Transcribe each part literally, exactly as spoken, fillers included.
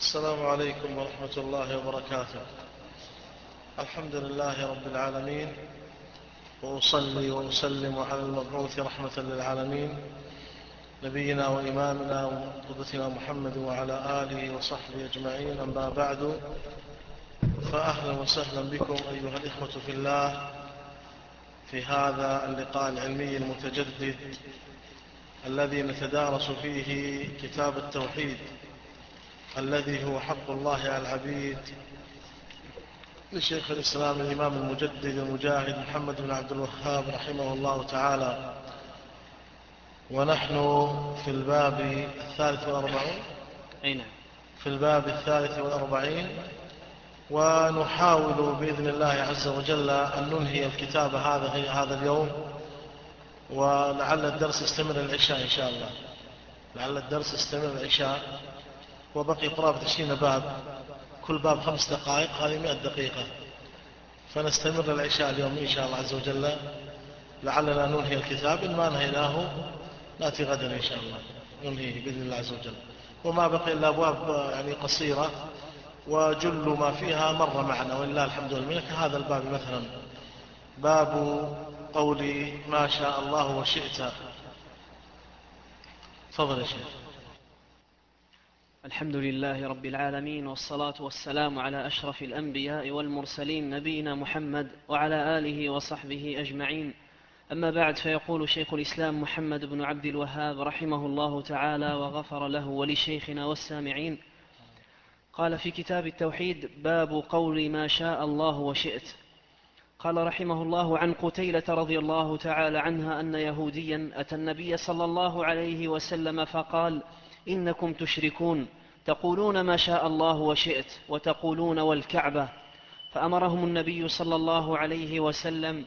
السلام عليكم ورحمة الله وبركاته. الحمد لله رب العالمين، وأصلي وأسلم على المبعوث رحمة للعالمين نبينا وإمامنا وقدوتنا محمد وعلى آله وصحبه أجمعين. أما بعد، فأهلا وسهلا بكم أيها الإخوة في الله في هذا اللقاء العلمي المتجدد الذي نتدارس فيه كتاب التوحيد الذي هو حق الله على العبيد لشيخ الإسلام الإمام المجدد المجاهد محمد بن عبد الوهاب رحمه الله تعالى. ونحن في الباب الثالث والأربعين أي نعم في الباب الثالث والأربعين ونحاول بإذن الله عز وجل أن ننهي الكتاب هذا هذا اليوم، ولعل الدرس يستمر العشاء إن شاء الله. لعل الدرس يستمر العشاء، وبقي قرابة عشرين باب، كل باب خمس دقائق، هذه مئة دقيقة، فنستمر العشاء اليوم إن شاء الله عز وجل. لعلنا ننهي الكتاب، إن ما نهيناه نأتي غدا إن شاء الله ننهيه بإذن الله عز وجل. وما بقي إلا أبواب يعني قصيرة، وجل ما فيها مر معنا ولله الحمد والمنة. هذا الباب مثلا باب قول ما شاء الله وشئت. تفضل يا شيخ. الحمد لله رب العالمين، والصلاة والسلام على أشرف الأنبياء والمرسلين نبينا محمد وعلى آله وصحبه أجمعين. أما بعد، فيقول شيخ الإسلام محمد بن عبد الوهاب رحمه الله تعالى وغفر له ولشيخنا والسامعين، قال في كتاب التوحيد: باب قول ما شاء الله وشئت. قال رحمه الله: عن قتيلة رضي الله تعالى عنها أن يهوديا أتى النبي صلى الله عليه وسلم فقال: إنكم تشركون، تقولون ما شاء الله وشئت، وتقولون والكعبة. فأمرهم النبي صلى الله عليه وسلم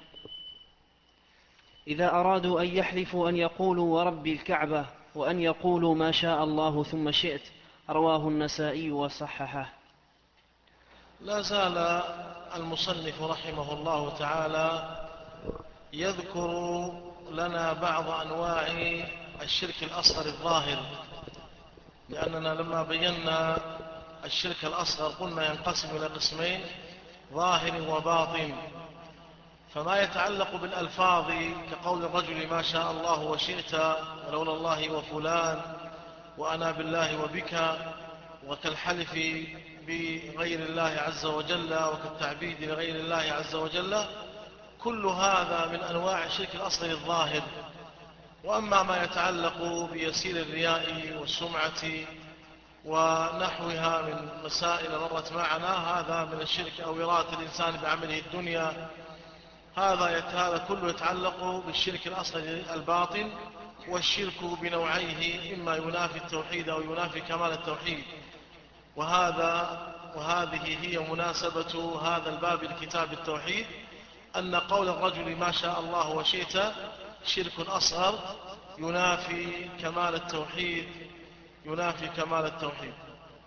إذا أرادوا أن يحلفوا أن يقولوا ورب الكعبة، وأن يقولوا ما شاء الله ثم شئت. رواه النسائي وصححه. لا زال المصنف رحمه الله تعالى يذكر لنا بعض أنواع الشرك الأصغر الظاهر، لأننا لما بينا الشرك الأصغر قلنا ينقسم إلى قسمين: ظاهر وباطن. فما يتعلق بالألفاظ كقول الرجل ما شاء الله وشئت، ولولا الله وفلان، وأنا بالله وبك، وكالحلف بغير الله عز وجل، وكالتعبيد لغير الله عز وجل، كل هذا من أنواع الشرك الأصغر الظاهر. وأما ما يتعلق بيسير الرياء والسمعة ونحوها من مسائل مرت معنا، هذا من الشرك أو إرادة الإنسان بعمله الدنيا، هذا هذا كله يتعلق بالشرك الأصغر الباطن. والشرك بنوعيه: إما ينافي التوحيد أو ينافي كمال التوحيد. وهذا وهذه هي مناسبة هذا الباب لكتاب التوحيد، أن قول الرجل ما شاء الله وشئت شرك أصغر ينافي كمال التوحيد ينافي كمال التوحيد.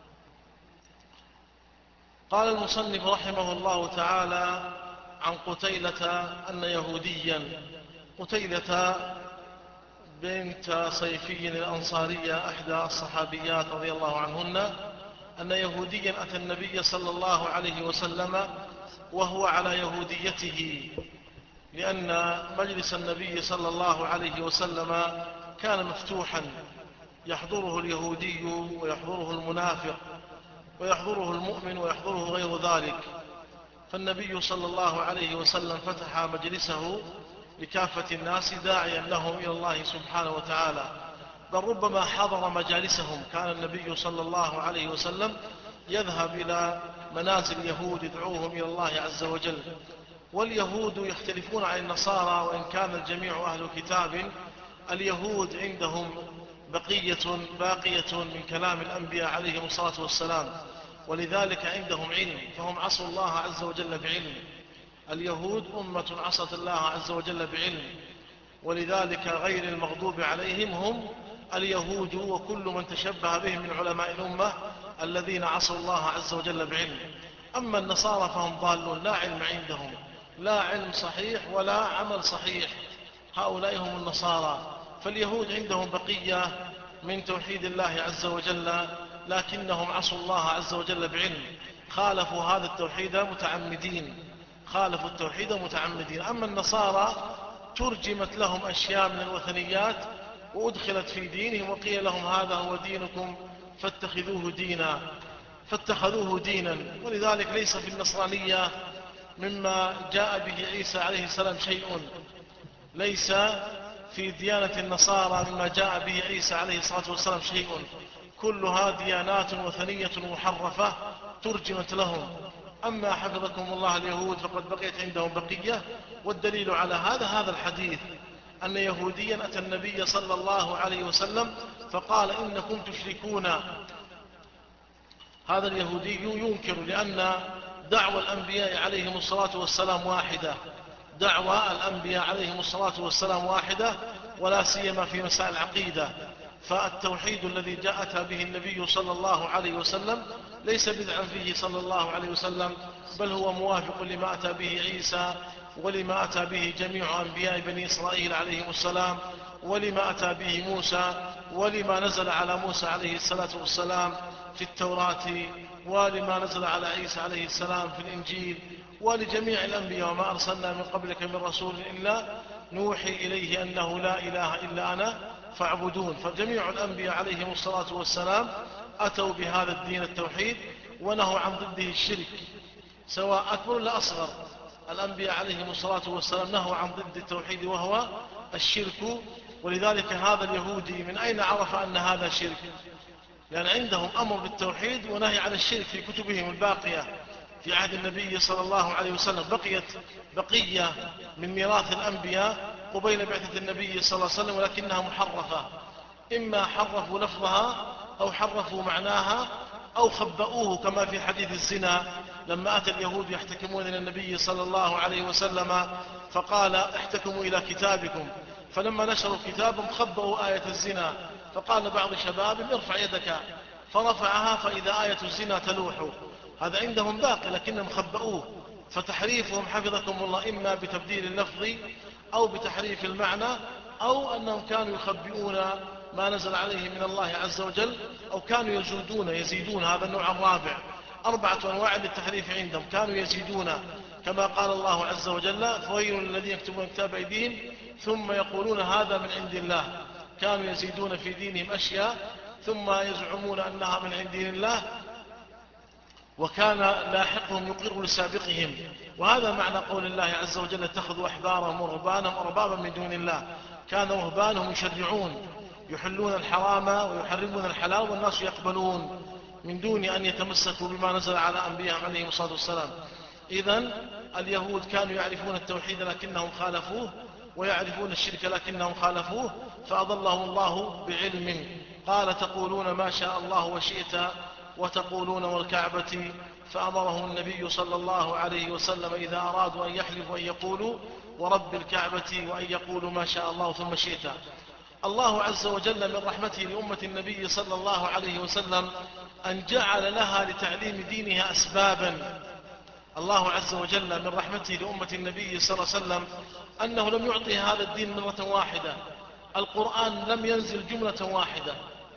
قال المصنف رحمه الله تعالى عن قتيلة أن يهوديا، قتيلة بنت صيفي الأنصارية أحدى الصحابيات رضي الله عنهن، أن يهوديا أتى النبي صلى الله عليه وسلم وهو على يهوديته، لأن مجلس النبي صلى الله عليه وسلم كان مفتوحا، يحضره اليهودي ويحضره المنافق ويحضره المؤمن ويحضره غير ذلك. فالنبي صلى الله عليه وسلم فتح مجلسه لكافة الناس داعيا لهم إلى الله سبحانه وتعالى، بل ربما حضر مجالسهم. كان النبي صلى الله عليه وسلم يذهب إلى منازل اليهود يدعوهم إلى الله عز وجل. واليهود يختلفون عن النصارى، وإن كان الجميع أهل كتاب، اليهود عندهم بقية باقية من كلام الأنبياء عليهم الصلاة والسلام، ولذلك عندهم علم، فهم عصوا الله عز وجل بعلم. اليهود أمة عصت الله عز وجل بعلم، ولذلك غير المغضوب عليهم هم اليهود وكل من تشبه بهم من علماء الأمة الذين عصوا الله عز وجل بعلم. أما النصارى فهم ضالون، لا علم عندهم، لا علم صحيح ولا عمل صحيح، هؤلاء هم النصارى. فاليهود عندهم بقية من توحيد الله عز وجل لكنهم عصوا الله عز وجل بعلم، خالفوا هذا التوحيد متعمدين، خالفوا التوحيد متعمدين. أما النصارى ترجمت لهم أشياء من الوثنيات وأدخلت في دينهم وقيل لهم هذا هو دينكم فاتخذوه دينا، فاتخذوه دينا. ولذلك ليس في النصرانية مما جاء به عيسى عليه السلام شيء، ليس في ديانة النصارى مما جاء به عيسى عليه الصلاة والسلام شيء، كلها ديانات وثنية محرفة ترجمت لهم. أما حفظكم الله اليهود فقد بقيت عندهم بقية، والدليل على هذا هذا الحديث أن يهوديا أتى النبي صلى الله عليه وسلم فقال إنكم تشركون. هذا اليهودي ينكر، لأن دعوى الأنبياء عليهم الصلاة والسلام واحدة، دعوى الأنبياء عليهم الصلاة والسلام واحدة، ولا سيما في مسائل العقيدة. فالتوحيد الذي جاءت به النبي صلى الله عليه وسلم ليس بدعا فيه صلى الله عليه وسلم، بل هو موافق لما أتى به عيسى ولما أتى به جميع أنبياء بني إسرائيل عليهم السلام، ولما أتى به موسى، ولما نزل على موسى عليه الصلاة والسلام في التوراة، ولما نزل على عيسى عليه السلام في الإنجيل، ولجميع الأنبياء. وما أرسلنا من قبلك من رسول إلا نوحي إليه أنه لا إله إلا أنا فاعبدون. فجميع الأنبياء عليهم الصلاة والسلام أتوا بهذا الدين التوحيد ونهوا عن ضده الشرك، سواء أكبر ولا أصغر. الأنبياء عليهم الصلاة والسلام نهوا عن ضد التوحيد وهو الشرك. ولذلك هذا اليهودي من أين عرف أن هذا شرك؟ لأن عندهم أمر بالتوحيد ونهي عن الشرك في كتبهم الباقية في عهد النبي صلى الله عليه وسلم. بقيت بقية من ميراث الأنبياء قبيل بعثة النبي صلى الله عليه وسلم، ولكنها محرفة، إما حرفوا لفظها أو حرفوا معناها أو خبأوه، كما في حديث الزنا لما أتى اليهود يحتكمون إلى النبي صلى الله عليه وسلم فقال احتكموا إلى كتابكم، فلما نشروا كتابهم خبأوا آية الزنا، فقال بعض شباب ارفع يدك، فرفعها فإذا آية الزنا تلوح. هذا عندهم باقي لكنهم خبأوه. فتحريفهم حفظكم الله إما بتبديل اللفظ أو بتحريف المعنى، أو أنهم كانوا يخبئون ما نزل عليه من الله عز وجل، أو كانوا يزودون يزيدون. هذا النوع الرابع. أربعة أنواع للتحريف عندهم، كانوا يزيدون كما قال الله عز وجل فويل الذين يكتبون كتاب أيديهم ثم يقولون هذا من عند الله. كانوا يزيدون في دينهم أشياء ثم يزعمون أنها من عند الله، وكان لاحقهم يقر لسابقهم. وهذا معنى قول الله عز وجل اتخذوا أحبارهم ورهبانهم أربابا من دون الله. كان رهبانهم يشرعون يحلون الحرام ويحرمون الحلال، والناس يقبلون من دون أن يتمسكوا بما نزل على أنبيائهم عليهم الصلاة والسلام. إذن اليهود كانوا يعرفون التوحيد لكنهم خالفوه، ويعرفون الشرك لكنهم خالفوه، فأضلهم الله بعلم. قال تقولون ما شاء الله وشئت وتقولون والكعبة، فأمرهم النبي صلى الله عليه وسلم إذا أرادوا أن يحلفوا أن يقولوا ورب الكعبة، وأن يقولوا ما شاء الله ثم شئت. الله عز وجل من رحمته لأمة النبي صلى الله عليه وسلم أن جعل لها لتعليم دينها أسبابا. الله عز وجل من رحمته لأمة النبي صلى الله عليه وسلم أنه لم يعطي هذا الدين مرة واحدة. القرآن لم ينزل جملة واحدة،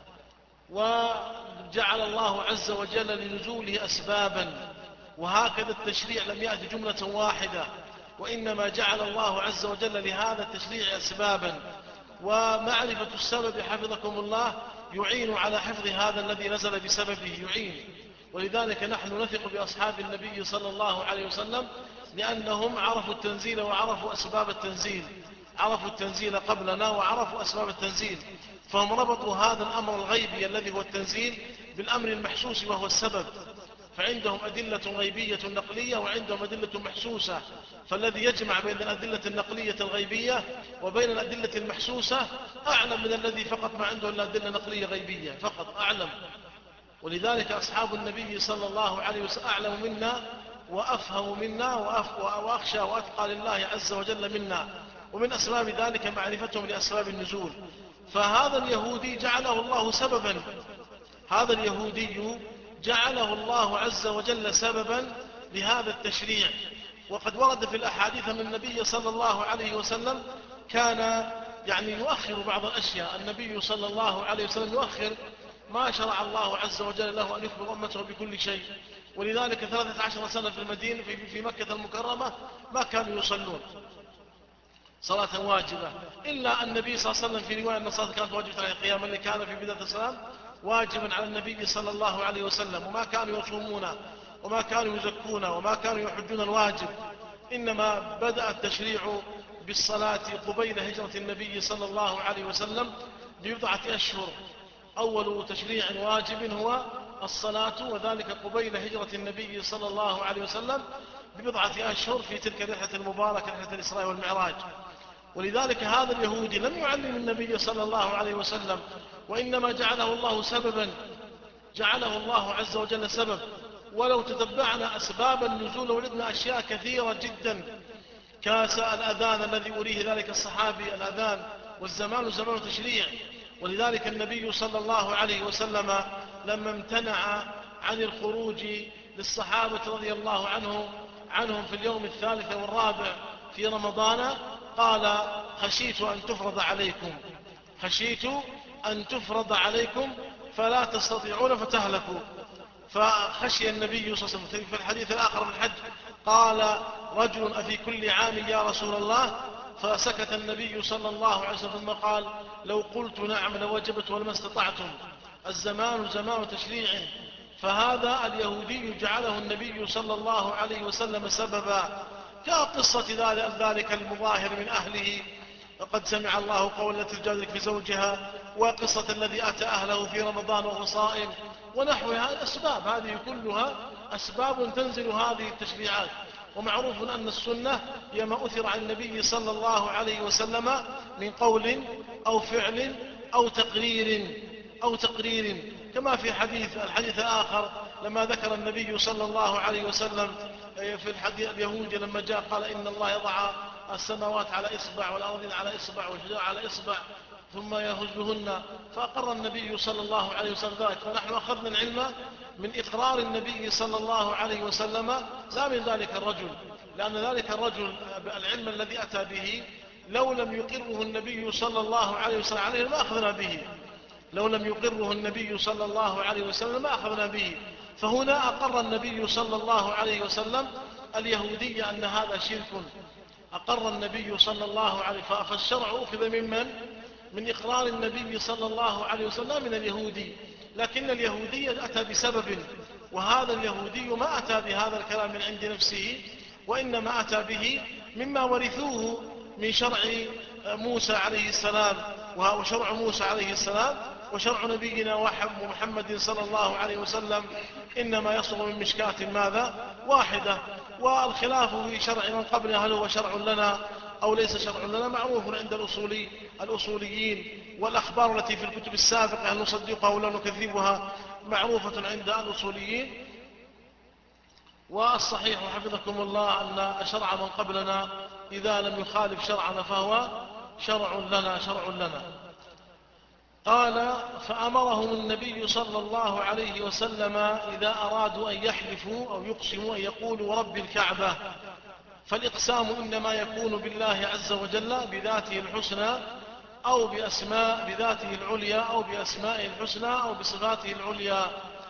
وجعل الله عز وجل لنزوله أسبابا. وهكذا التشريع لم يأتي جملة واحدة، وإنما جعل الله عز وجل لهذا التشريع أسبابا. ومعرفة السبب حفظكم الله يعين على حفظ هذا الذي نزل بسببه، يعين. ولذلك نحن نثق بأصحاب النبي صلى الله عليه وسلم، لأنهم عرفوا التنزيل وعرفوا أسباب التنزيل، عرفوا التنزيل قبلنا وعرفوا أسباب التنزيل، فهم ربطوا هذا الأمر الغيبي الذي هو التنزيل بالأمر المحسوس وهو السبب. فعندهم أدلة غيبية نقلية وعندهم أدلة محسوسة، فالذي يجمع بين الأدلة النقلية الغيبية وبين الأدلة المحسوسة أعلم من الذي فقط ما عنده إلا أدلة نقلية غيبية فقط، أعلم. ولذلك أصحاب النبي صلى الله عليه وسلم أعلم منا وأفهم منا وأخشى وأتقى لله عز وجل منا. ومن أسباب ذلك معرفتهم لأسباب النزول. فهذا اليهودي جعله الله سببا، هذا اليهودي جعله الله عز وجل سببا لهذا التشريع. وقد ورد في الأحاديث أن النبي صلى الله عليه وسلم كان يعني يؤخر بعض الأشياء. النبي صلى الله عليه وسلم يؤخر ما شرع الله عز وجل له أن يخبر أمته بكل شيء. ولذلك ثلاثة عشر سنة في المدينة في مكة المكرمة ما كانوا يصلون صلاة واجبة، إلا النبي صلى الله عليه وسلم في رواية أن الصلاة كانت واجبة على القيام اللي كان في بداية الإسلام واجبا على النبي صلى الله عليه وسلم، وما كانوا يصومون وما كانوا يزكون وما كانوا يحجون الواجب، إنما بدأ التشريع بالصلاة قبيل هجرة النبي صلى الله عليه وسلم ببضعة أشهر. أول تشريع واجب هو الصلاة، وذلك قبيل هجرة النبي صلى الله عليه وسلم ببضعة أشهر في تلك الرحلة المباركة، رحلة الإسراء والمعراج. ولذلك هذا اليهودي لم يعلم النبي صلى الله عليه وسلم، وإنما جعله الله سببا، جعله الله عز وجل سبب. ولو تتبعنا أسباب النزول وجدنا أشياء كثيرة جدا، كاس الأذان الذي أريه ذلك الصحابي، الأذان والزمان زمان تشريع. ولذلك النبي صلى الله عليه وسلم لما امتنع عن الخروج للصحابة رضي الله عنهم عنهم في اليوم الثالث والرابع في رمضان قال: خشيت أن تفرض عليكم خشيت أن تفرض عليكم فلا تستطيعون فتهلكوا. فخشي النبي صلى الله عليه وسلم. في الحديث الآخر من الحج قال رجل: أفي كل عام يا رسول الله؟ فسكت النبي صلى الله عليه وسلم ثم قال: لو قلت نعم لوجبت ولما استطعتم. الزمان زمان تشريع. فهذا اليهودي جعله النبي صلى الله عليه وسلم سببا، كقصة ذلك المظاهر من أهله وقد سمع الله قول التي تجادلك في زوجها، وقصة الذي أتى أهله في رمضان وهو صائم، ونحوها. الأسباب هذه كلها أسباب تنزل هذه التشريعات. ومعروف أن السنة هي ما أثر عن النبي صلى الله عليه وسلم من قول أو فعل أو تقرير أو تقرير كما في حديث الحديث الآخر لما ذكر النبي صلى الله عليه وسلم في الحديث اليهودي لما جاء قال: إن الله يضع السماوات على إصبع والأرضين على إصبع والجبال على إصبع ثم يهزهن. فأقر النبي صلى الله عليه وسلم ذلك. فنحن أخذنا العلم من إقرار النبي صلى الله عليه وسلم لا من ذلك الرجل، لأن ذلك الرجل العلم الذي أتى به لو لم يقره النبي صلى الله عليه وسلم عليه ما أخذنا به لو لم يقره النبي صلى الله عليه وسلم ما أخذنا به. فهنا أقر النبي صلى الله عليه وسلم اليهودية أن هذا شرك، أقر النبي صلى الله عليه وسلم. فالشرع أخذ ممن؟ من إقرار النبي صلى الله عليه وسلم من اليهودي. لكن اليهودي أتى بسبب، وهذا اليهودي ما أتى بهذا الكلام من عند نفسه، وإنما أتى به مما ورثوه من شرع موسى عليه السلام، وشرع موسى عليه السلام وشرع نبينا ومحمد صلى الله عليه وسلم إنما يصدر من مشكاة ماذا؟ واحدة. والخلاف في شرع من قبلنا هل هو شرع لنا أو ليس شرع لنا معروف عند الأصولي الأصوليين، والأخبار التي في الكتب السابقة هل نصدقها ولا نكذبها معروفة عند الأصوليين. والصحيح حفظكم الله أن شرع من قبلنا إذا لم يخالف شرعنا فهو شرع لنا شرع لنا. قال: فأمرهم النبي صلى الله عليه وسلم إذا أرادوا أن يحلفوا أو يقسموا أن يقولوا رب الكعبة. فالإقسام إنما يكون بالله عز وجل بذاته الحسنى أو بأسماء بذاته العليا أو بأسمائه الحسنى أو بصفاته العليا،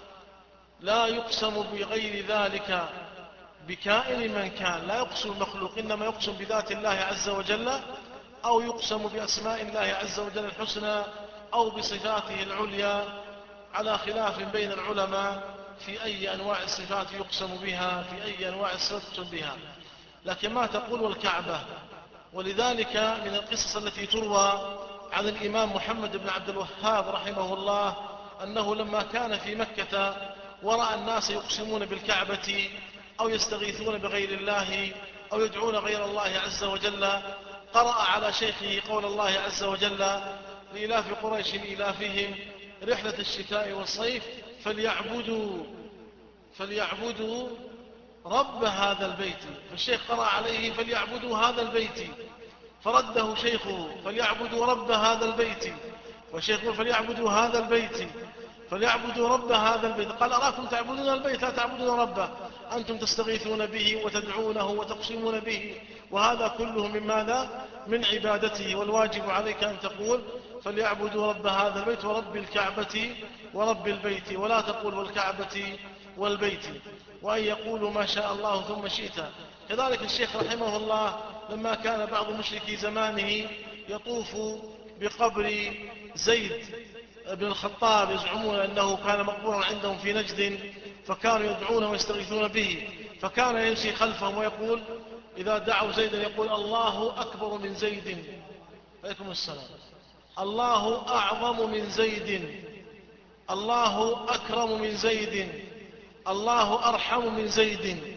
لا يقسم بغير ذلك بكائن من كان. لا يقسم المخلوق، إنما يقسم بذات الله عز وجل أو يقسم بأسماء الله عز وجل الحسنى أو بصفاته العليا، على خلاف بين العلماء في أي أنواع الصفات يقسم بها، في أي أنواع الصفات يقسم بها. لكن ما تقول والكعبة. ولذلك من القصص التي تروى عن الإمام محمد بن عبد الوهاب رحمه الله أنه لما كان في مكة ورأى الناس يقسمون بالكعبة أو يستغيثون بغير الله أو يدعون غير الله عز وجل، قرأ على شيخه قول الله عز وجل: لإلاف قريش إلافهم رحلة الشتاء والصيف فليعبدوا فليعبدوا رب هذا البيت. فالشيخ قرأ عليه: فليعبدوا هذا البيت. فرده شيخه: فليعبدوا رب هذا البيت. وشيخه: فليعبدوا هذا البيت فليعبدوا رب هذا البيت. قال: أراكم تعبدون البيت لا تعبدون ربه، أنتم تستغيثون به وتدعونه وتقسمون به، وهذا كله من ماذا؟ من عبادته. والواجب عليك أن تقول فليعبدوا رب هذا البيت ورب الكعبة ورب البيت، ولا تقول والكعبة والبيت، وأن يقولوا ما شاء الله ثم شئت. كذلك الشيخ رحمه الله لما كان بعض مشركي زمانه يطوف بقبر زيد بن الخطاب يزعمون أنه كان مقبورا عندهم في نجد، فكانوا يدعونه ويستغيثون به، فكان يمشي خلفهم ويقول إذا دعوا زيدا يقول الله أكبر من زيد، عليكم السلام، الله أعظم من زيد، الله أكرم من زيد، الله أرحم من زيد.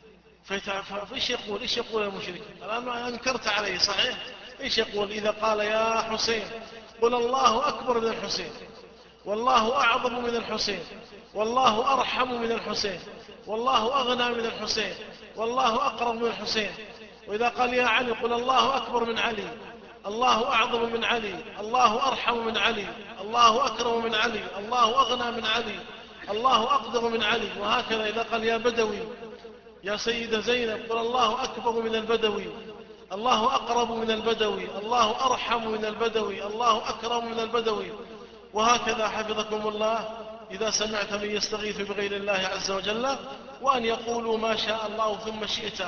فإيش يقول إيش يقول المشرك؟ الآن ما أنكرت عليه صحيح؟ إيش يقول إذا قال يا حسين قل الله أكبر من الحسين، والله أعظم من الحسين، والله أرحم من الحسين، والله أغنى من الحسين، والله أقرب من الحسين. وإذا قال يا علي قل الله أكبر من علي، الله أعظم من علي، الله أرحم من علي، الله أكرم من علي، الله أغنى من علي، الله أقدر من علي. وهكذا إذا قال يا بدوي يا سيد زينب قل الله أكبر من البدوي، الله أقرب من البدوي، الله أرحم من البدوي، الله أكرم من البدوي. وهكذا حفظكم الله إذا سمعت من يستغيث بغير الله عز وجل، وأن يقولوا ما شاء الله ثم شئت.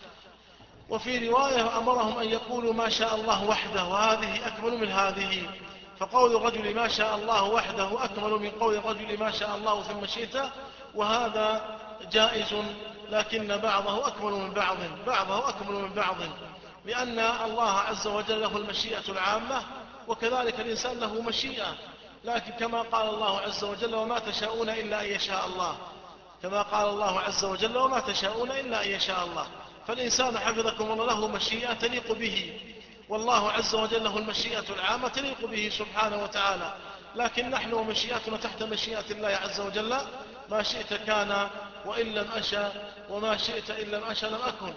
وفي رواية أمرهم أن يقولوا ما شاء الله وحده، وهذه أكمل من هذه، فقول الرجل ما شاء الله وحده أكمل من قول الرجل ما شاء الله ثم شئت، وهذا جائز، لكن بعضه أكمل من بعض، بعضه أكمل من بعض، لأن الله عز وجل له المشيئة العامة، وكذلك الإنسان له مشيئة، لكن كما قال الله عز وجل وما تشاءون إلا أن يشاء الله، كما قال الله عز وجل وما تشاءون إلا أن يشاء الله. فالإنسان حفظكم الله له مشيئة تليق به، والله عز وجل له المشيئة العامة تليق به سبحانه وتعالى، لكن نحن ومشيئتنا تحت مشيئة الله عز وجل، ما شئت كان وإن لم أشاء، وما شئت إن لم أشاء لم أكن،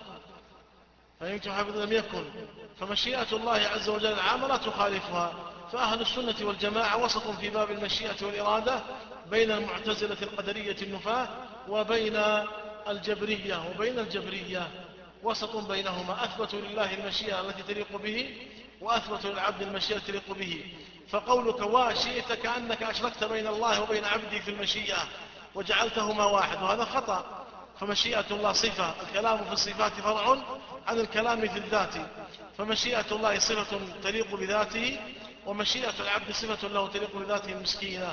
فإن حفظ لم يكن. فمشيئة الله عز وجل العامة لا تخالفها. فأهل السنة والجماعة وسط في باب المشيئة والإرادة بين المعتزلة القدرية النفاة وبين الجبرية وبين الجبرية، وسط بينهما، أثبتوا لله المشيئة التي تليق به، وأثبتوا للعبد المشيئة تليق به. فقولك وشئت كأنك أشركت بين الله وبين عبده في المشيئة وجعلتهما واحد، وهذا خطأ. فمشيئة الله صفة، الكلام في الصفات فرع عن الكلام في الذات، فمشيئة الله صفة تليق بذاته، ومشيئة العبد صفة له تليق بذاته المسكينة.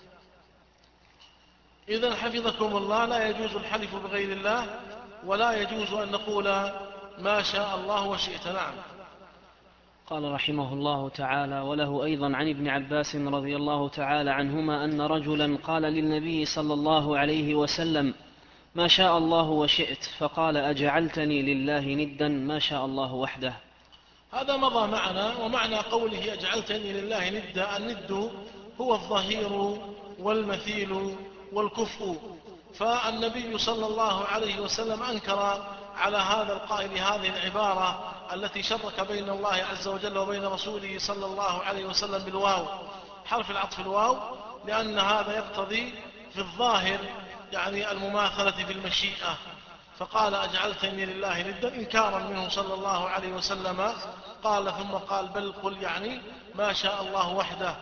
إذن حفظكم الله لا يجوز الحلف بغير الله، ولا يجوز أن نقول ما شاء الله وشئت. نعم. قال رحمه الله تعالى: وله أيضا عن ابن عباس رضي الله تعالى عنهما أن رجلا قال للنبي صلى الله عليه وسلم: ما شاء الله وشئت، فقال: أجعلتني لله ندا ما شاء الله وحده. هذا مضى معنا. ومعنى قوله أجعلتني لله ندا، الند هو الظهير والمثيل والكفء. فالنبي صلى الله عليه وسلم أنكر على هذا القائل هذه العبارة التي شرك بين الله عز وجل وبين رسوله صلى الله عليه وسلم بالواو، حرف العطف الواو، لأن هذا يقتضي في الظاهر يعني المماثلة في المشيئة، فقال أجعلتني لله ندا إنكارا منه صلى الله عليه وسلم. قال ثم قال بل قل يعني ما شاء الله وحده.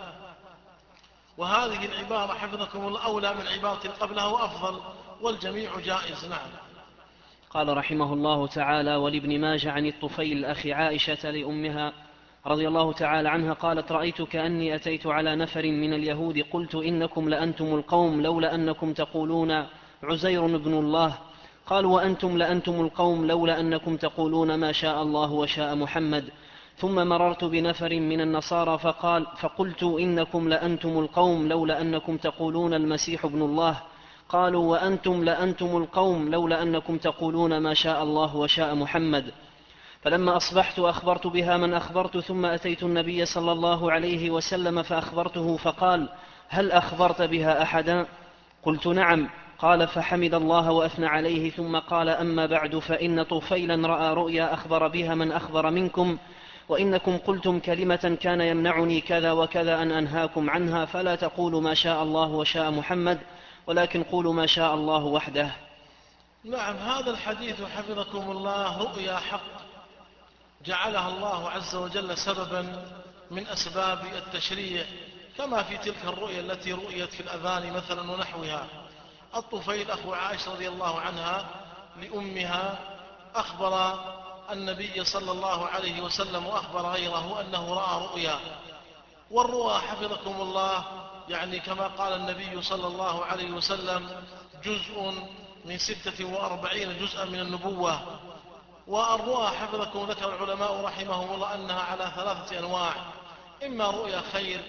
وهذه العبارة حفظكم الله أولى من عبارة قبلها وأفضل، والجميع جائز. نعم. قال رحمه الله تعالى: ولابن ماجه عن الطفيل أخ عائشة لأمها رضي الله تعالى عنها قالت: رأيت كأني أتيت على نفر من اليهود قلت: إنكم لأنتم القوم لولا أنكم تقولون عزير بن الله. قالوا: وأنتم لأنتم القوم لولا أنكم تقولون ما شاء الله وشاء محمد. ثم مررت بنفر من النصارى فقال فقلت: إنكم لأنتم القوم لولا أنكم تقولون المسيح ابن الله. قالوا: وأنتم لأنتم القوم لولا أنكم تقولون ما شاء الله وشاء محمد. فلما أصبحت أخبرت بها من أخبرت، ثم أتيت النبي صلى الله عليه وسلم فأخبرته، فقال: هل أخبرت بها أحدا؟ قلت: نعم. قال: فحمد الله وأثنى عليه، ثم قال: أما بعد، فإن طفيلا رأى رؤيا أخبر بها من أخبر منكم، وإنكم قلتم كلمة كان يمنعني كذا وكذا أن أنهاكم عنها، فلا تقولوا ما شاء الله وشاء محمد، ولكن قولوا ما شاء الله وحده. نعم. هذا الحديث حفظكم الله رؤيا حق جعلها الله عز وجل سببا من أسباب التشريع، كما في تلك الرؤيا التي رؤيت في الأذان مثلا ونحوها. الطفيل أخو عائشة رضي الله عنها لأمها أخبر النبي صلى الله عليه وسلم وأخبر غيره أنه رأى رؤيا. والرؤى حفظكم الله يعني كما قال النبي صلى الله عليه وسلم جزء من ستة وأربعين جزءا من النبوة. والرؤى حفظكم ذكر العلماء رحمهم الله أنها على ثلاثة أنواع: إما رؤيا خير،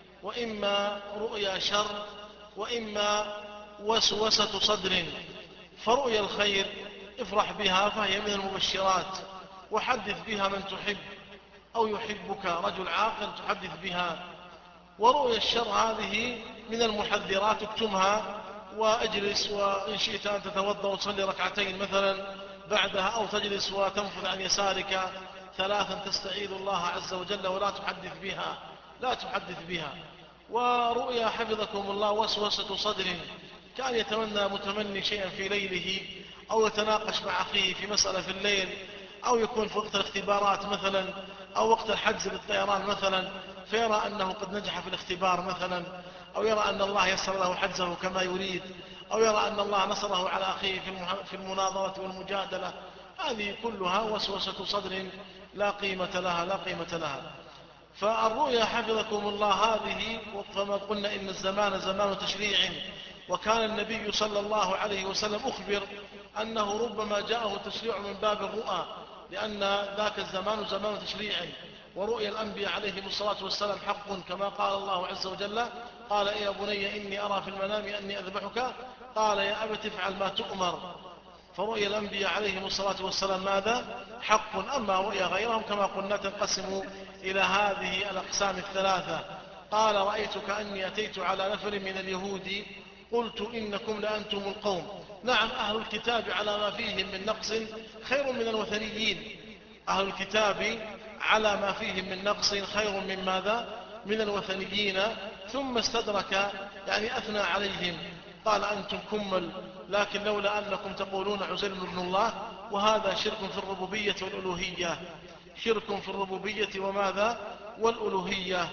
وإما رؤيا شر، وإما وسوسة صدر. فرؤيا الخير افرح بها فهي من المبشرات، وحدث بها من تحب أو يحبك رجل عاقل تحدث بها. ورؤيا الشر هذه من المحذرات، اكتمها واجلس، وإن شئت أن تتوضأ وتصلي ركعتين مثلا بعدها، أو تجلس وتنفذ عن يسارك ثلاثا تستعيذ الله عز وجل ولا تحدث بها، لا تحدث بها. ورؤيا حفظكم الله وسوسة صدر، كان يتمنى متمني شيئا في ليله، أو يتناقش مع أخيه في مسألة في الليل، أو يكون في وقت الاختبارات مثلا، أو وقت الحجز بالطيران مثلا، فيرى أنه قد نجح في الاختبار مثلا، أو يرى أن الله يسر له حجزه كما يريد، أو يرى أن الله نصره على أخيه في المناظرة والمجادلة. هذه كلها وسوسة صدر لا قيمة لها، لا قيمة لها. فالرؤيا حفظكم الله هذه، وكما قلنا إن الزمان زمان تشريع، وكان النبي صلى الله عليه وسلم أخبر أنه ربما جاءه تشريع من باب الرؤى، لأن ذاك الزمان زمان تشريع. ورؤيا الأنبياء عليهم الصلاة والسلام حق، كما قال الله عز وجل: قال يا بني إني أرى في المنام أني أذبحك قال يا أبت افعل ما تؤمر. فرؤيا الأنبياء عليهم الصلاة والسلام ماذا؟ حق. أما رؤيا غيرهم كما قلنا تنقسم إلى هذه الأقسام الثلاثة. قال رأيت كأني أتيت على نفر من اليهود قلت إنكم لأنتم القوم. نعم، أهل الكتاب على ما فيهم من نقص خير من الوثنيين. أهل الكتاب على ما فيهم من نقص خير من ماذا؟ من الوثنيين. ثم استدرك يعني أثنى عليهم، قال أنتم كمل، لكن لولا أنكم تقولون عزير بن الله. وهذا شرك في الربوبية والألوهية، شرك في الربوبية وماذا؟ والألوهية.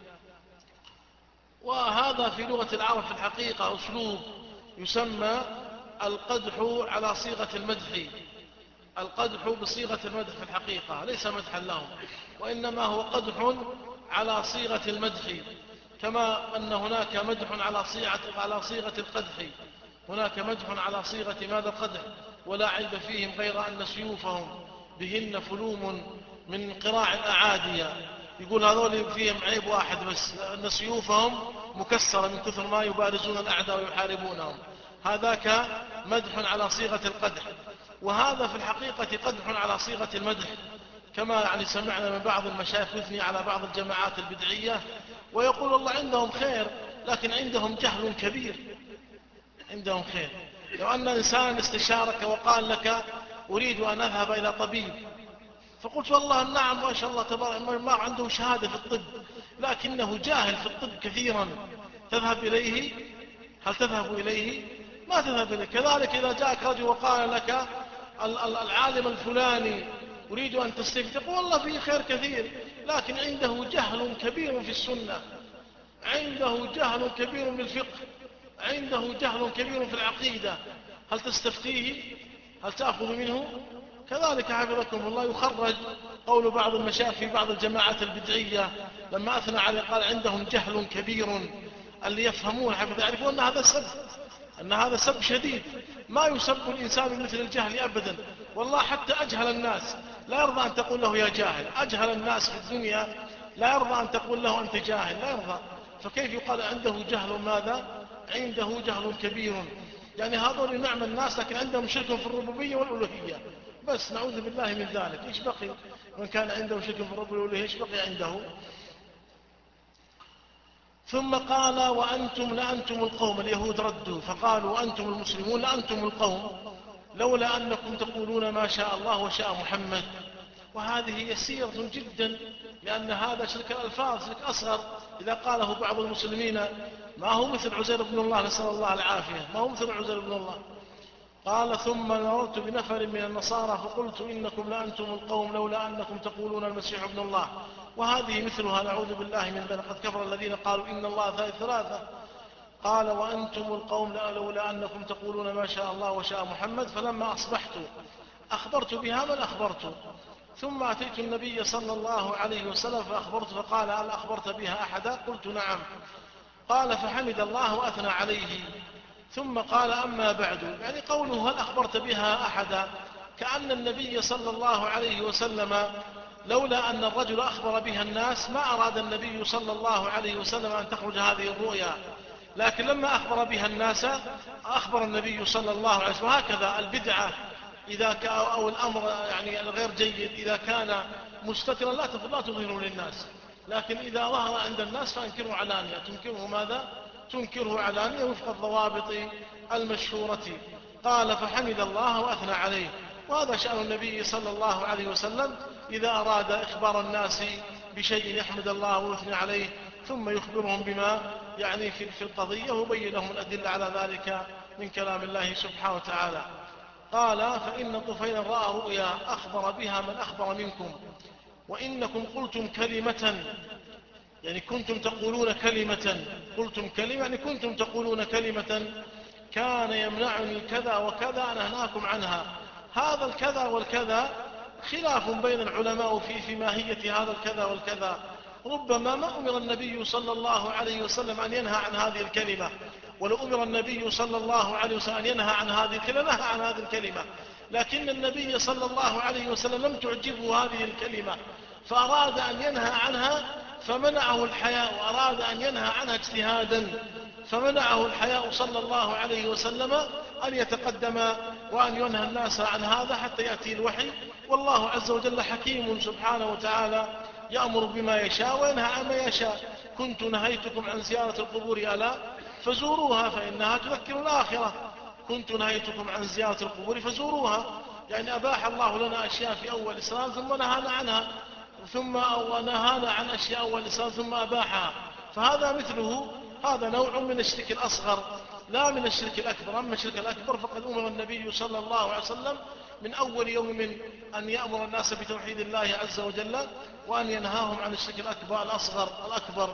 وهذا في لغة العرب في الحقيقة أسلوب يسمى القدح على صيغة المدح. القدح بصيغة المدح في الحقيقة ليس مدحا لهم، وإنما هو قدح على صيغة المدح، كما أن هناك مدح على صيغة, على صيغة القدح. هناك مدح على صيغة ماذا؟ القدح. ولا عيب فيهم غير أن سيوفهم بهن فلوم من قراع الأعادية. يقول هذول فيهم عيب واحد بس، أن سيوفهم مكسرة من كثر ما يبارزون الأعداء ويحاربونهم. هذاك مدح على صيغة القدح، وهذا في الحقيقة قدح على صيغة المدح. كما يعني سمعنا من بعض المشايخ يثني على بعض الجماعات البدعية ويقول والله عندهم خير، لكن عندهم جهل كبير. عندهم خير. لو أن إنسان استشارك وقال لك أريد أن أذهب إلى طبيب، فقلت والله نعم ما شاء الله تبارك ما عنده شهادة في الطب، لكنه جاهل في الطب كثيرا، تذهب إليه؟ هل تذهب إليه؟ ما تذهب إليه. كذلك إذا جاءك رجل وقال لك العالم الفلاني أريد أن تستفتي، تقول والله فيه خير كثير، لكن عنده جهل كبير في السنة، عنده جهل كبير بالفقه، عنده جهل كبير في العقيدة. هل تستفتيه؟ هل تأخذ منه؟ كذلك حفظكم الله يخرج قول بعض المشايخ في بعض الجماعات البدعية لما أثنى عليه قال عندهم جهل كبير. اللي يفهمون حفظ يعرفون أن هذا سب، أن هذا سب شديد. ما يسب الإنسان بمثل الجهل أبدا. والله حتى أجهل الناس لا يرضى أن تقول له يا جاهل. أجهل الناس في الدنيا لا يرضى أن تقول له أنت جاهل، لا يرضى. فكيف يقال عنده جهل ماذا؟ عنده جهل كبير. يعني هذول نعم الناس، لكن عندهم شرك في الربوبية والألوهية بس، نعوذ بالله من ذلك. إيش بقي من كان عنده شرك في الربوبية والألوهية؟ إيش بقي عنده؟ ثم قال وأنتم لأنتم القوم. اليهود ردوا فقالوا وأنتم المسلمون لأنتم القوم لولا أنكم تقولون ما شاء الله وشاء محمد. وهذه يسيرة جدا، لأن هذا شرك الألفاظ، شرك أصغر. إذا قاله بعض المسلمين ما هو مثل عزير بن الله، نسأل الله العافية، ما هو مثل عزير بن الله. قال ثم مررت بنفر من النصارى فقلت إنكم لأنتم القوم لولا أنكم تقولون المسيح ابن الله. وهذه مثلها نعوذ بالله من ذلك. قد كفر الذين قالوا إن الله ثالث ثلاثة. قال وأنتم القوم لولا أنكم تقولون ما شاء الله وشاء محمد فلما أصبحت أخبرت بها من أخبرت، ثم أتيت النبي صلى الله عليه وسلم فأخبرت فقال هل أخبرت بها أحدا؟ قلت نعم. قال فحمد الله وأثنى عليه، ثم قال أما بعد، يعني قوله هل أخبرت بها أحدا كأن النبي صلى الله عليه وسلم لولا أن الرجل أخبر بها الناس ما أراد النبي صلى الله عليه وسلم أن تخرج هذه الرؤيا، لكن لما أخبر بها الناس أخبر النبي صلى الله عليه وسلم. وهكذا البدعة إذا كان أو الأمر يعني الغير جيد إذا كان مستترا لا تظهره للناس، لكن إذا ظهر عند الناس فأنكره علانية. تنكره ماذا؟ تنكره علانية وفق الضوابط المشهورة. قال فحمد الله وأثنى عليه. وهذا شأن النبي صلى الله عليه وسلم إذا أراد إخبار الناس بشيء يحمد الله ويثني عليه ثم يخبرهم بما يعني في القضية ويبين لهم الأدلة على ذلك من كلام الله سبحانه وتعالى. قال فإن طفيلا رأى رؤيا أخبر بها من أخبر منكم، وإنكم قلتم كلمة، يعني كنتم تقولون كلمة، قلتم كلمة يعني كنتم تقولون كلمة كان يمنعني كذا وكذا نهناكم عنها. هذا الكذا والكذا خلاف بين العلماء في في ماهية هذا الكذا والكذا. ربما ما أمر النبي صلى الله عليه وسلم أن ينهى عن هذه الكلمة، ولو أمر النبي صلى الله عليه وسلم أن ينهى عن هذه الكلمة نهى عن هذه الكلمة، لكن النبي صلى الله عليه وسلم لم تعجبه هذه الكلمة فأراد أن ينهى عنها فمنعه الحياء، وأراد أن ينهى عنها اجتهادا فمنعه الحياء صلى الله عليه وسلم أن يتقدم وأن ينهى الناس عن هذا حتى يأتي الوحي. والله عز وجل حكيم سبحانه وتعالى يأمر بما يشاء وينهى عما يشاء. كنت نهيتكم عن زيارة القبور ألا فزوروها فإنها تذكر الآخرة. كنت نهيتكم عن زيارة القبور فزوروها، يعني أباح الله لنا أشياء في أول الإسلام ثم نهانا عنها، ثم نهانا عن أشياء أول الإسلام ثم أباحها. فهذا مثله، هذا نوع من الشرك الأصغر لا من الشرك الأكبر. أما الشرك الأكبر فقد أمر النبي صلى الله عليه وسلم من أول يوم من أن يأمر الناس بتوحيد الله عز وجل وأن ينهاهم عن الشرك الأكبر الأصغر الأكبر.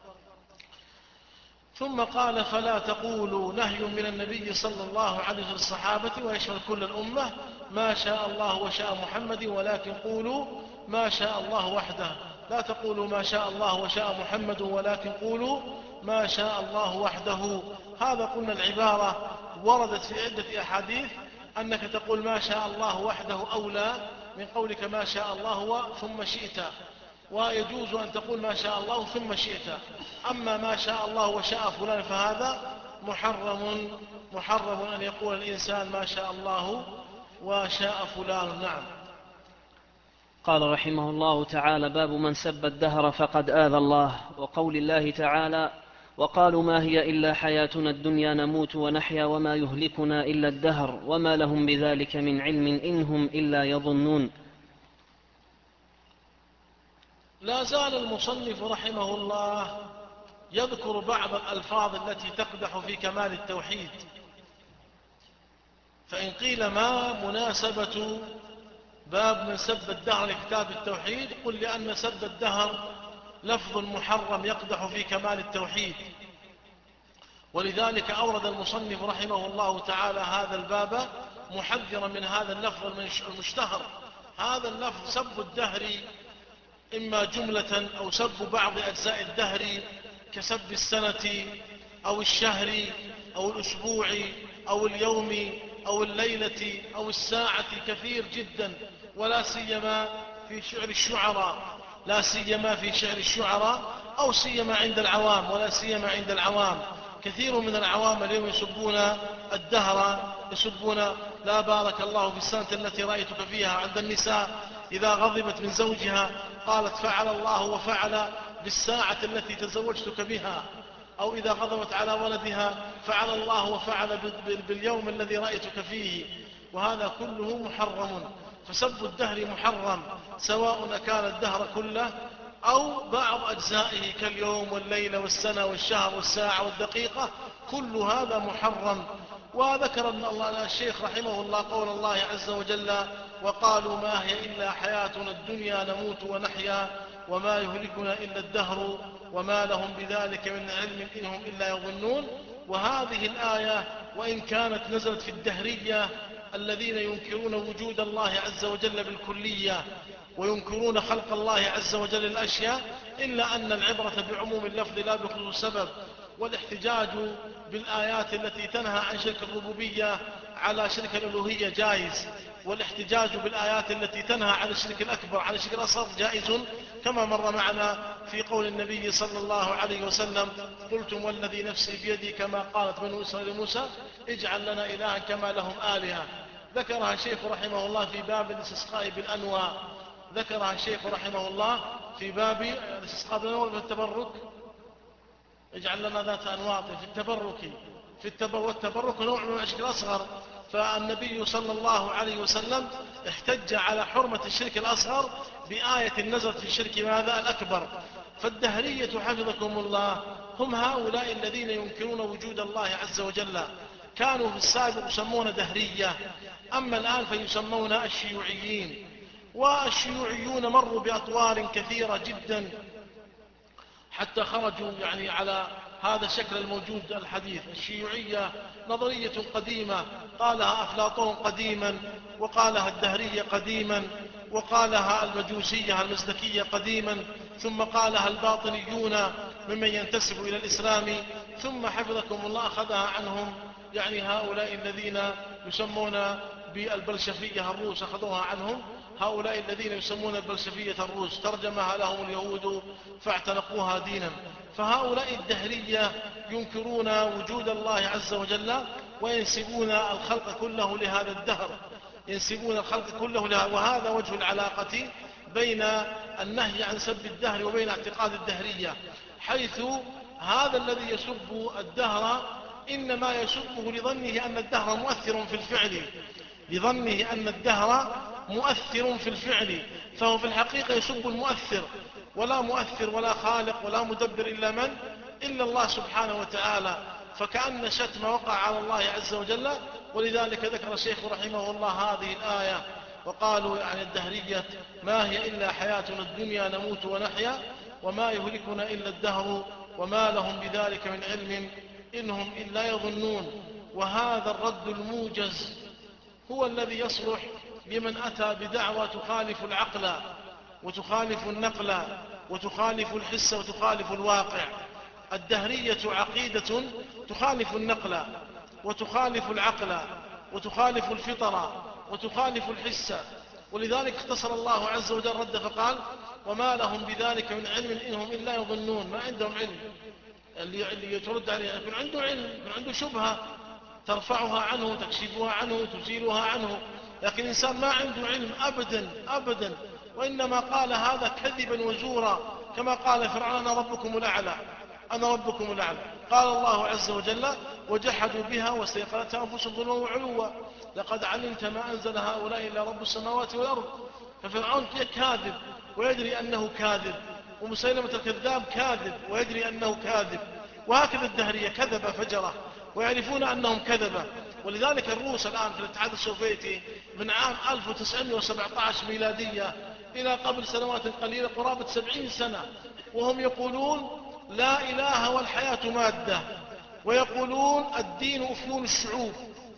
ثم قال فلا تقولوا، نهي من النبي صلى الله عليه وسلم الصحابة ويشمل كل الأمة، ما شاء الله وشاء محمد، ولكن قولوا ما شاء الله وحده. لا تقولوا ما شاء الله وشاء محمد ولكن قولوا ما شاء الله وحده. هذا قلنا العبارة وردت في عدة أحاديث أنك تقول ما شاء الله وحده أولى من قولك ما شاء الله ثم شئت، ويجوز أن تقول ما شاء الله ثم شئت. أما ما شاء الله وشاء فلان فهذا محرم، محرم أن يقول الإنسان ما شاء الله وشاء فلان. نعم. قال رحمه الله تعالى باب من سب الدهر فقد آذى الله. وقول الله تعالى وقالوا ما هي إلا حياتنا الدنيا نموت ونحيا وما يهلكنا إلا الدهر وما لهم بذلك من علم إن هم إلا يظنون. لا زال المصنف رحمه الله يذكر بعض الألفاظ التي تقدح في كمال التوحيد. فإن قيل ما مناسبة باب من سب الدهر لكتاب التوحيد، قل لأن سب الدهر لفظ محرم يقدح في كمال التوحيد، ولذلك أورد المصنف رحمه الله تعالى هذا الباب محذرا من هذا اللفظ المشتهر. هذا اللفظ سب الدهر إما جملة أو سب بعض أجزاء الدهر كسب السنة أو الشهر أو الأسبوع أو اليوم أو الليلة أو الساعة كثير جدا، ولا سيما في شعر الشعراء، لا سيما في شعر الشعراء أو سيما عند العوام، ولا سيما عند العوام. كثير من العوام اليوم يسبون الدهر، يسبون لا بارك الله في السنة التي رأيتك فيها. عند النساء إذا غضبت من زوجها قالت فعل الله وفعل بالساعة التي تزوجتك بها، أو إذا غضبت على ولدها فعل الله وفعل باليوم الذي رأيتك فيه. وهذا كله محرم. فسب الدهر محرم سواء كان الدهر كله أو بعض أجزائه كاليوم والليلة والسنة والشهر والساعة والدقيقة، كل هذا محرم. وذكر الله الشيخ رحمه الله قول الله عز وجل وقالوا ما هي إلا حياتنا الدنيا نموت ونحيا وما يهلكنا إلا الدهر وما لهم بذلك من علم إن هم إلا يظنون. وهذه الآية وإن كانت نزلت في الدهرية الذين ينكرون وجود الله عز وجل بالكلية وينكرون خلق الله عز وجل الأشياء، إلا أن العبرة بعموم اللفظ لا بخصوص السبب. والاحتجاج بالآيات التي تنهى عن شرك الربوبية على شرك الألوهية جائز، والاحتجاج بالآيات التي تنهى عن الشرك الأكبر عن الشرك الأصغر جائز، كما مر معنا في قول النبي صلى الله عليه وسلم: قلتم والذي نفسي بيدي كما قالت بنو إسرائيل موسى اجعل لنا إلها كما لهم آلهة. ذكرها الشيخ رحمه الله في باب الاستسقاء بالأنواع، ذكرها الشيخ رحمه الله في باب الاستسقاء بالأنواع والتبرك، اجعل لنا ذات أنواط في التبرك في التبرك والتبرك نوع من الشرك الأصغر. فالنبي صلى الله عليه وسلم احتج على حرمة الشرك الأصغر بآية نزلت في الشرك ماذا الأكبر. فالدهرية حفظكم الله هم هؤلاء الذين ينكرون وجود الله عز وجل، كانوا في السابق يسمون دهرية، أما الآن فيسمون الشيوعيين. والشيوعيون مروا بأطوار كثيرة جدا حتى خرجوا يعني على هذا الشكل الموجود الحديث. الشيوعية نظرية قديمة قالها أفلاطون قديما، وقالها الدهرية قديما، وقالها المجوسية المزدكية قديما، ثم قالها الباطنيون ممن ينتسب إلى الإسلام، ثم حفظكم الله أخذها عنهم يعني هؤلاء الذين يسمون بالبلشفية الروس، أخذوها عنهم هؤلاء الذين يسمون البلشفية الروس، ترجمها لهم اليهود فاعتنقوها دينا. فهؤلاء الدهرية ينكرون وجود الله عز وجل وينسبون الخلق كله لهذا الدهر، ينسبون الخلق كله لهذا. وهذا وجه العلاقة بين النهي عن سب الدهر وبين اعتقاد الدهرية، حيث هذا الذي يسب الدهر إنما يسبه لظنه أن الدهر مؤثر في الفعل، لظنه أن الدهر مؤثر في الفعل، فهو في الحقيقة يسب المؤثر، ولا مؤثر ولا خالق ولا مدبر إلا من؟ إلا الله سبحانه وتعالى. فكأن شتم وقع على الله عز وجل. ولذلك ذكر الشيخ رحمه الله هذه الآية وقالوا يعني الدهرية: ما هي إلا حياتنا الدنيا نموت ونحيا وما يهلكنا إلا الدهر وما لهم بذلك من علم إنهم إلا يظنون. وهذا الرد الموجز هو الذي يصلح لمن أتى بدعوى تخالف العقل وتخالف النقل وتخالف الحس وتخالف الواقع. الدهرية عقيدة تخالف النقل وتخالف العقل وتخالف الفطرة وتخالف الحس. ولذلك اختصر الله عز وجل رد فقال: وما لهم بذلك من علم إنهم إلا يظنون. ما عندهم علم. اللي, اللي يترد عليه يكون عنده علم، يكون عنده شبهة ترفعها عنه تكشفها عنه تزيلها عنه، لكن الإنسان ما عنده علم أبدا أبدا، وإنما قال هذا كذبا وزورا، كما قال فرعون: أنا ربكم الأعلى أنا ربكم الأعلى. قال الله عز وجل: وجحدوا بها واستيقنتها أنفسهم ظلما وعلوا لقد علمت ما أنزل هؤلاء إلا رب السماوات والأرض. ففرعون كاذب ويدري أنه كاذب، ومسيلمة الكذاب كاذب ويدري أنه كاذب، وهكذا الدهرية كذب فجرة ويعرفون أنهم كذبة. ولذلك الروس الآن في الاتحاد السوفيتي من عام ألف وتسعمائة وسبعة عشر ميلادية إلى قبل سنوات قليلة قرابة سبعين سنة وهم يقولون لا إله والحياة مادة، ويقولون الدين أفيون الشعوب،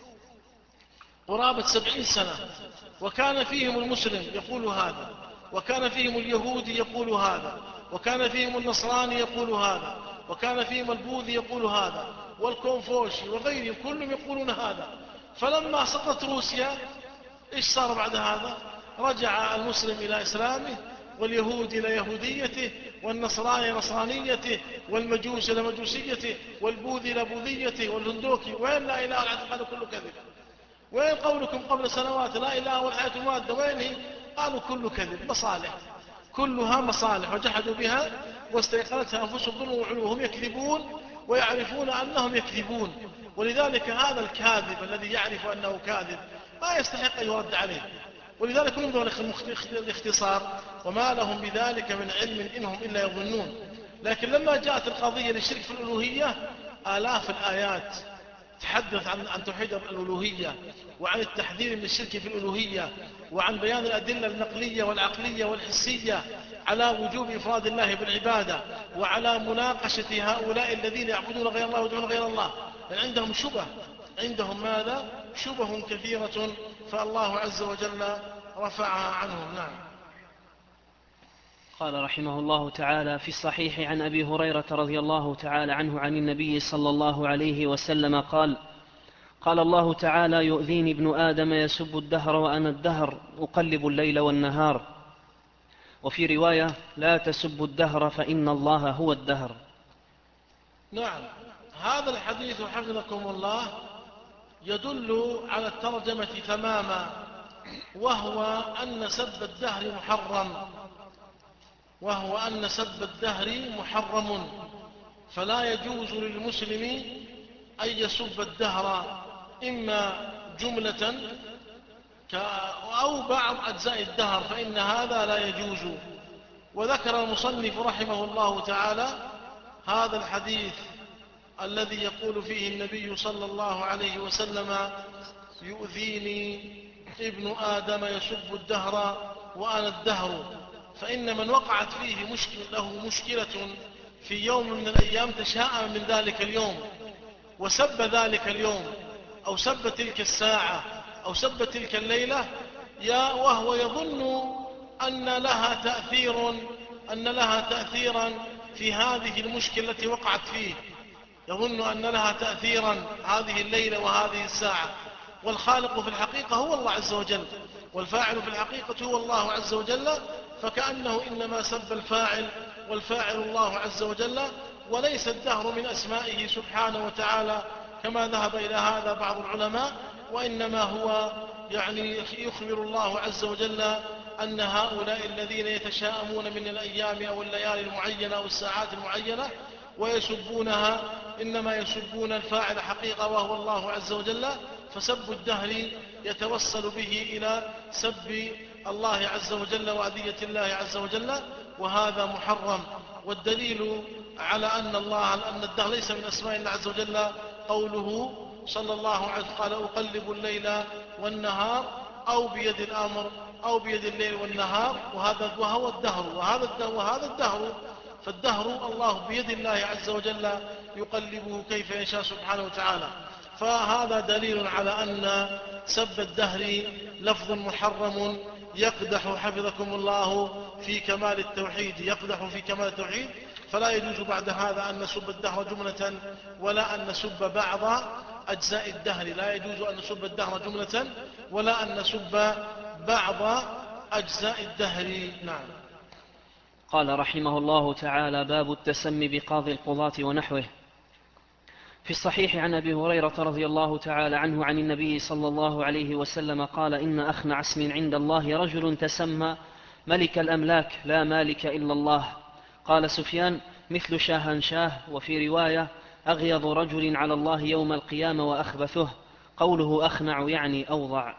قرابة سبعين سنة. وكان فيهم المسلم يقول هذا، وكان فيهم اليهودي يقول هذا، وكان فيهم النصراني يقول هذا، وكان فيهم البوذي يقول هذا، والكونفوشي وغيرهم كلهم يقولون هذا. فلما سقطت روسيا إيش صار بعد هذا؟ رجع المسلم إلى إسلامه، واليهود إلى يهوديته، والنصراني إلى نصرانيته، والمجوس إلى مجوسيته، والبوذي إلى بوذيته، والهندوكي. وين لا إله الاعتقاد كله كذب؟ وين قولكم قبل سنوات لا إله والحياة مادة؟ وين هي؟ قالوا كله كذب، مصالح، كلها مصالح، وجحدوا بها واستيقنتها أنفسهم ظلما وعلوا. هم يكذبون ويعرفون أنهم يكذبون. ولذلك هذا الكاذب الذي يعرف أنه كاذب ما يستحق أن يرد عليه. ولذلك ننظر الاختصار: وما لهم بذلك من علم إنهم إلا يظنون. لكن لما جاءت القضية للشرك في الألوهية آلاف الآيات تحدث عن عن توحيد الألوهية وعن التحذير من الشرك في الألوهية وعن بيان الأدلة النقلية والعقلية والحسية على وجوب إفراد الله بالعبادة وعلى مناقشة هؤلاء الذين يعبدون غير الله ويدعون غير الله، لأن عندهم شبه، عندهم ماذا؟ شبه كثيرة، فالله عز وجل رفعها عنهم. نعم. قال رحمه الله تعالى: في الصحيح عن أبي هريرة رضي الله تعالى عنه عن النبي صلى الله عليه وسلم قال: قال الله تعالى: يؤذيني ابن آدم يسب الدهر وأنا الدهر أقلب الليل والنهار. وفي رواية: لا تسبوا الدهر فإن الله هو الدهر. نعم. هذا الحديث حفظكم الله يدل على الترجمة تماما، وهو أن سب الدهر محرم، وهو أن سب الدهر محرم، فلا يجوز للمسلم أن يسب الدهر إما جملة أو بعض أجزاء الدهر، فإن هذا لا يجوز. وذكر المصنف رحمه الله تعالى هذا الحديث الذي يقول فيه النبي صلى الله عليه وسلم: يؤذيني ابن آدم يسب الدهر وأنا الدهر. فإن من وقعت فيه مشكل له مشكلة في يوم من الأيام تشاءم من ذلك اليوم وسب ذلك اليوم أو سب تلك الساعة أو سب تلك الليلة، يا وهو يظن أن لها تأثير أن لها تأثيرا في هذه المشكلة التي وقعت فيه، يظن أن لها تأثيرا هذه الليلة وهذه الساعة، والخالق في الحقيقة هو الله عز وجل، والفاعل في الحقيقة هو الله عز وجل، فكأنه إنما سب الفاعل والفاعل الله عز وجل، وليس الدهر من أسمائه سبحانه وتعالى كما ذهب إلى هذا بعض العلماء، وإنما هو يعني يخبر الله عز وجل أن هؤلاء الذين يتشاءمون من الأيام أو الليالي المعينة أو الساعات المعينة ويسبونها إنما يسبون الفاعل حقيقة وهو الله عز وجل، فسب الدهر يتوصل به إلى سب الله عز وجل وأذية الله عز وجل، وهذا محرم. والدليل على أن الله أن الدهر ليس من أسماء الله عز وجل قوله صلى الله عليه وسلم: قال: أقلب الليل والنهار، أو بيد الأمر أو بيد الليل والنهار، وهذا وهو الدهر وهذا الدهر وهذا الدهر فالدهر الله بيد الله عز وجل يقلبه كيف يشاء سبحانه وتعالى. فهذا دليل على أن سب الدهر لفظ محرم يقدح حفظكم الله في كمال التوحيد، يقدح في كمال التوحيد، فلا يجوز بعد هذا أن نسب الدهر جملة ولا أن نسب بعض أجزاء الدهر، لا يجوز أن نسب الدهر جملة ولا أن نسب بعض أجزاء الدهر. نعم. قال رحمه الله تعالى: باب التسمي بقاضي القضاة ونحوه. في الصحيح عن أبي هريرة رضي الله تعالى عنه عن النبي صلى الله عليه وسلم قال: إن أخنع اسم عند الله رجل تسمى ملك الأملاك لا مالك إلا الله. قال سفيان: مثل شاهنشاه. وفي رواية: أغيظ رجل على الله يوم القيامة وأخبثه. قوله أخنع يعني أوضع.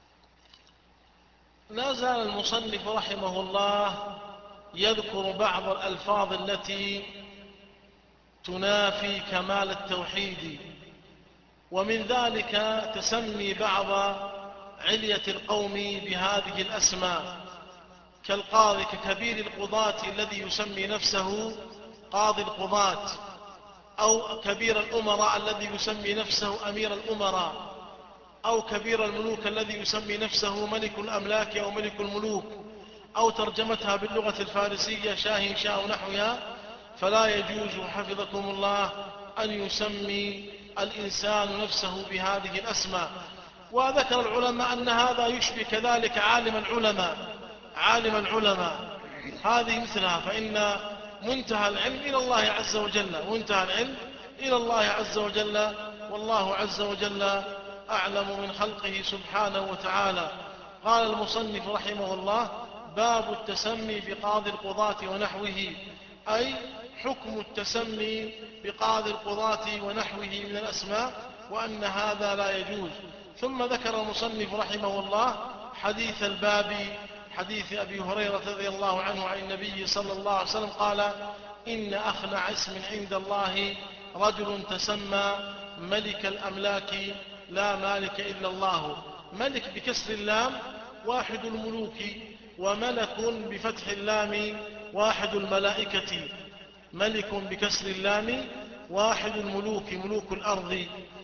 لا زال المصنف رحمه الله يذكر بعض الألفاظ التي تنافي كمال التوحيد، ومن ذلك تسمي بعض علية القوم بهذه الأسماء، كالقاضي ككبير القضاة الذي يسمي نفسه قاضي القضاة، أو كبير الأمراء الذي يسمي نفسه أمير الأمراء، أو كبير الملوك الذي يسمي نفسه ملك الأملاك أو ملك الملوك، أو ترجمتها باللغة الفارسية شاه شاه نحوها. فلا يجوز حفظكم الله أن يسمي الإنسان نفسه بهذه الأسماء. وذكر العلماء أن هذا يشبه كذلك عالم العلماء عالم العلماء هذه مثلها، فإن منتهى العلم إلى الله عز وجل، منتهى العلم إلى الله عز وجل، والله عز وجل أعلم من خلقه سبحانه وتعالى. قال المصنف رحمه الله: باب التسمي بقاضي القضاة ونحوه، أي حكم التسمي بقاضي القضاة ونحوه من الأسماء، وأن هذا لا يجوز. ثم ذكر المصنف رحمه الله حديث الباب، حديث أبي هريرة رضي الله عنه عن النبي صلى الله عليه وسلم قال: إن أخنع اسم عند الله رجل تسمى ملك الأملاك لا مالك إلا الله. ملك بكسر اللام واحد الملوك، وملك بفتح اللام واحد الملائكة. ملك بكسر اللام واحد الملوك ملوك الأرض،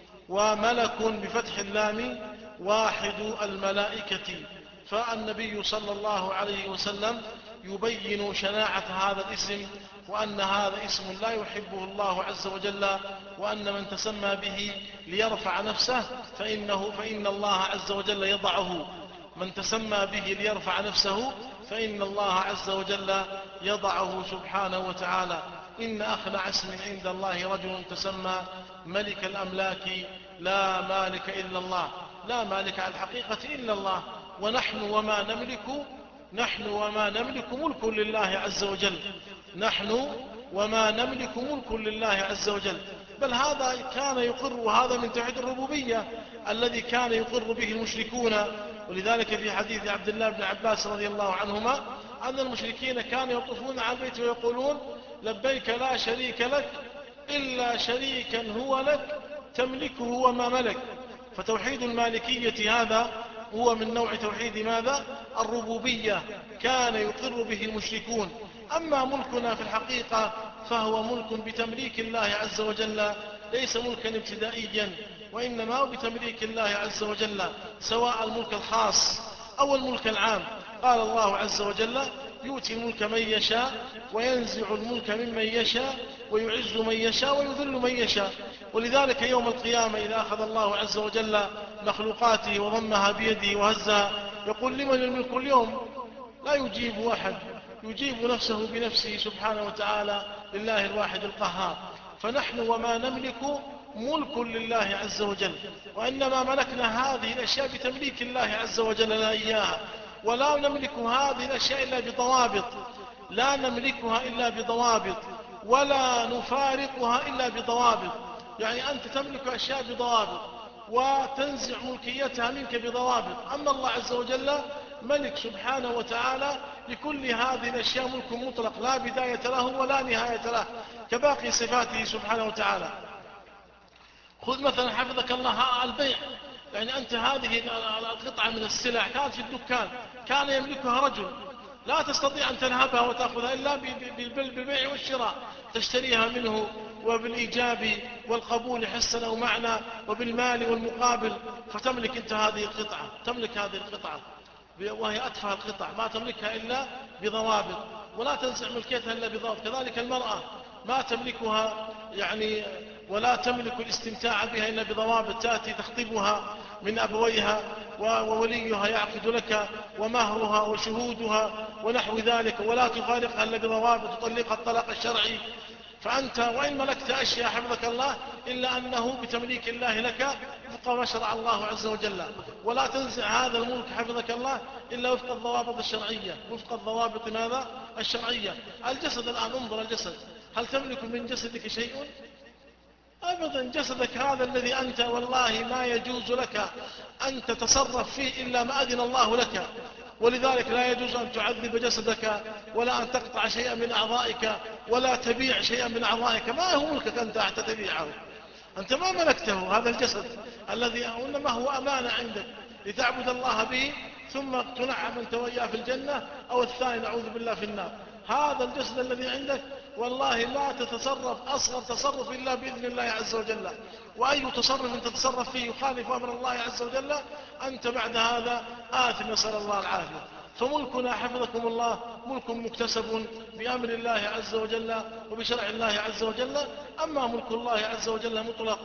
وملك بفتح اللام واحد الملائكة. فالنبي صلى الله عليه وسلم يبين شناعة هذا الاسم، وأن هذا اسم لا يحبه الله عز وجل، وأن من تسمى به ليرفع نفسه فإنه فإن الله عز وجل يضعه. من تسمى به ليرفع نفسه فإن الله عز وجل يضعه سبحانه وتعالى. إن أخنع اسم عند الله رجل تسمى ملك الأملاك لا مالك إلا الله. لا مالك على الحقيقة إلا الله، ونحن وما نملك نحن وما نملك ملك لله عز وجل. نحن وما نملك ملك لله عز وجل. بل هذا كان يقر، وهذا من توحيد الربوبية الذي كان يقر به المشركون. ولذلك في حديث عبد الله بن عباس رضي الله عنهما أن المشركين كانوا يطوفون على البيت ويقولون لبيك لا شريك لك إلا شريكا هو لك تملكه وما ملك. فتوحيد المالكية هذا هو من نوع توحيد ماذا؟ الربوبية، كان يقر به المشركون. أما ملكنا في الحقيقة فهو ملك بتمليك الله عز وجل، ليس ملكا ابتدائيا، وإنما هو بتمليك الله عز وجل، سواء الملك الخاص أو الملك العام. قال الله عز وجل يؤتي الملك من يشاء وينزع الملك ممن يشاء ويعز من يشاء ويذل من يشاء. ولذلك يوم القيامة إذا أخذ الله عز وجل مخلوقاته وضمها بيده وهزها يقول لمن الملك اليوم؟ لا يجيب أحد، يجيب نفسه بنفسه سبحانه وتعالى، لله الواحد القهار. فنحن وما نملك ملك لله عز وجل، وإنما ملكنا هذه الأشياء بتمليك الله عز وجل لا إياها. ولا نملك هذه الأشياء إلا بضوابط، لا نملكها إلا بضوابط، ولا نفارقها إلا بضوابط. يعني أنت تملك أشياء بضوابط وتنزع ملكيتها منك بضوابط. أما الله عز وجل ملك سبحانه وتعالى لكل هذه الأشياء ملك مطلق لا بداية له ولا نهاية له، كباقي صفاته سبحانه وتعالى. خذ مثلا حفظك الله البيع، يعني أنت هذه القطعة من السلع كانت في الدكان كان يملكها رجل، لا تستطيع أن تنهبها وتأخذها إلا بالبيع والشراء، تشتريها منه وبالإيجاب والقبول حسنا ومعنى وبالمال والمقابل، فتملك أنت هذه القطعة، تملك هذه القطعة وهي أتفه القطع، ما تملكها إلا بضوابط، ولا تنزع ملكيتها إلا بضوابط. كذلك المرأة ما تملكها يعني ولا تملك الاستمتاع بها إلا بضوابط، تأتي تخطبها من أبويها ووليها يعقد لك ومهرها وشهودها ونحو ذلك، ولا تفارقها إلا بضوابط، تطلقها الطلاق الشرعي. فأنت وإن ملكت أشياء حفظك الله إلا أنه بتمليك الله لك وفق ما شرع الله عز وجل، ولا تنزع هذا الملك حفظك الله إلا وفق الضوابط الشرعية، وفق الضوابط ماذا؟ الشرعية. الجسد الآن انظر الجسد، هل تملك من جسدك شيء؟ أبدا. جسدك هذا الذي أنت والله ما يجوز لك أن تتصرف فيه إلا ما أذن الله لك، ولذلك لا يجوز أن تعذب جسدك ولا أن تقطع شيئا من أعضائك ولا تبيع شيئا من أعضائك، ما هو ملكك أنت حتى تبيعه، أنت ما ملكته هذا الجسد الذي إنما هو أمانة عندك لتعبد الله به ثم تنعم أنت وإياه في الجنة، أو الثاني نعوذ بالله في النار. هذا الجسد الذي عندك والله ما تتصرف أصغر تصرف إلا بإذن الله عز وجل، وأي تصرف تتصرف فيه يخالف أمر الله عز وجل أنت بعد هذا آثم، نسأل الله العافية. فملكنا حفظكم الله ملك مكتسب بأمر الله عز وجل وبشرع الله عز وجل. أما ملك الله عز وجل مطلق،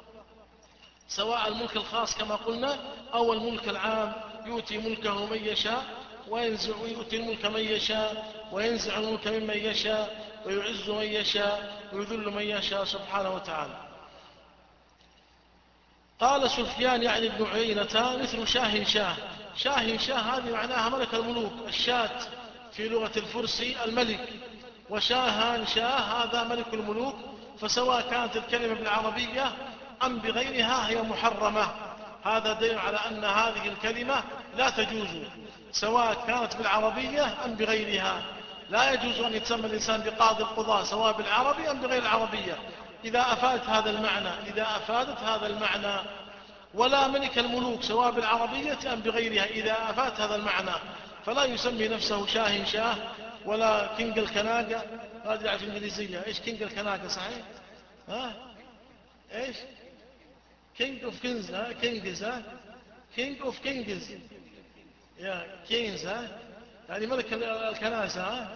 سواء الملك الخاص كما قلنا أو الملك العام، يؤتي ملكه من يشاء وينزع، يؤتي الملك من يشاء وينزع الملك ممن يشاء ويعز من يشاء ويذل من يشاء سبحانه وتعالى. قال سفيان يعني ابن عيينة مثل شاه شاه. شاه شاه هذه معناها ملك الملوك، الشاة في لغة الفرس الملك، وشاهان شاه هذا ملك الملوك. فسواء كانت الكلمة بالعربية أم بغيرها هي محرمة، هذا دليل على أن هذه الكلمة لا تجوز، سواء كانت بالعربية أم بغيرها. لا يجوز أن يتسمى الإنسان بقاضي القضاء سواء بالعربي أم بغير العربية إذا أفادت هذا المعنى، إذا أفادت هذا المعنى. ولا ملك الملوك سواء بالعربية أم بغيرها إذا أفات هذا المعنى، فلا يسمي نفسه شاه شاه ولا كينج الكناقة. هذه في الإنجليزية إيش كينج الكناقة صحيح؟ ها إيش كينج أوف كينجز؟ ها كينجز ها كينج أوف كينجز يا كينز ها يعني ملك الكناسة. ها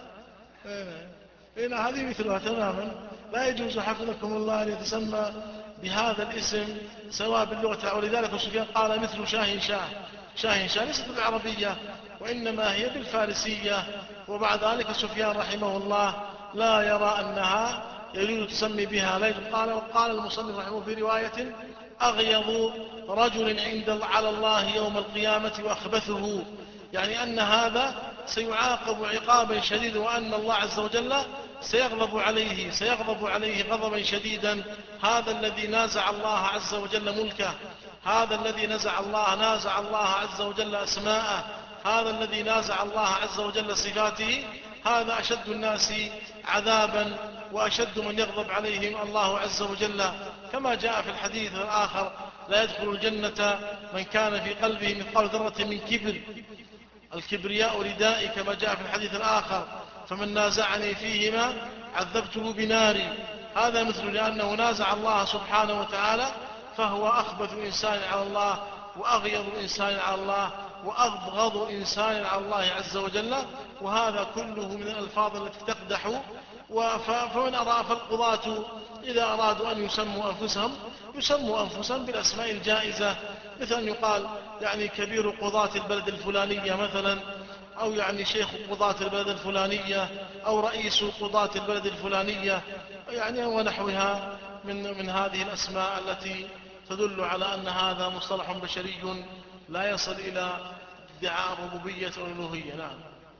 هنا هذه مثلها تماما. لا يجوز حفظكم الله أن يتسمى بهذا الاسم سواء باللغة، ولذلك سفيان قال مثل شاه شاه. شاه شاه ليست بالعربية وإنما هي بالفارسية. وبعد ذلك سفيان رحمه الله لا يرى أنها يجوز تسمي بها. لا يجوز. قال وقال المصنف رحمه في رواية أغيظ رجل عند على الله يوم القيامة وأخبثه، يعني أن هذا سيعاقب عقابا شديدا وأن الله عز وجل سيغضب عليه سيغضب عليه غضبا شديدا. هذا الذي نازع الله عز وجل ملكه، هذا الذي نزع الله نازع الله عز وجل أسماءه، هذا الذي نازع الله عز وجل صفاته، هذا أشد الناس عذابا وأشد من يغضب عليهم الله عز وجل. كما جاء في الحديث الآخر لا يدخل الجنة من كان في قلبه مثقال ذرة من كبر، الكبرياء ردائي كما جاء في الحديث الآخر، فمن نازعني فيهما عذبته بناري. هذا مثل لأنه نازع الله سبحانه وتعالى، فهو أخبث إنسان على الله وأغيظ إنسان على الله وأبغض إنسان على الله عز وجل. وهذا كله من الألفاظ التي تقدح. فمن أرى فالقضاة إذا أرادوا أن يسموا أنفسهم يسموا أنفسهم بالأسماء الجائزة، مثل أن يقال يعني كبير قضاة البلد الفلانية مثلا، أو يعني شيخ قضاة البلد الفلانية، أو رئيس قضاة البلد الفلانية، يعني ونحوها من, من هذه الأسماء التي تدل على أن هذا مصطلح بشري لا يصل إلى ادعاء الربوبية والألوهية. نعم.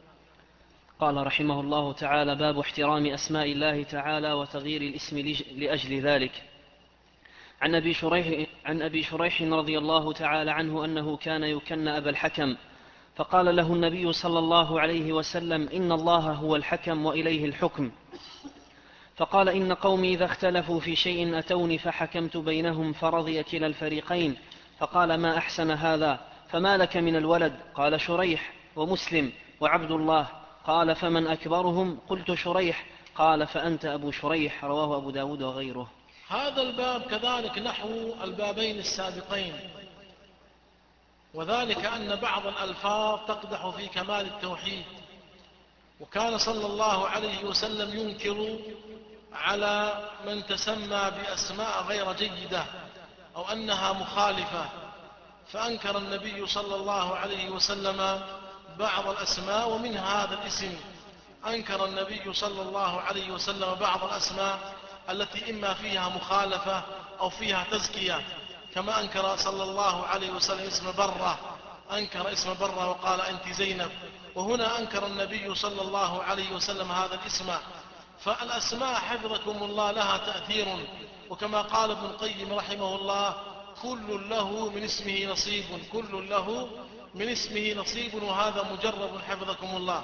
قال رحمه الله تعالى: باب احترام أسماء الله تعالى وتغيير الاسم لأجل ذلك. عن أبي شريح, عن أبي شريح رضي الله تعالى عنه أنه كان يكنى أبا الحكم، فقال له النبي صلى الله عليه وسلم: إن الله هو الحكم وإليه الحكم. فقال: إن قومي إذا اختلفوا في شيء أتوني فحكمت بينهم فرضي كلا الفريقين. فقال: ما أحسن هذا، فما لك من الولد؟ قال: شريح ومسلم وعبد الله. قال: فمن أكبرهم؟ قلت: شريح. قال: فأنت أبو شريح. رواه أبو داود وغيره. هذا الباب كذلك نحو البابين السابقين، وذلك أن بعض الألفاظ تقدح في كمال التوحيد، وكان صلى الله عليه وسلم ينكر على من تسمى بأسماء غير جيدة أو أنها مخالفة، فأنكر النبي صلى الله عليه وسلم بعض الأسماء، ومن هذا الاسم أنكر النبي صلى الله عليه وسلم بعض الأسماء التي إما فيها مخالفة أو فيها تزكية، كما أنكر صلى الله عليه وسلم اسم برة، أنكر اسم برة وقال أنت زينب، وهنا أنكر النبي صلى الله عليه وسلم هذا الاسم. فالأسماء حفظكم الله لها تأثير، وكما قال ابن القيم رحمه الله: كل له من اسمه نصيب، كل له من اسمه نصيب، وهذا مجرب حفظكم الله.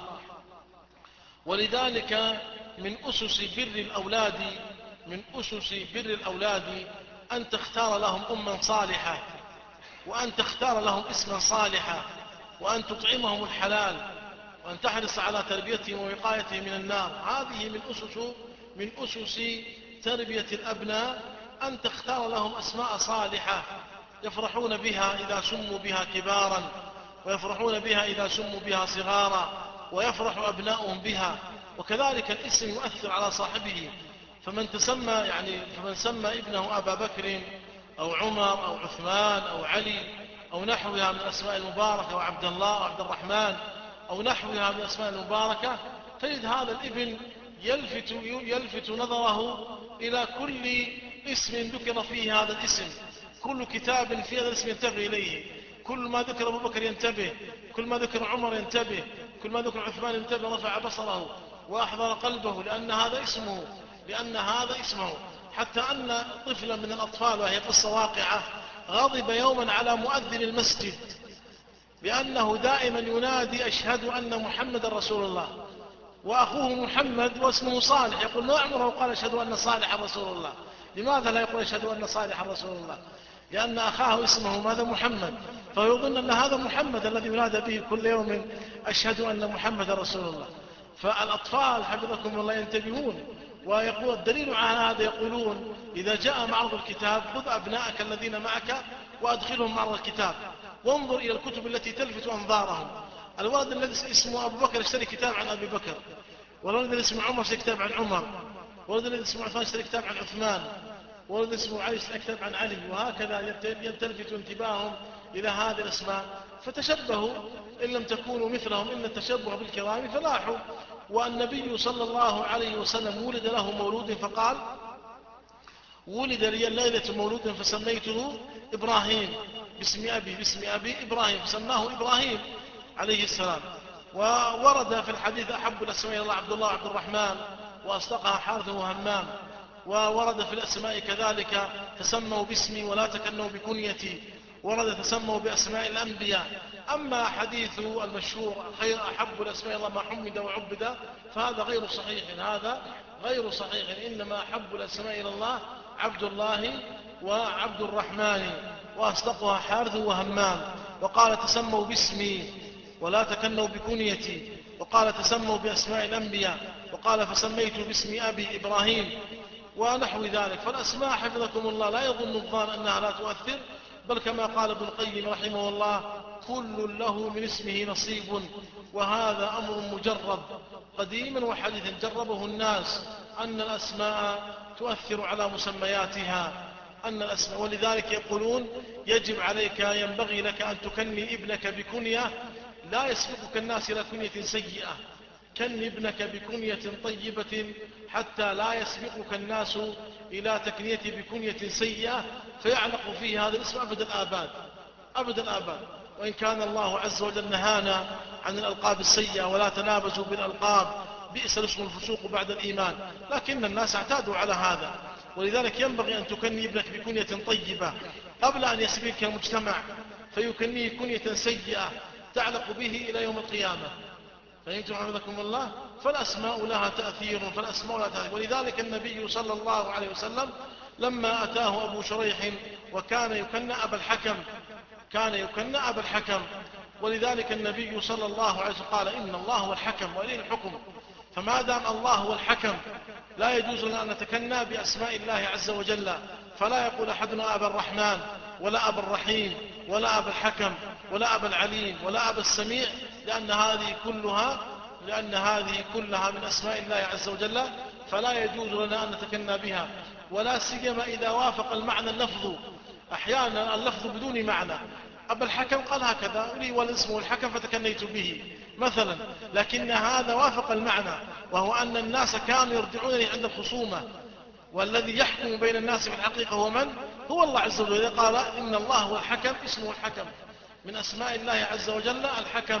ولذلك من أسس بر الأولاد من أسس بر الأولاد أن تختار لهم أما صالحة، وأن تختار لهم اسما صالحا، وأن تطعمهم الحلال، وأن تحرص على تربيتهم ووقايتهم من النار. هذه من أسس من أسس تربية الأبناء، أن تختار لهم أسماء صالحة يفرحون بها إذا سموا بها كبارا، ويفرحون بها إذا سموا بها صغارا، ويفرح أبناؤهم بها. وكذلك الاسم يؤثر على صاحبه، فمن تسمى يعني فمن سمى ابنه أبا بكر أو عمر أو عثمان أو علي أو نحوها من الأسماء المباركة، أو عبد الله أو عبد الرحمن أو نحوها من الأسماء المباركة، تجد هذا الابن يلفت, يلفت نظره إلى كل اسم ذكر فيه هذا الاسم، كل كتاب في هذا الاسم ينتبه إليه، كل ما ذكر أبو بكر ينتبه، كل ما ذكر عمر ينتبه، كل ما ذكر عثمان ينتبه، رفع بصره وأحضر قلبه، لأن هذا اسمه لأن هذا اسمه حتى أن طفلا من الأطفال، وهي قصة واقعة، غضب يوما على مؤذن المسجد لأنه دائما ينادي: أشهد أن محمد رسول الله، وأخوه محمد واسمه صالح، يقول: ما عمره قال أشهد أن صالح رسول الله، لماذا لا يقول أشهد أن صالح رسول الله؟ لأن أخاه اسمه ماذا؟ محمد، فيظن أن هذا محمد الذي ينادى به كل يوم أشهد أن محمد رسول الله. فالأطفال حفظكم الله ينتبهون، ويقول الدليل على هذا يقولون إذا جاء معرض الكتاب خذ أبناءك الذين معك وأدخلهم معرض الكتاب، وانظر إلى الكتب التي تلفت أنظارهم. الولد الذي اسمه أبو بكر اشتري كتاب عن أبي بكر، والولد الذي اسمه عمر اشتري كتاب عن عمر، والولد الذي اسمه عثمان اشتري كتاب عن عثمان، والذي اسمه علي اشتري كتاب عن علي، وهكذا يلتفت انتباههم إلى هذه الأسماء. فتشبهوا إن لم تكونوا مثلهم، إن التشبه بالكرام فلاحوا. والنبي صلى الله عليه وسلم ولد له مولود فقال ولد لي الليلة مولود فسميته إبراهيم باسم أبي باسم أبي إبراهيم، فسماه إبراهيم عليه السلام. وورد في الحديث أحب الأسماء إلى الله عبد الله وعبد الرحمن، وأصدقها حارث وهمام. وورد في الأسماء كذلك تسموا باسمي ولا تكنوا بكنيتي، ورد تسموا بأسماء الأنبياء. أما حديث المشهور خير أحب الأسماء إلى الله ما حمد وعبد، فهذا غير صحيح، هذا غير صحيح. إنما أحب الأسماء إلى الله عبد الله وعبد الرحمن، وأصدقها حارث وهمام. وقال تسموا باسمي ولا تكنوا بكنيتي، وقال تسموا بأسماء الأنبياء، وقال فسميت باسم أبي إبراهيم، ونحو ذلك. فالأسماء حفظكم الله لا يظن الظان أنها لا تؤثر، بل كما قال ابن القيم رحمه الله كل له من اسمه نصيب، وهذا أمر مجرب قديما وحديثا جربه الناس، أن الأسماء تؤثر على مسمياتها، أن الأسماء. ولذلك يقولون يجب عليك ينبغي لك أن تكني ابنك بكنية لا يسبقك الناس إلى كنية سيئة. كن ابنك بكنية طيبة حتى لا يسبقك الناس إلى تكنية بكنية سيئة فيعلق فيه هذا الاسم أبد الآباد أبد الآباد. وإن كان الله عز وجل نهانا عن الألقاب السيئة ولا تنابزوا بالألقاب بئس الاسم الفسوق بعد الإيمان، لكن الناس اعتادوا على هذا. ولذلك ينبغي أن تكني ابنك بكنية طيبة قبل أن يسبقك المجتمع فيكنيه كنية سيئة تعلق به إلى يوم القيامة. فهمتم حفظكم الله؟ فالأسماء لها تأثير فالأسماء لها تأثير. ولذلك النبي صلى الله عليه وسلم لما أتاه أبو شريح وكان يكنى أبا الحكم كان يكنى أبا الحكم ولذلك النبي صلى الله عليه وسلم قال إن الله هو الحكم وإليه الحكم. فما دام الله هو الحكم لا يجوز لنا أن نتكنى بأسماء الله عز وجل، فلا يقول أحدنا أبا الرحمن ولا أبا الرحيم ولا أبا الحكم ولا أبا العليم ولا أبا السميع، لأن هذه كلها لأن هذه كلها من أسماء الله عز وجل، فلا يجوز لنا أن نتكنى بها، ولا سيما إذا وافق المعنى اللفظ. أحيانا اللفظ بدون معنى، أبا الحكم قال هكذا لي والاسم الحكم فتكنيت به مثلا، لكن هذا وافق المعنى، وهو أن الناس كانوا يرجعون عند الخصومة، والذي يحكم بين الناس في الحقيقة هو من؟ هو الله عز وجل. قال إن الله هو الحكم، اسمه الحكم من أسماء الله عز وجل الحكم،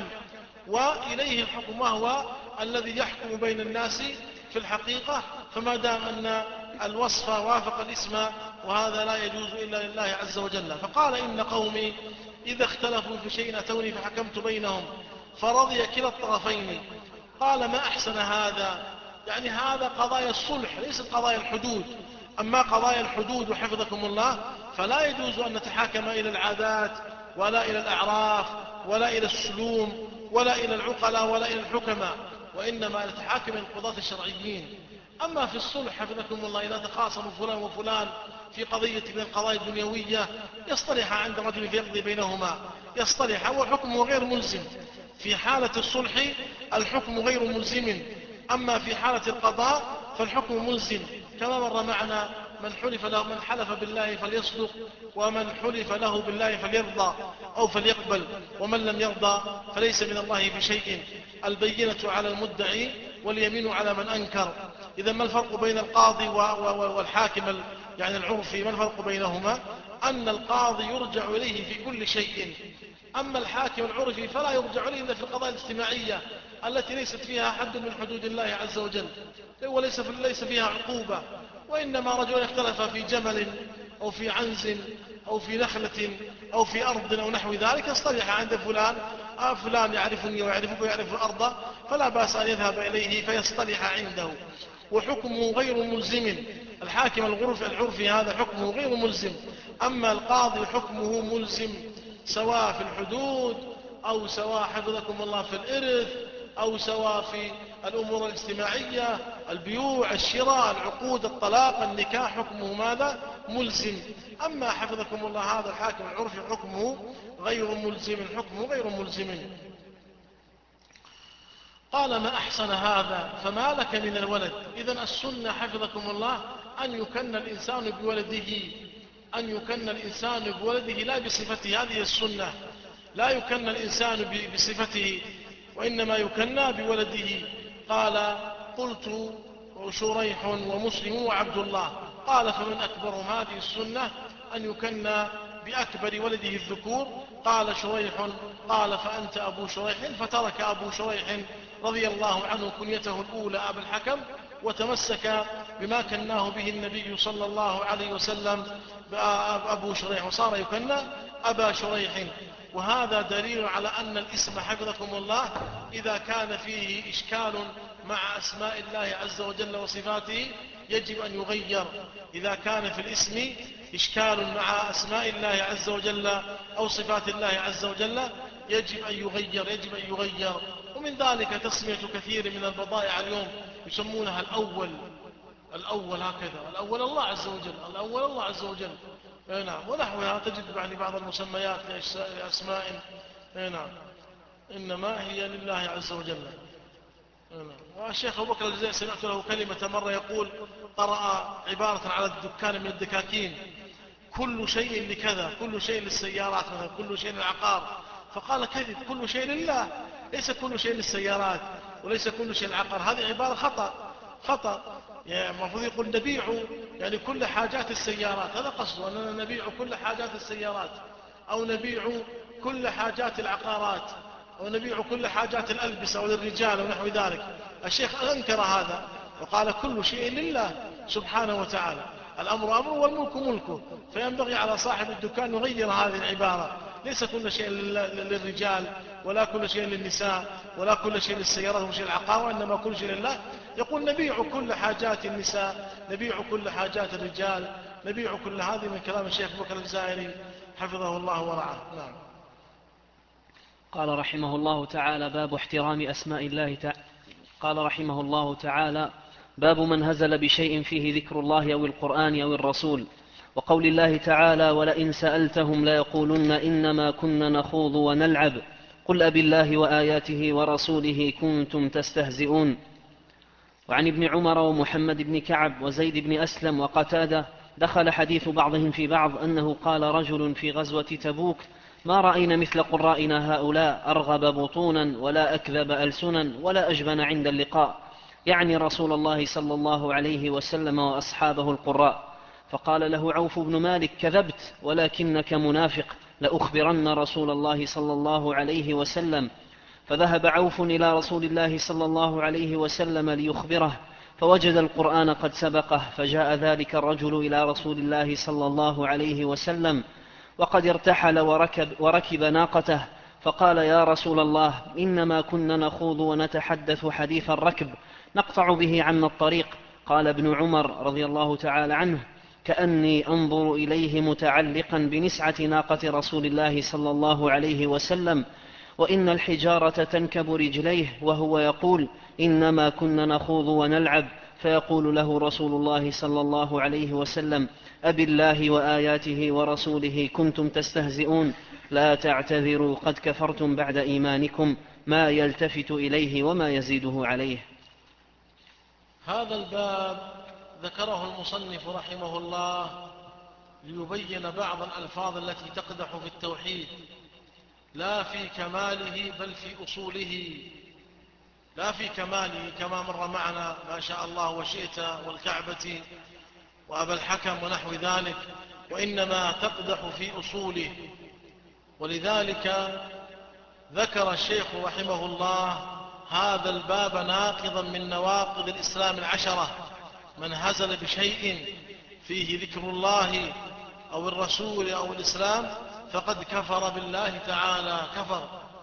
وإليه الحكم وهو الذي يحكم بين الناس في الحقيقة. فما دام أن الوصف وافق الاسم، وهذا لا يجوز إلا لله عز وجل. فقال إن قومي إذا اختلفوا في شيء أتوني فحكمت بينهم فرضي كلا الطرفين. قال ما أحسن هذا، يعني هذا قضايا الصلح ليست قضايا الحدود. أما قضايا الحدود وحفظكم الله فلا يجوز أن نتحاكم إلى العادات ولا إلى الأعراف ولا إلى السلوم ولا إلى العقلاء ولا إلى الحكماء، وإنما نتحاكم إلى القضاة الشرعيين. أما في الصلح حفظكم الله إذا تخاصم فلان وفلان في قضية من القضايا الدنيوية يصطلح عند رجل فيقضي بينهما، يصطلح وحكمه غير ملزم. في حالة الصلح الحكم غير ملزم، أما في حالة القضاء فالحكم ملزم، كما مر معنا من حلف له من حلف بالله فليصدق، ومن حلف له بالله فليرضى أو فليقبل، ومن لم يرضى فليس من الله بشيء. البينة على المدعي واليمين على من أنكر. إذا ما الفرق بين القاضي والحاكم يعني العرفي؟ ما الفرق بينهما؟ أن القاضي يرجع إليه في كل شيء، أما الحاكم العرفي فلا يرجع إليه إلا في القضايا الاجتماعية التي ليست فيها حد من حدود الله عز وجل، وليس ليس فيها عقوبة، وإنما رجل اختلف في جمل أو في عنز أو في نخلة أو في أرض أو نحو ذلك، اصطلح عند فلان آه فلان يعرفني ويعرفك ويعرف الأرض، فلا بأس أن يذهب إليه فيصطلح عنده، وحكمه غير ملزم. الحاكم الغرف العرفي هذا حكمه غير ملزم، أما القاضي حكمه ملزم سواء في الحدود أو سواء حفظكم الله في الإرث أو سواء في الأمور الاجتماعية، البيوع، الشراء، العقود، الطلاق، النكاح، حكمه ماذا؟ ملزم. أما حفظكم الله هذا الحاكم العرفي حكمه غير ملزم، حكمه غير ملزم. قال ما أحسن هذا فما لك من الولد. إذن السنة حفظكم الله أن يكن الإنسان بولده، أن يكن الإنسان بولده لا بصفته، هذه السنة. لا يكن الإنسان بصفته وإنما يكن بولده. قال قلت شريح ومسلم وعبد الله. قال فمن أكبرهم هذه السنة أن يكن بأكبر ولده الذكور. قال شريح قال فأنت أبو شريح. فترك أبو شريح رضي الله عنه كنيته الأولى أبا الحكم وتمسك بما كناه به النبي صلى الله عليه وسلم أبو شريح، وصار يكنى أبا شريح. وهذا دليل على أن الاسم حفظكم الله إذا كان فيه إشكال مع أسماء الله عز وجل وصفاته يجب أن يغير. إذا كان في الاسم إشكال مع أسماء الله عز وجل أو صفات الله عز وجل يجب أن يغير، يجب أن يغير. ومن ذلك تسمية كثير من البضائع اليوم يسمونها الأول، الأول هكذا، الأول الله عز وجل، الأول الله عز وجل. نعم. ونحوها تجد يعني بعض المسميات لأسماء نعم إنما هي لله عز وجل. نعم. والشيخ أبو بكر الجزائري سمعت له كلمة مرة يقول قرأ عبارة على الدكان من الدكاكين كل شيء لكذا، كل شيء للسيارات مثلا، كل شيء للعقار. فقال كذب، كل شيء لله، ليس كل شيء للسيارات وليس كل شيء للعقار. هذه عبارة خطأ، خطأ. يعني المفروض يقول نبيع يعني كل حاجات السيارات، هذا قصده أننا نبيع كل حاجات السيارات أو نبيع كل حاجات العقارات أو نبيع كل حاجات الألبسة وللرجال ونحو ذلك. الشيخ أنكر هذا وقال كل شيء لله سبحانه وتعالى، الأمر أمر والملك ملكه. فينبغي على صاحب الدكان يغير هذه العبارة، ليس كل شيء للرجال ولا كل شيء للنساء ولا كل شيء للسيارات وشيء العقار، وإنما كل شيء لله. يقول نبيع كل حاجات النساء، نبيع كل حاجات الرجال، نبيع كل هذه. من كلام الشيخ بكر الجزائري حفظه الله ورعاه. نعم. قال رحمه الله تعالى باب احترام أسماء الله تعالى. قال رحمه الله تعالى باب من هزل بشيء فيه ذكر الله أو القرآن أو الرسول، وقول الله تعالى ولئن سألتهم ليقولن إنما كنا نخوض ونلعب قل أبي الله وآياته ورسوله كنتم تستهزئون. وعن ابن عمر ومحمد بن كعب وزيد بن أسلم وقتادة دخل حديث بعضهم في بعض أنه قال رجل في غزوة تبوك ما رأينا مثل قرائنا هؤلاء أرغب بطونا ولا أكذب ألسنا ولا أجبن عند اللقاء، يعني رسول الله صلى الله عليه وسلم وأصحابه القراء. فقال له عوف بن مالك كذبت ولكنك منافق، لأخبرن رسول الله صلى الله عليه وسلم. فذهب عوف إلى رسول الله صلى الله عليه وسلم ليخبره فوجد القرآن قد سبقه، فجاء ذلك الرجل إلى رسول الله صلى الله عليه وسلم وقد ارتحل وركب, وركب ناقته، فقال يا رسول الله إنما كنا نخوض ونتحدث حديث الركب نقطع به عنا الطريق. قال ابن عمر رضي الله تعالى عنه كأني أنظر إليه متعلقا بنسعة ناقة رسول الله صلى الله عليه وسلم وإن الحجارة تنكب رجليه وهو يقول إنما كنا نخوض ونلعب، فيقول له رسول الله صلى الله عليه وسلم أبي الله وآياته ورسوله كنتم تستهزئون، لا تعتذروا قد كفرتم بعد إيمانكم، ما يلتفت إليه وما يزيده عليه. هذا الباب ذكره المصنف رحمه الله ليبين بعض الألفاظ التي تقدح في التوحيد لا في كماله بل في أصوله. لا في كماله كما مر معنا ما شاء الله وشئت والكعبة وأبا الحكم ونحو ذلك، وإنما تقدح في أصوله. ولذلك ذكر الشيخ رحمه الله هذا الباب ناقضا من نواقض الإسلام العشرة. من هزل بشيء فيه ذكر الله أو الرسول أو الإسلام فقد كفر بالله تعالى، كفر،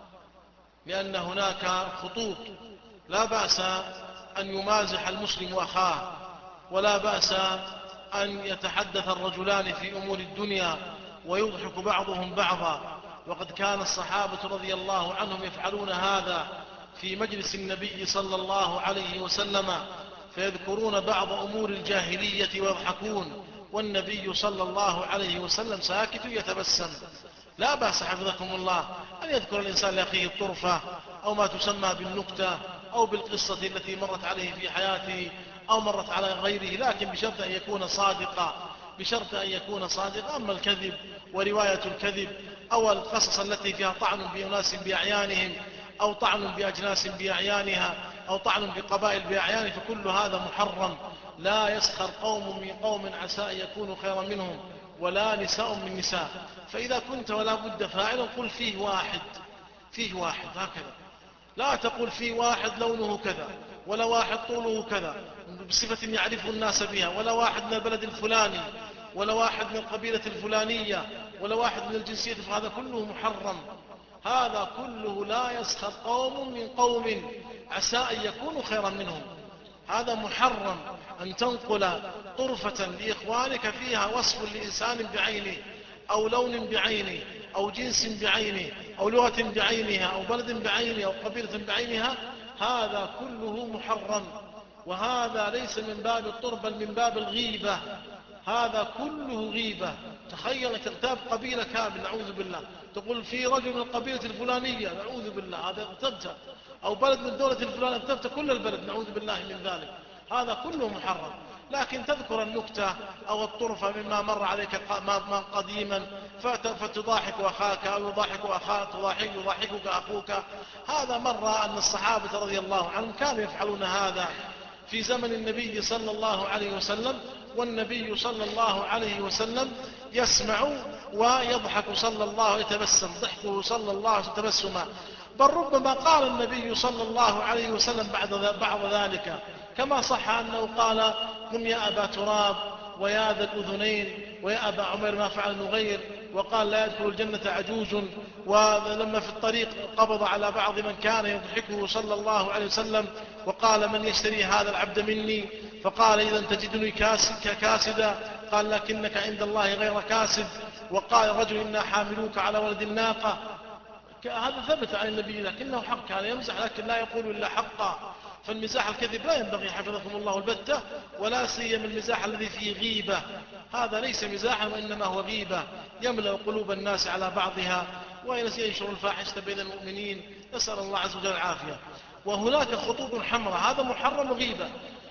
لأن هناك خطوط. لا بأس أن يمازح المسلم أخاه، ولا بأس أن يتحدث الرجلان في أمور الدنيا ويضحك بعضهم بعضا، وقد كان الصحابة رضي الله عنهم يفعلون هذا في مجلس النبي صلى الله عليه وسلم، فيذكرون بعض أمور الجاهلية ويضحكون والنبي صلى الله عليه وسلم ساكت يتبسم. لا بأس حفظكم الله أن يذكر الإنسان لأخيه الطرفة أو ما تسمى بالنكتة أو بالقصة التي مرت عليه في حياته أو مرت على غيره، لكن بشرط أن يكون صادقا، بشرط أن يكون صادقا. أما الكذب ورواية الكذب أو القصص التي فيها طعن بأناس بأعيانهم أو طعن بأجناس بأعيانها أو طعن بقبائل بأعيان، فكل هذا محرم. لا يسخر قوم من قوم عسى أن يكونوا خيرا منهم ولا نساء من نساء. فإذا كنت ولا بد فاعلا قل فيه واحد، فيه واحد هكذا، لا تقول فيه واحد لونه كذا ولا واحد طوله كذا بصفة يعرف الناس بها، ولا واحد من البلد الفلاني ولا واحد من القبيلة الفلانية ولا واحد من الجنسية، فهذا كله محرم. هذا كله لا يسخر قوم من قوم عسى أن يكونوا خيرا منهم. هذا محرم أن تنقل طرفة لإخوانك فيها وصف لإنسان بعينه أو لون بعينه أو جنس بعينه أو لغة بعينها أو بلد بعينه أو قبيلة بعينها، هذا كله محرم. وهذا ليس من باب الطرب بل من باب الغيبة، هذا كله غيبة. تخيل تغتاب قبيلة كامل نعوذ بالله، تقول في رجل من القبيلة الفلانية نعوذ بالله، هذا اغتبت، أو بلد من دولة الفلانية اغتبت كل البلد نعوذ بالله من ذلك، هذا كله محرم. لكن تذكر النكتة أو الطرفة مما مر عليك قديما فتضاحك أخاك أو يضاحك أخاك تضاحك يضاحكك أخوك، هذا مر أن الصحابة رضي الله عنهم كانوا يفعلون هذا في زمن النبي صلى الله عليه وسلم، والنبي صلى الله عليه وسلم يسمع ويضحك صلى الله يتبسم ضحكه صلى الله عليه وسلم تبسما. بل ربما قال النبي صلى الله عليه وسلم بعد بعض ذلك كما صح أنه قال قم يا أبا تراب ويا ذا الأذنين ويا أبا عمر ما فعل نغير، وقال لا يدخل الجنة عجوز، ولما في الطريق قبض على بعض من كان يضحكه صلى الله عليه وسلم وقال من يشتري هذا العبد مني، فقال إذا تجدني كاسدا، قال لكنك عند الله غير كاسد. وقال رجل إنا حاملوك على ولد الناقة، هذا ثبت عن النبي لكنه حق، كان يمزح لكن لا يقول إلا حقا. فالمزاح الكذب لا ينبغي حفظكم الله البتة، ولا سيما المزاح الذي فيه غيبة، هذا ليس مزاحا وإنما هو غيبة يملأ قلوب الناس على بعضها وينشر الفاحشة بين المؤمنين، نسأل الله عز وجل العافية. وهناك خطوط حمراء، هذا محرم غيبة،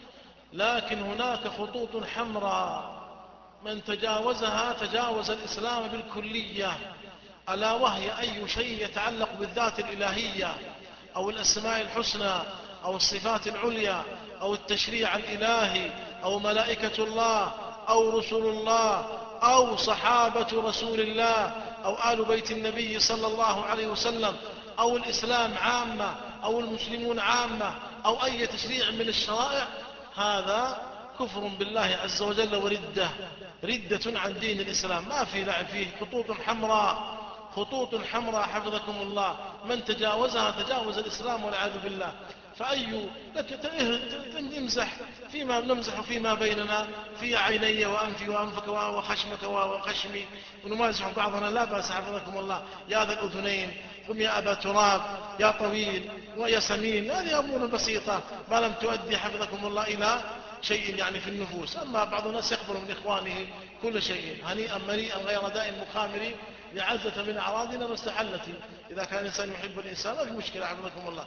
لكن هناك خطوط حمراء من تجاوزها تجاوز الإسلام بالكلية، ألا وهي أي شيء يتعلق بالذات الإلهية أو الأسماء الحسنى أو الصفات العليا أو التشريع الإلهي أو ملائكة الله أو رسل الله أو صحابة رسول الله أو آل بيت النبي صلى الله عليه وسلم أو الإسلام عامة أو المسلمون عامة أو أي تشريع من الشرائع، هذا كفر بالله عز وجل وردة ردة عن دين الإسلام، ما في لعب فيه، خطوط حمراء، خطوط حمراء حفظكم الله، من تجاوزها تجاوز الإسلام والعياذ بالله. فأي لك تمزح فيما نمزح فيما بيننا في عيني وأنفي وأنفك وخشمك وخشمي ونمازح بعضنا، لا بأس حفظكم الله. يا ذا الأذنين، قم يا أبا تراب، يا طويل ويا سمين، هذه أمور بسيطة ما لم تؤدي حفظكم الله إلى شيء يعني في النفوس. أما بعض الناس يقبل من إخوانه كل شيء هنيئا مريئا غير دائم مخامر لعزة من أعراضنا واستحلتي، إذا كان الإنسان يحب الإنسان ما في مشكلة حفظكم الله.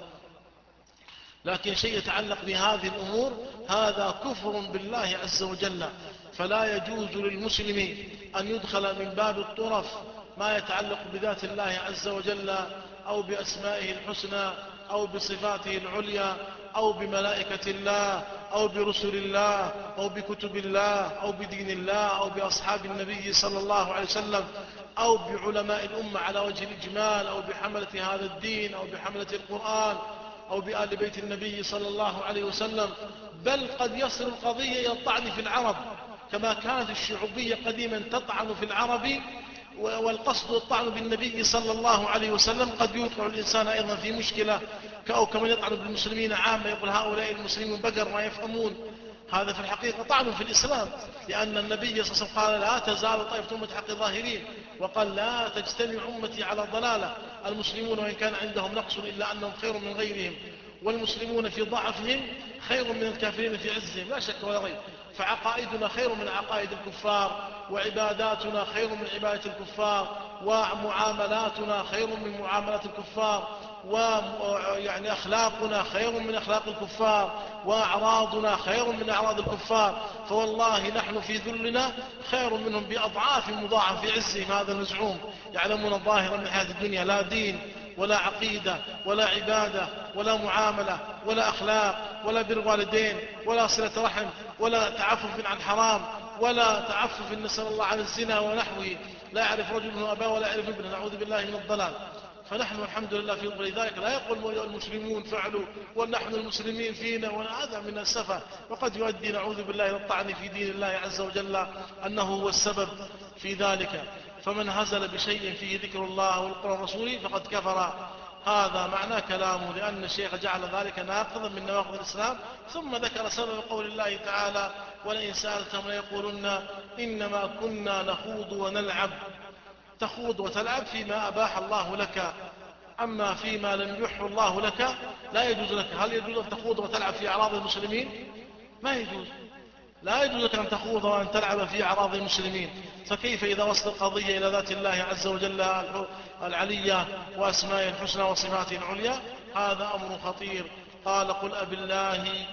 لكن شيء يتعلق بهذه الأمور هذا كفر بالله عز وجل، فلا يجوز للمسلم أن يدخل من باب الطرف ما يتعلق بذات الله عز وجل أو بأسمائه الحسنى أو بصفاته العليا أو بملائكة الله أو برسل الله أو بكتب الله أو بدين الله أو بأصحاب النبي صلى الله عليه وسلم أو بعلماء الأمة على وجه الإجمال أو بحملة هذا الدين أو بحملة القرآن أو بآل بيت النبي صلى الله عليه وسلم. بل قد يصل القضية إلى الطعن في العرب، كما كانت الشعوبية قديما تطعن في العرب والقصد الطعن بالنبي صلى الله عليه وسلم، قد يوقع الإنسان أيضا في مشكلة، أو كمن يطعن بالمسلمين عامة يقول هؤلاء المسلمون بقر ما يفهمون، هذا في الحقيقة طعن في الإسلام، لأن النبي صلى الله عليه وسلم قال لا تزال طائفة أمتي حق ظاهرين، وقال لا تجتمع أمتي على ضلالة. المسلمون وإن كان عندهم نقص إلا أنهم خير من غيرهم، والمسلمون في ضعفهم خير من الكافرين في عزهم، لا شك ولا ريب. فعقائدنا خير من عقائد الكفار، وعباداتنا خير من عبادة الكفار، ومعاملاتنا خير من معاملات الكفار، ويعني أخلاقنا خير من أخلاق الكفار، وأعراضنا خير من أعراض الكفار. فوالله نحن في ذلنا خير منهم بأضعاف مضاعف في عزهم هذا المزعوم. يعلمون ظاهرا من حياة الدنيا، لا دين ولا عقيدة ولا عبادة ولا معاملة ولا أخلاق ولا بر والدين ولا صلة رحم ولا تعفف عن حرام ولا تعفف نسأل الله عن الزنا ونحوه. لا يعرف رجل أباه ولا يعرف ابنه، نعوذ بالله من الضلال. فنحن الحمد لله في ولذلك لا يقول المسلمون فعلوا ونحن المسلمين فينا، وهذا من السفه، وقد يؤدي نعوذ بالله الى الطعن في دين الله عز وجل أنه هو السبب في ذلك. فمن هزل بشيء فيه ذكر الله والقرآن رسوله فقد كفر. هذا معنى كلامه، لأن الشيخ جعل ذلك ناقضا من نواقض الإسلام. ثم ذكر سبب قول الله تعالى ولئن سألتهم ليقولن إنما كنا نخوض ونلعب. تخوض وتلعب فيما أباح الله لك، أما فيما لم يبح الله لك لا يجوز لك. هل يجوز أن تخوض وتلعب في أعراض المسلمين؟ ما يجوز، لا يجوز لك أن تخوض وأن تلعب في أعراض المسلمين. فكيف إذا وصل القضية إلى ذات الله عز وجل العلية وأسمائه الحسنى وصفاته العليا؟ هذا أمر خطير. قال قل أب الله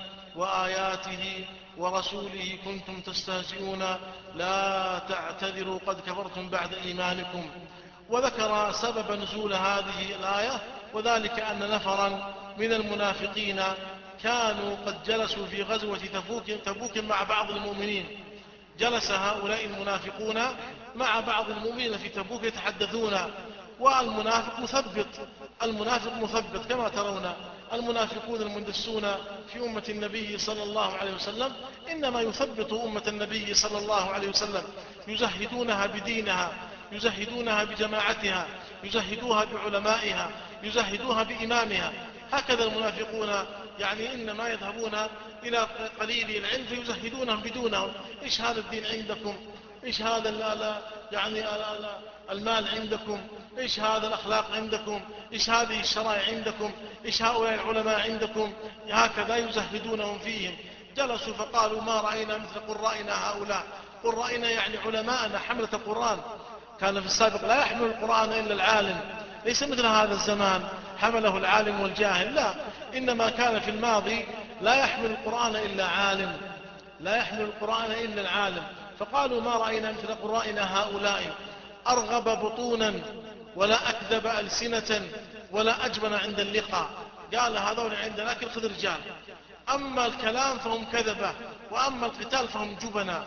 وآياته ورسوله كنتم تستهزئون لا تعتذروا قد كفرتم بعد إيمانكم. وذكر سبب نزول هذه الآية، وذلك أن نفرا من المنافقين كانوا قد جلسوا في غزوة تبوك, تبوك مع بعض المؤمنين. جلس هؤلاء المنافقون مع بعض المؤمنين في تبوك يتحدثون، والمنافق مثبط. المنافق مثبط كما ترون المنافقون المندسون في أمة النبي صلى الله عليه وسلم إنما يثبط أمة النبي صلى الله عليه وسلم، يزهدونها بدينها، يزهدونها بجماعتها، يزهدوها بعلمائها، يزهدوها بإمامها. هكذا المنافقون، يعني إنما يذهبون إلى قليل العلم فيزهدونهم بدونهم. إيش هذا الدين عندكم؟ إيش هذا لا لا يعني لا لا المال عندكم؟ إيش هذا الأخلاق عندكم؟ إيش هذه الشرائع عندكم؟ إيش هؤلاء العلماء عندكم؟ هكذا يزهدونهم فيهم. جلسوا فقالوا ما رأينا مثل قرائنا هؤلاء. قرائنا يعني علماءنا حملة القرآن. كان في السابق لا يحمل القرآن إلا العالم، ليس مثل هذا الزمان حمله العالم والجاهل، لا، إنما كان في الماضي لا يحمل القرآن إلا عالم، لا يحمل القرآن إلا العالم. فقالوا ما رأينا مثل قرائنا هؤلاء أرغب بطونا ولا أكذب ألسنة ولا أجبن عند اللقاء. قال هذول عند الأكل خذ رجال، أما الكلام فهم كذبة، وأما القتال فهم جبنا.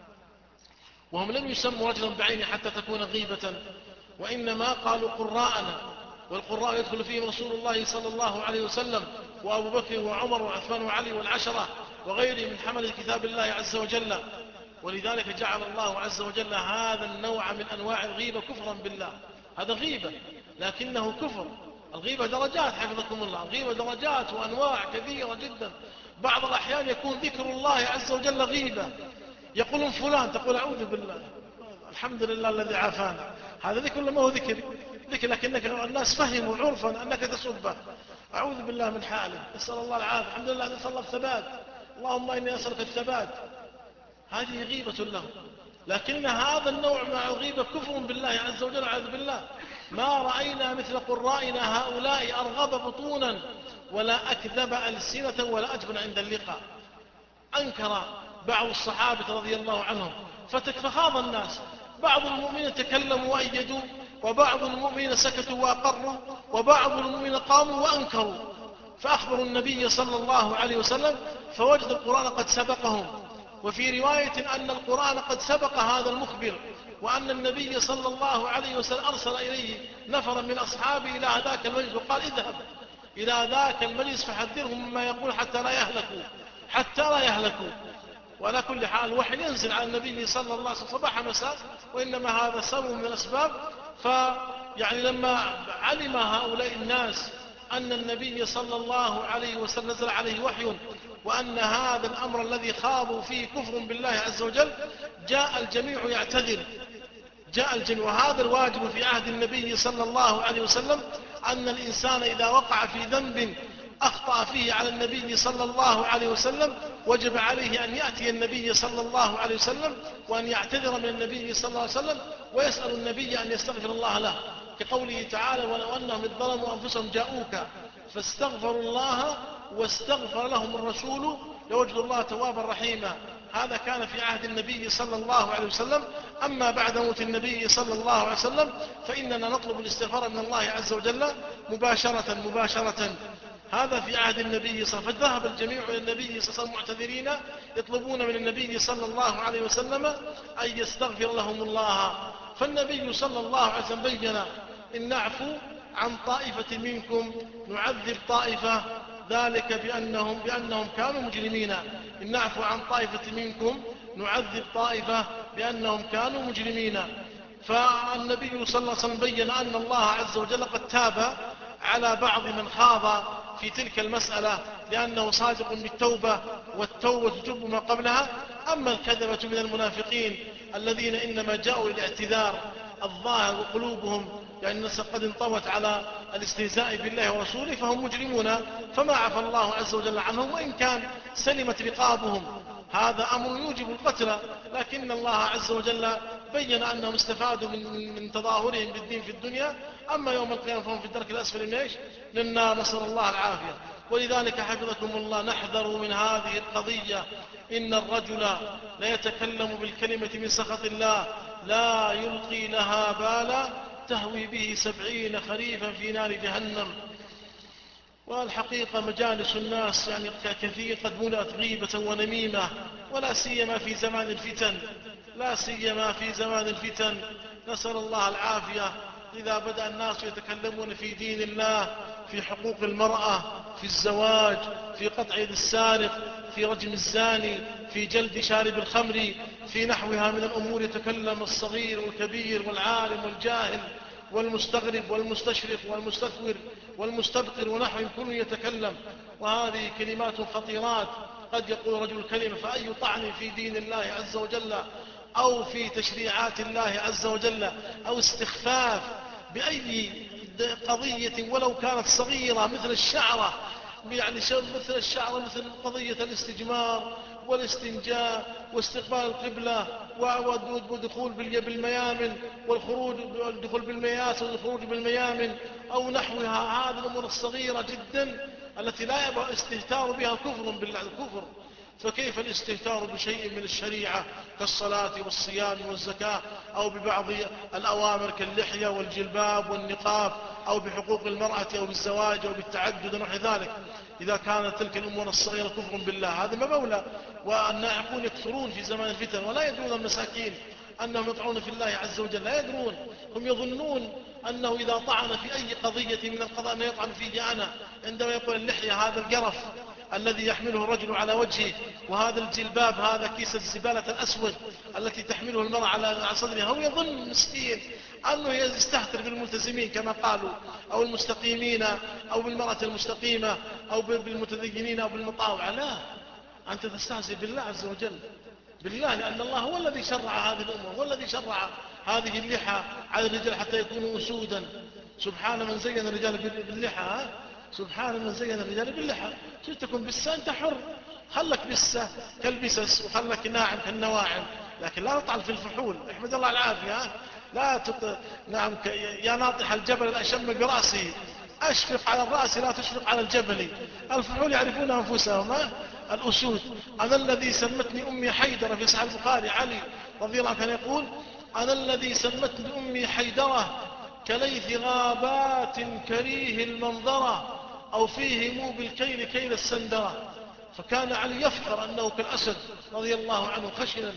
وهم لم يسموا رجلا بعينه حتى تكون غيبة، وإنما قالوا قراءنا، والقراء يدخل فيهم رسول الله صلى الله عليه وسلم وأبو بكر وعمر وعثمان وعلي والعشرة وغيرهم من حمل كتاب الله عز وجل. ولذلك جعل الله عز وجل هذا النوع من أنواع الغيبة كفرا بالله. هذا غيبة لكنه كفر. الغيبة درجات حفظكم الله، الغيبة درجات وأنواع كثيرة جدا. بعض الأحيان يكون ذكر الله عز وجل غيبة، يقولون فلان تقول أعوذ بالله الحمد لله الذي عافانا، هذا ذكر ما هو ذكر ذكر لكنك الناس فهموا عرفا أنك تسبه، أعوذ بالله من حاله، نسأل الله العافية، الحمد لله نسأل الله الثبات، اللهم إني أسألك الثبات. هذه غيبة له، لكن هذا النوع من الغيبة كفر بالله عز وجل والعياذ بالله. ما رأينا مثل قرائنا هؤلاء أرغب بطونا ولا أكذب ألسنة ولا أجبن عند اللقاء. أنكر بعض الصحابة رضي الله عنهم فخاض الناس، بعض المؤمنين تكلموا وأيدوا، وبعض المؤمنين سكتوا وأقروا، وبعض المؤمنين قاموا وأنكروا، فأخبروا النبي صلى الله عليه وسلم فوجد القرآن قد سبقهم. وفي رواية أن القرآن قد سبق هذا المخبر، وأن النبي صلى الله عليه وسلم أرسل إليه نفرا من أصحابه إلى ذاك المجلس وقال اذهب إلى ذاك المجلس فحذرهم مما يقول حتى لا يهلكوا حتى لا يهلكوا. وعلى كل حال الوحي ينزل على النبي صلى الله عليه وسلم صباح مساء، وإنما هذا سبب من الأسباب. فيعني لما علم هؤلاء الناس أن النبي صلى الله عليه وسلم نزل عليه وحي، وأن هذا الأمر الذي خاضوا فيه كفر بالله عز وجل، جاء الجميع يعتذر، جاء الجميع. وهذا الواجب في عهد النبي صلى الله عليه وسلم، أن الإنسان إذا وقع في ذنب أخطأ فيه على النبي صلى الله عليه وسلم، وجب عليه أن يأتي النبي صلى الله عليه وسلم وأن يعتذر من النبي صلى الله عليه وسلم، ويسأل النبي أن يستغفر الله له، كقوله تعالى: ولو أنهم إذ ظلموا أنفسهم جاءوك فاستغفروا الله واستغفر لهم الرسول لوجدوا الله توابا رحيما. هذا كان في عهد النبي صلى الله عليه وسلم. أما بعد موت النبي صلى الله عليه وسلم فإننا نطلب الاستغفار من الله عز وجل مباشرة مباشرة. هذا في عهد النبي صلى الله عليه وسلم، فذهب الجميع إلى النبي صلى الله عليه وسلم معتذرين، يطلبون من النبي صلى الله عليه وسلم أن يستغفر لهم الله. فالنبي صلى الله عليه وسلم بين: إن نعفو عن طائفة منكم نعذب طائفة، ذلك بأنهم, بأنهم كانوا مجرمين. إن نعفو عن طائفة منكم نعذب طائفة بأنهم كانوا مجرمين. فالنبي صلى الله عليه وسلم بين أن الله عز وجل قد تاب على بعض من خاض في تلك المسألة، لأنه صادق بالتوبة، والتوبة تجب ما قبلها. أما الكذبة من المنافقين الذين إنما جاءوا للاعتذار الظاهر وقلوبهم يعني الناس قد انطوت على الاستهزاء بالله ورسوله، فهم مجرمون، فما عفى الله عز وجل عنهم، وإن كان سلمت رقابهم. هذا أمر يوجب القتل، لكن الله عز وجل بين أنهم استفادوا من, من تظاهرهم بالدين في الدنيا، أما يوم القيامة فهم في الدرك الأسفل من إيش؟ للنار، نسأل الله العافية. ولذلك حفظكم الله نحذر من هذه القضية. إن الرجل ليتكلم بالكلمة من سخط الله لا يلقي لها بالا تهوي به سبعين خريفا في نار جهنم. والحقيقة مجالس الناس يعني كثير قد ملأت غيبة ونميمة، ولا سيما في زمان الفتن، لا سيما في زمان الفتن، نسأل الله العافية. إذا بدأ الناس يتكلمون في دين الله، في حقوق المرأة، في الزواج، في قطع يد السارق، في رجم الزاني، في جلد شارب الخمر، في نحوها من الأمور، يتكلم الصغير والكبير والعالم والجاهل والمستغرب والمستشرق والمستثمر والمستبقر ونحو كل يتكلم. وهذه كلمات خطيرات. قد يقول رجل كلمة فأي طعن في دين الله عز وجل أو في تشريعات الله عز وجل أو استخفاف بأي قضية ولو كانت صغيرة مثل الشعرة، يعني مثل الشعرة مثل قضية الاستجمار والاستنجاء واستقبال القبلة والدخول بالميامن والخروج والدخول بالمياس والخروج بالميامن أو نحوها. هذه الأمور الصغيرة جدا التي لا يبقى استهتار بها كفر بالله كفر. فكيف الاستهتار بشيء من الشريعة كالصلاة والصيام والزكاة، أو ببعض الأوامر كاللحية والجلباب والنقاب، أو بحقوق المرأة أو بالزواج أو بالتعدد ونحو ذلك، إذا كانت تلك الأمور الصغيرة كفر بالله؟ هذا ما مولى. والناعقون يكثرون في زمان الفتن ولا يدرون المساكين أنهم يطعنون في الله عز وجل، لا يدرون. هم يظنون أنه إذا طعن في أي قضية من القضاء أنه يطعن فيه أنا. عندما يقول اللحية هذا القرف الذي يحمله الرجل على وجهه، وهذا الجلباب هذا كيس الزبالة الأسود التي تحمله المرأة على صدرها، هو يظن مسكين أنه يستهتر بالملتزمين كما قالوا، أو المستقيمين، أو بالمرأة المستقيمة، أو بالمتدينين، أو بالمطاوعة. لا، أنت تستهزئ بالله عز وجل، بالله، لأن الله هو الذي شرع هذه الأمور، هو الذي شرع هذه اللحى على الرجال حتى يكونوا أسودا. سبحان من زين الرجال باللحى، سبحان من زين الرجال باللحى. تكون بسة أنت حر، خلك بسة كالبسس وخلك ناعم كالنواعم، لكن لا تطعن في الفحول. احمد الله العافية. لا تط... نعم ك... يا ناطح الجبل الأشم برأسه أشفق على الرأس لا تشفق على الجبل. الفحول يعرفون أنفسهم، الأسود. أنا الذي سمتني أمي حيدرة في صحيح البخاري، علي رضي الله عنه كان يقول: أنا الذي سمتني أمي حيدرة كليث غابات كريه المنظرة أو فيه مو بالكيل كيل السندرة. فكان علي يفخر أنه كالأسد رضي الله عنه، خشنا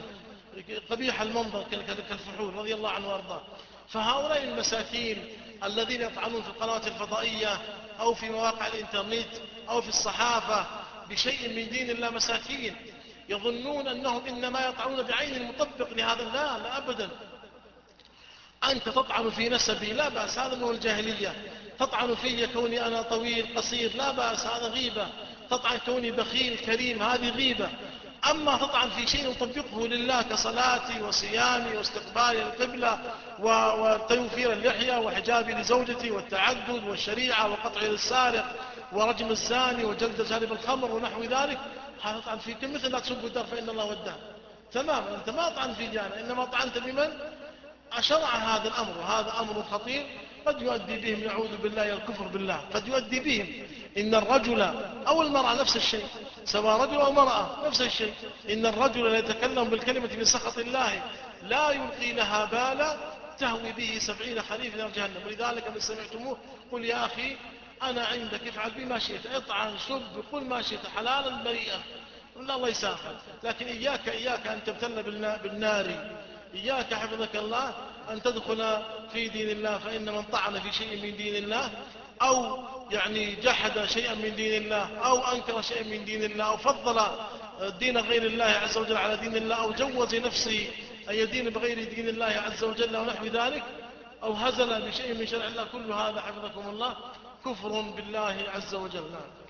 قبيح المنظر كالفحول رضي الله عنه وارضاه. فهؤلاء المساكين الذين يطعنون في القنوات الفضائية أو في مواقع الإنترنت أو في الصحافة بشيء من دين الله، مساكين يظنون أنهم إنما يطعنون بعين المطبق لهذا. لا لا أبدا. أنت تطعن في نسبي لا بأس، هذا من الجاهلية، تطعن في كوني أنا طويل قصير لا بأس، هذا غيبة. تطعن كوني بخيل كريم، هذه غيبة. أما تطعن في شيء يطبقه لله كصلاتي وصيامي واستقبالي القبلة وتوفير اللحية وحجابي لزوجتي والتعدد والشريعة وقطع السارق ورجم الزاني وجلد شارب الخمر ونحو ذلك، هذا طعن فيك. مثل لا تسبوا الدار فإن الله وداه. تمام، أنت ما طعن في ديانة، إنما طعنت بمن أشرع هذا الأمر، وهذا أمر خطير قد يؤدي بهم يعوذ بالله إلى الكفر بالله، قد يؤدي بهم. إن الرجل أو المرأة نفس الشيء، سواء رجل أو مرأة نفس الشيء. إن الرجل لا يتكلم بالكلمة من سخط الله لا يلقي لها بالا تهوي به سبعين خريف نار جهنم. ولذلك من سمعتموه قل يا أخي أنا عندك افعل بما شئت، اطعن سب قل ما شئت حلالا بريئا، لا الله يسامحك. لكن إياك إياك أن تبتل بالنار، إياك حفظك الله أن تدخل في دين الله. فإن من طعن في شيء من دين الله أو يعني جحد شيئا من دين الله أو أنكر شيئا من دين الله أو فضل دين غير الله عز وجل على دين الله أو جوز نفسه أن يدين بغير دين الله عز وجل ونحو ذلك أو هزل بشيء من شرع الله، كل هذا حفظكم الله كفر بالله عز وجل.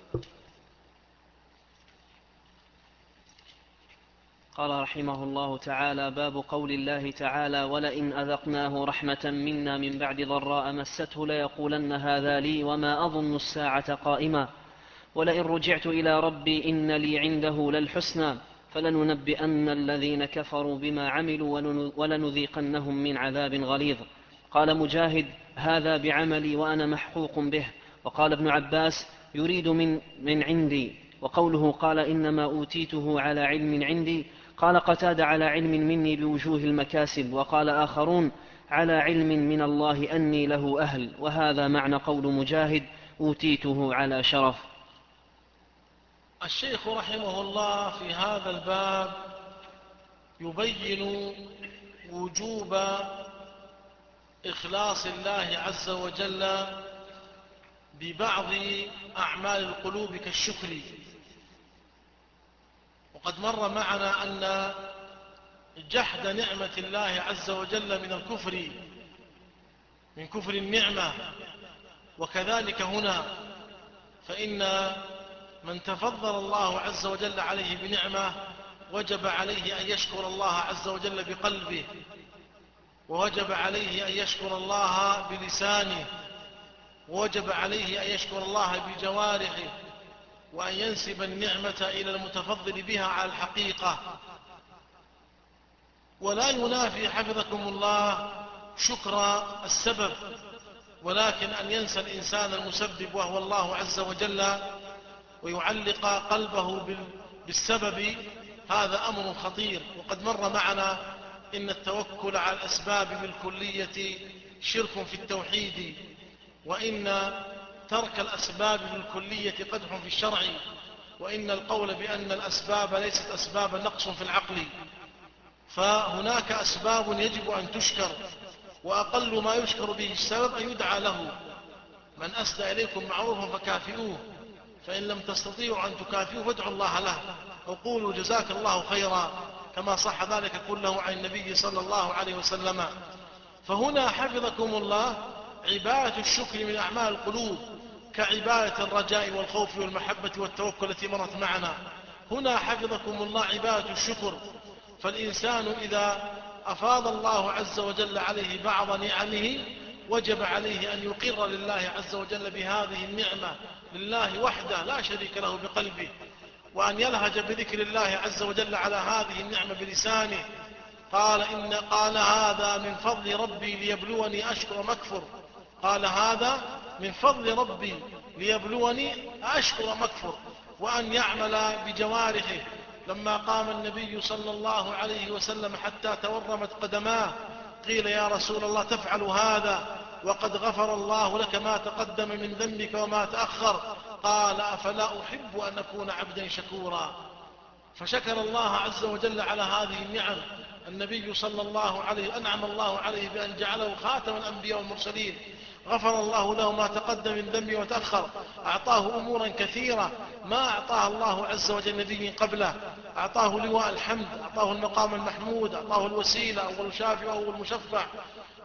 قال رحمه الله تعالى: باب قول الله تعالى: ولئن أذقناه رحمة منا من بعد ضراء مسته ليقولن هذا لي وما أظن الساعة قائمة ولئن رجعت إلى ربي إن لي عنده للحسنى فلننبئن الذين كفروا بما عملوا ولنذيقنهم من عذاب غليظ. قال مجاهد: هذا بعملي وأنا محقوق به. وقال ابن عباس: يريد من, من عندي. وقوله قال إنما أوتيته على علم عندي، قال قتادة: على علم مني بوجوه المكاسب. وقال آخرون: على علم من الله أني له أهل. وهذا معنى قول مجاهد: أوتيته على شرف. الشيخ رحمه الله في هذا الباب يبين وجوب إخلاص الله عز وجل ببعض أعمال القلوب كالشكر. وقد مر معنا أن جحد نعمة الله عز وجل من الكفر، من كفر النعمة. وكذلك هنا، فإن من تفضل الله عز وجل عليه بنعمة وجب عليه أن يشكر الله عز وجل بقلبه، ووجب عليه أن يشكر الله بلسانه، ووجب عليه أن يشكر الله بجوارحه، وأن ينسب النعمة إلى المتفضل بها على الحقيقة. ولا ينافي حفظكم الله شكر السبب، ولكن أن ينسى الإنسان المسبب وهو الله عز وجل ويعلق قلبه بالسبب، هذا أمر خطير. وقد مر معنا إن التوكل على الأسباب بالكلية شرك في التوحيد، وإن ترك الأسباب بالكلية قدح في الشرع، وإن القول بأن الأسباب ليست أسباب نقص في العقل. فهناك أسباب يجب أن تشكر، وأقل ما يشكر به السبب أن يدعى له. من أسدى إليكم معروفا فكافئوه، فإن لم تستطيعوا أن تكافئوه فادعوا الله له وقولوا جزاك الله خيرا، كما صح ذلك كله عن النبي صلى الله عليه وسلم. فهنا حفظكم الله عبادة الشكر من أعمال القلوب كعبادة الرجاء والخوف والمحبة والتوكل التي مرت معنا. هنا حفظكم الله عبادة الشكر. فالإنسان إذا أفاض الله عز وجل عليه بعض نعمه وجب عليه أن يقر لله عز وجل بهذه النعمة لله وحده لا شريك له بقلبه، وأن يلهج بذكر الله عز وجل على هذه النعمة بلسانه. قال إن قال هذا من فضل ربي ليبلوني أشكر أم أكفر. قال هذا من فضل ربي ليبلوني أشكر أم أكفر. وأن يعمل بجوارحه. لما قام النبي صلى الله عليه وسلم حتى تورمت قدماه قيل يا رسول الله تفعل هذا وقد غفر الله لك ما تقدم من ذنبك وما تأخر؟ قال أفلا أحب أن أكون عبدا شكورا. فشكر الله عز وجل على هذه النعم. النبي صلى الله عليه أنعم الله عليه بأن جعله خاتم الأنبياء والمرسلين، غفر الله له ما تقدم من ذنبه وتأخر، أعطاه أمورا كثيرة ما أعطاها الله عز وجل نبي قبله. أعطاه لواء الحمد، أعطاه المقام المحمود، أعطاه الوسيلة أو الشافع أو المشفع،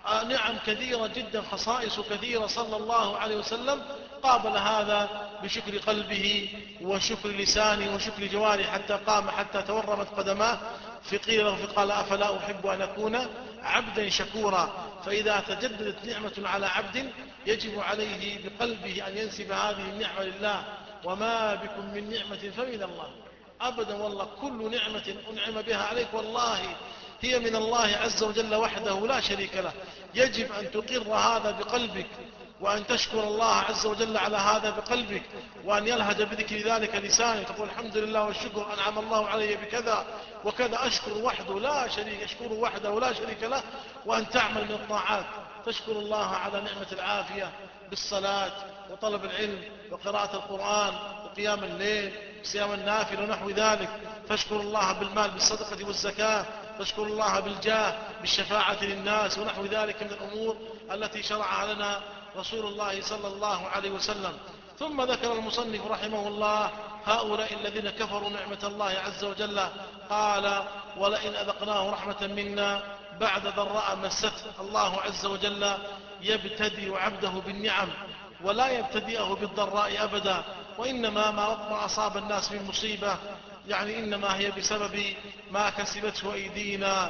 نعم كثيرة جدا، خصائص كثيرة صلى الله عليه وسلم، قابل هذا بشكر قلبه وشكر لسانه وشكر جوارحه حتى قام حتى تورمت قدماه. فقيل له فقال أفلا أحب أن أكون عبدا شكورا. فإذا تجددت نعمة على عبد يجب عليه بقلبه أن ينسب هذه النعمة لله. وما بكم من نعمة فمن الله. أبدا والله كل نعمة أنعم بها عليك والله هي من الله عز وجل وحده لا شريك له. يجب أن تقر هذا بقلبك، وأن تشكر الله عز وجل على هذا بقلبك، وأن يلهج بذكر ذلك لسانك، تقول الحمد لله والشكر أنعم الله علي بكذا وكذا، أشكر وحده لا شريك أشكر وحده لا شريك له. وأن تعمل من الطاعات، تشكر الله على نعمة العافية بالصلاة وطلب العلم وقراءة القرآن وقيام الليل وصيام النافل ونحو ذلك. تشكر الله بالمال بالصدقة والزكاة، تشكر الله بالجاه بالشفاعة للناس ونحو ذلك من الأمور التي شرعها لنا رسول الله صلى الله عليه وسلم. ثم ذكر المصنف رحمه الله هؤلاء الذين كفروا نعمة الله عز وجل، قال ولئن أذقناه رحمة منا بعد ضراء مسته. الله عز وجل يبتدئ عبده بالنعم ولا يبتدئه بالضراء أبدا، وإنما ما أصاب الناس من مصيبة يعني إنما هي بسبب ما كسبته أيدينا.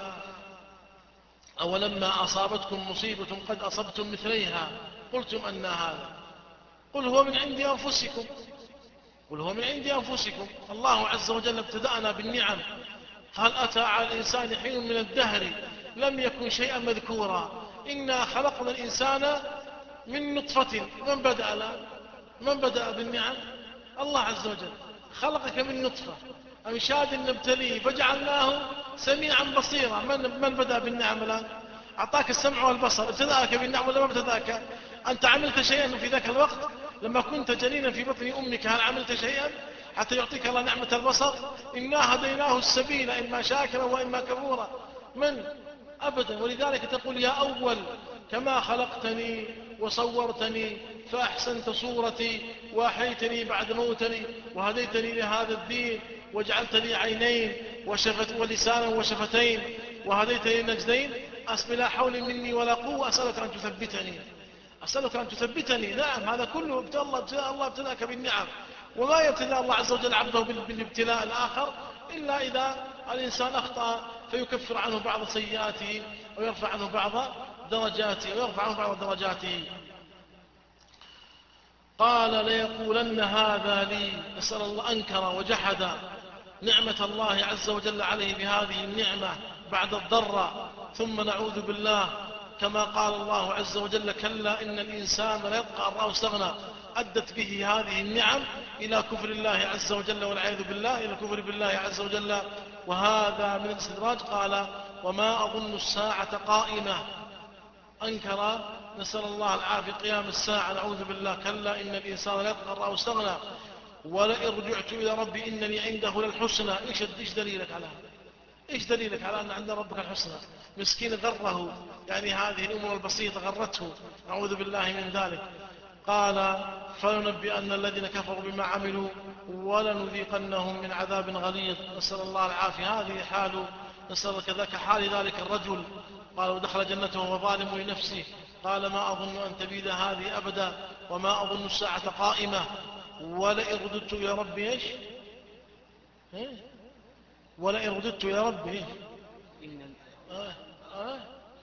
أولما أصابتكم مصيبة قد أصبتم مثليها قلتم أن هذا قل هو من عند أنفسكم قل هو من عند أنفسكم. الله عز وجل ابتدأنا بالنعم. هل أتى على الإنسان حين من الدهر لم يكن شيئا مذكورا. إنا خلقنا الإنسان من نطفة. من بدأ الآن من بدأ بالنعم؟ الله عز وجل خلقك من نطفة أمشاد نبتليه فجعلناه سميعا بصيرا. من, من بدأ بالنعم الآن؟ أعطاك السمع والبصر، ابتدأك بالنعم ولا ما ابتدأك؟ أنت عملت شيئا في ذاك الوقت لما كنت جنينا في بطن أمك؟ هل عملت شيئا حتى يعطيك الله نعمة البصر؟ إنا هديناه السبيل إما شاكرا وإما كفورا. من؟ أبدا. ولذلك تقول يا أول كما خلقتني وصورتني فأحسنت صورتي وأحيتني بعد موتني وهديتني لهذا الدين وجعلت لي عينين وشفت ولسانا وشفتين وهديتني النجدين. أسم لا حول مني ولا قوة أسألك أن تثبتني أسألك أن تثبتني. نعم هذا كله ابتلى الله, ابتلى الله ابتلاك بالنعم. وما يبتلى الله عز وجل عبده بالابتلاء الآخر إلا إذا الإنسان أخطأ فيكفر عنه بعض سيئاته ويرفع عنه بعض درجاته ويرفع عنه بعض درجاته. قال ليقولن هذا لي. نسأل الله أنكر وجحد نعمة الله عز وجل عليه بهذه النعمة بعد الضر. ثم نعوذ بالله كما قال الله عز وجل كلا إن الإنسان ليطغى أن رآه استغنى. أدت به هذه النعم إلى كفر الله عز وجل والعياذ بالله، إلى الكفر بالله عز وجل. وهذا من الاستدراج. قال وما أظن الساعة قائمة. أنكر نسأل الله العافية قيام الساعة نعوذ بالله. كلا إن الإنسان ليطغى أن رآه استغنى ولئن رجعت إلى ربي إنني عنده للحسنى. إيش إيش دليلك على هذا؟ إيش دليلك على أن عند ربك الحسنى؟ مسكين غره، يعني هذه الأمور البسيطة غرته، نعوذ بالله من ذلك. قال فلننبئن الذين كفروا بما عملوا ولنذيقنهم من عذاب غليظ. نسأل الله العافية. هذه حال نسأل كذاك حال ذلك الرجل. قال ودخل جنته وهو ظالم لنفسه قال ما أظن أن تبيد هذه أبدا وما أظن الساعة قائمة ولئن رددت إلى ربي إيش ولئن رددت إلى ربي آه آه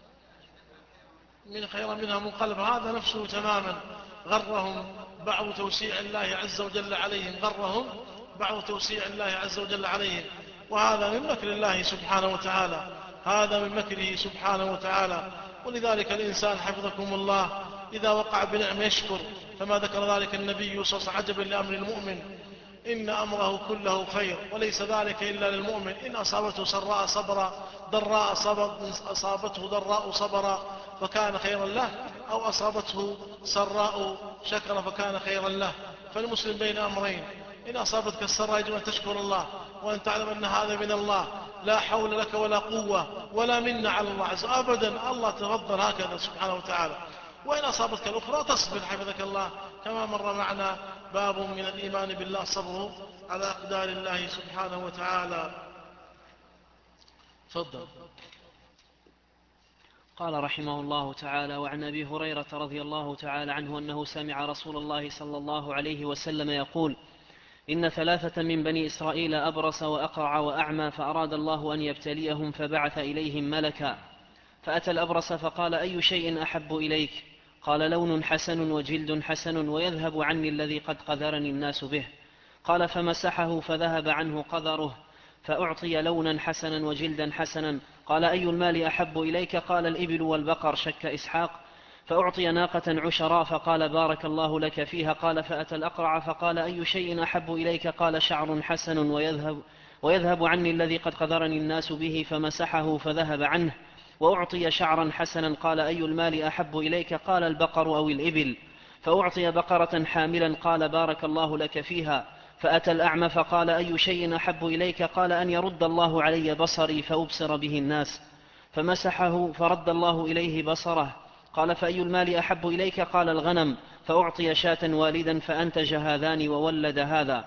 من خير منها منقلب. هذا نفسه تماما. غرهم بعض توسيع الله عز وجل عليهم غرهم بعض توسيع الله عز وجل عليهم. وهذا من مكر الله سبحانه وتعالى هذا من مكره سبحانه وتعالى. ولذلك الإنسان حفظكم الله إذا وقع بنعم يشكر كما ذكر ذلك النبي صلى الله عليه وسلم عجبا لأمر المؤمن إن أمره كله خير وليس ذلك إلا للمؤمن. إن أصابته سراء صبر ضراء أصابته ضراء صبر فكان خيرا له أو أصابته سراء شكر فكان خيرا له. فالمسلم بين أمرين. إن أصابتك السراء يجب أن تشكر الله وأن تعلم أن هذا من الله لا حول لك ولا قوة ولا منا على الله عز وجل أبدا. الله تفضل هكذا سبحانه وتعالى. وإن أصابتك الأخرى تصبر حفظك الله كما مر معنا. باب من الإيمان بالله صبره على أقدار الله سبحانه وتعالى. تفضل. قال رحمه الله تعالى: وعن أبي هريرة رضي الله تعالى عنه أنه سمع رسول الله صلى الله عليه وسلم يقول: إن ثلاثة من بني إسرائيل أبرص وأقرع وأعمى، فأراد الله أن يبتليهم فبعث إليهم ملكا، فأتى الأبرص فقال: أي شيء أحب إليك؟ قال: لون حسن وجلد حسن ويذهب عني الذي قد قذرني الناس به. قال: فمسحه فذهب عنه قذره، فأعطي لونا حسنا وجلدا حسنا. قال: أي المال أحب إليك؟ قال: الإبل والبقر، شك إسحاق. فأعطي ناقة عشراء، فقال: بارك الله لك فيها. قال: فأتى الأقرع فقال: أي شيء أحب إليك؟ قال: شعر حسن ويذهب, ويذهب عني الذي قد قذرني الناس به، فمسحه فذهب عنه، وأعطي شعرا حسنا. قال: أي المال أحب إليك؟ قال: البقر أو الإبل. فأعطي بقرة حاملا. قال: بارك الله لك فيها. فأتى الأعمى فقال: أي شيء أحب إليك؟ قال: أن يرد الله علي بصري فأبصر به الناس. فمسحه فرد الله إليه بصره. قال: فأي المال أحب إليك؟ قال: الغنم. فأعطي شاة والدا فأنتج هذان وولد هذا،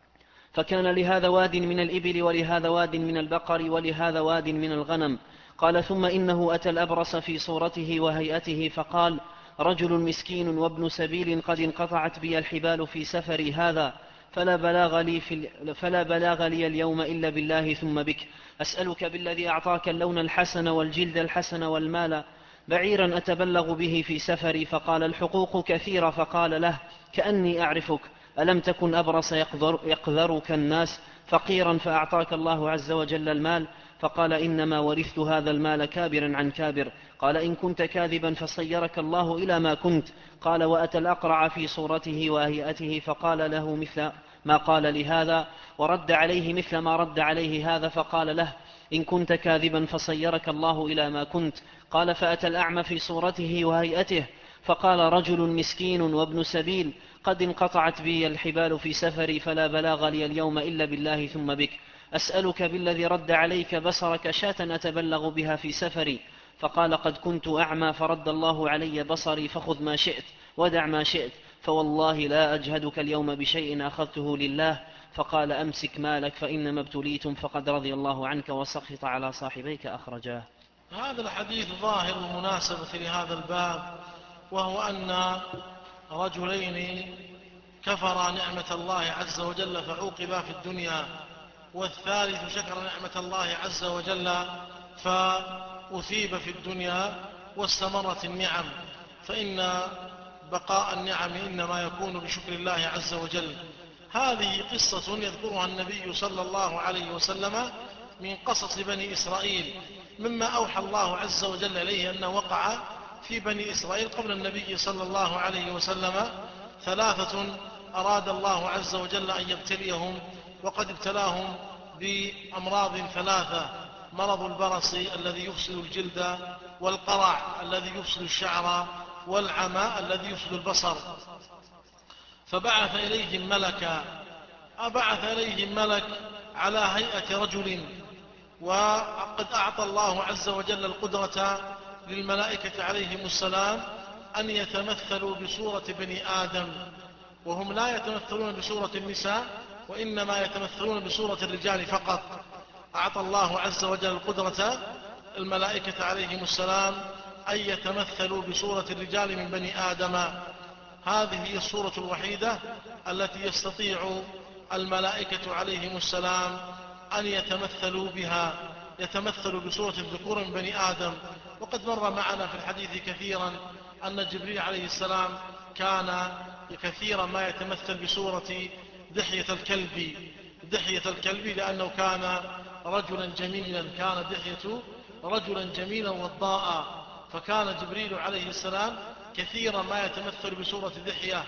فكان لهذا واد من الإبل ولهذا واد من البقر ولهذا واد من الغنم. قال: ثم إنه أتى الأبرص في صورته وهيئته فقال: رجل مسكين وابن سبيل قد انقطعت بي الحبال في سفري هذا، فلا بلاغ لي, في فلا بلاغ لي اليوم إلا بالله ثم بك، أسألك بالذي أعطاك اللون الحسن والجلد الحسن والمال بعيرا أتبلغ به في سفري. فقال: الحقوق كثيرة. فقال له: كأني أعرفك، ألم تكن أبرص يقذر يقذرك الناس فقيرا فأعطاك الله عز وجل المال؟ فقال: إنما ورثت هذا المال كابرا عن كابر. قال: إن كنت كاذبا فصيرك الله إلى ما كنت. قال: وأتى الأقرع في صورته وهيئته فقال له مثل ما قال لهذا، ورد عليه مثل ما رد عليه هذا، فقال له: إن كنت كاذبا فصيرك الله إلى ما كنت. قال: فأتى الأعمى في صورته وهيئته فقال: رجل مسكين وابن سبيل قد انقطعت بي الحبال في سفري، فلا بلاغ لي اليوم إلا بالله ثم بك، أسألك بالذي رد عليك بصرك شاة أتبلغ بها في سفري. فقال: قد كنت أعمى فرد الله علي بصري، فخذ ما شئت ودع ما شئت، فوالله لا أجهدك اليوم بشيء أخذته لله. فقال: أمسك مالك فإنما ابتليتم فقد رضي الله عنك وسخط على صاحبيك. أخرجاه. هذا الحديث ظاهر المناسبة لهذا الباب، وهو أن رجلين كفرا نعمة الله عز وجل فعوقبا في الدنيا، والثالث شكر نعمة الله عز وجل فأثيب في الدنيا واستمرت النعم، فإن بقاء النعم إنما يكون بشكر الله عز وجل. هذه قصة يذكرها النبي صلى الله عليه وسلم من قصص بني إسرائيل، مما أوحى الله عز وجل إليه أنه وقع في بني إسرائيل قبل النبي صلى الله عليه وسلم ثلاثة أراد الله عز وجل أن يبتليهم، وقد ابتلاهم بأمراض ثلاثة: مرض البرص الذي يفسد الجلد، والقرع الذي يفسد الشعر، والعمى الذي يفسد البصر. فبعث إليهم ملكا، أبعث إليهم ملك على هيئة رجل، وقد أعطى الله عز وجل القدرة للملائكة عليهم السلام أن يتمثلوا بصورة بني آدم، وهم لا يتمثلون بصورة النساء، وإنما يتمثلون بصورة الرجال فقط. أعطى الله عز وجل القدرة الملائكة عليهم السلام أن يتمثلوا بصورة الرجال من بني آدم. هذه هي الصورة الوحيدة التي يستطيع الملائكة عليهم السلام أن يتمثلوا بها، يتمثلوا بصورة الذكور من بني آدم. وقد مر معنا في الحديث كثيرا أن جبريل عليه السلام كان كثيرا ما يتمثل بصورة دحية الكلب، دحية الكلب لأنه كان رجلا جميلا، كان دحية رجلا جميلا وضاء، فكان جبريل عليه السلام كثيرا ما يتمثل بصورة دحية.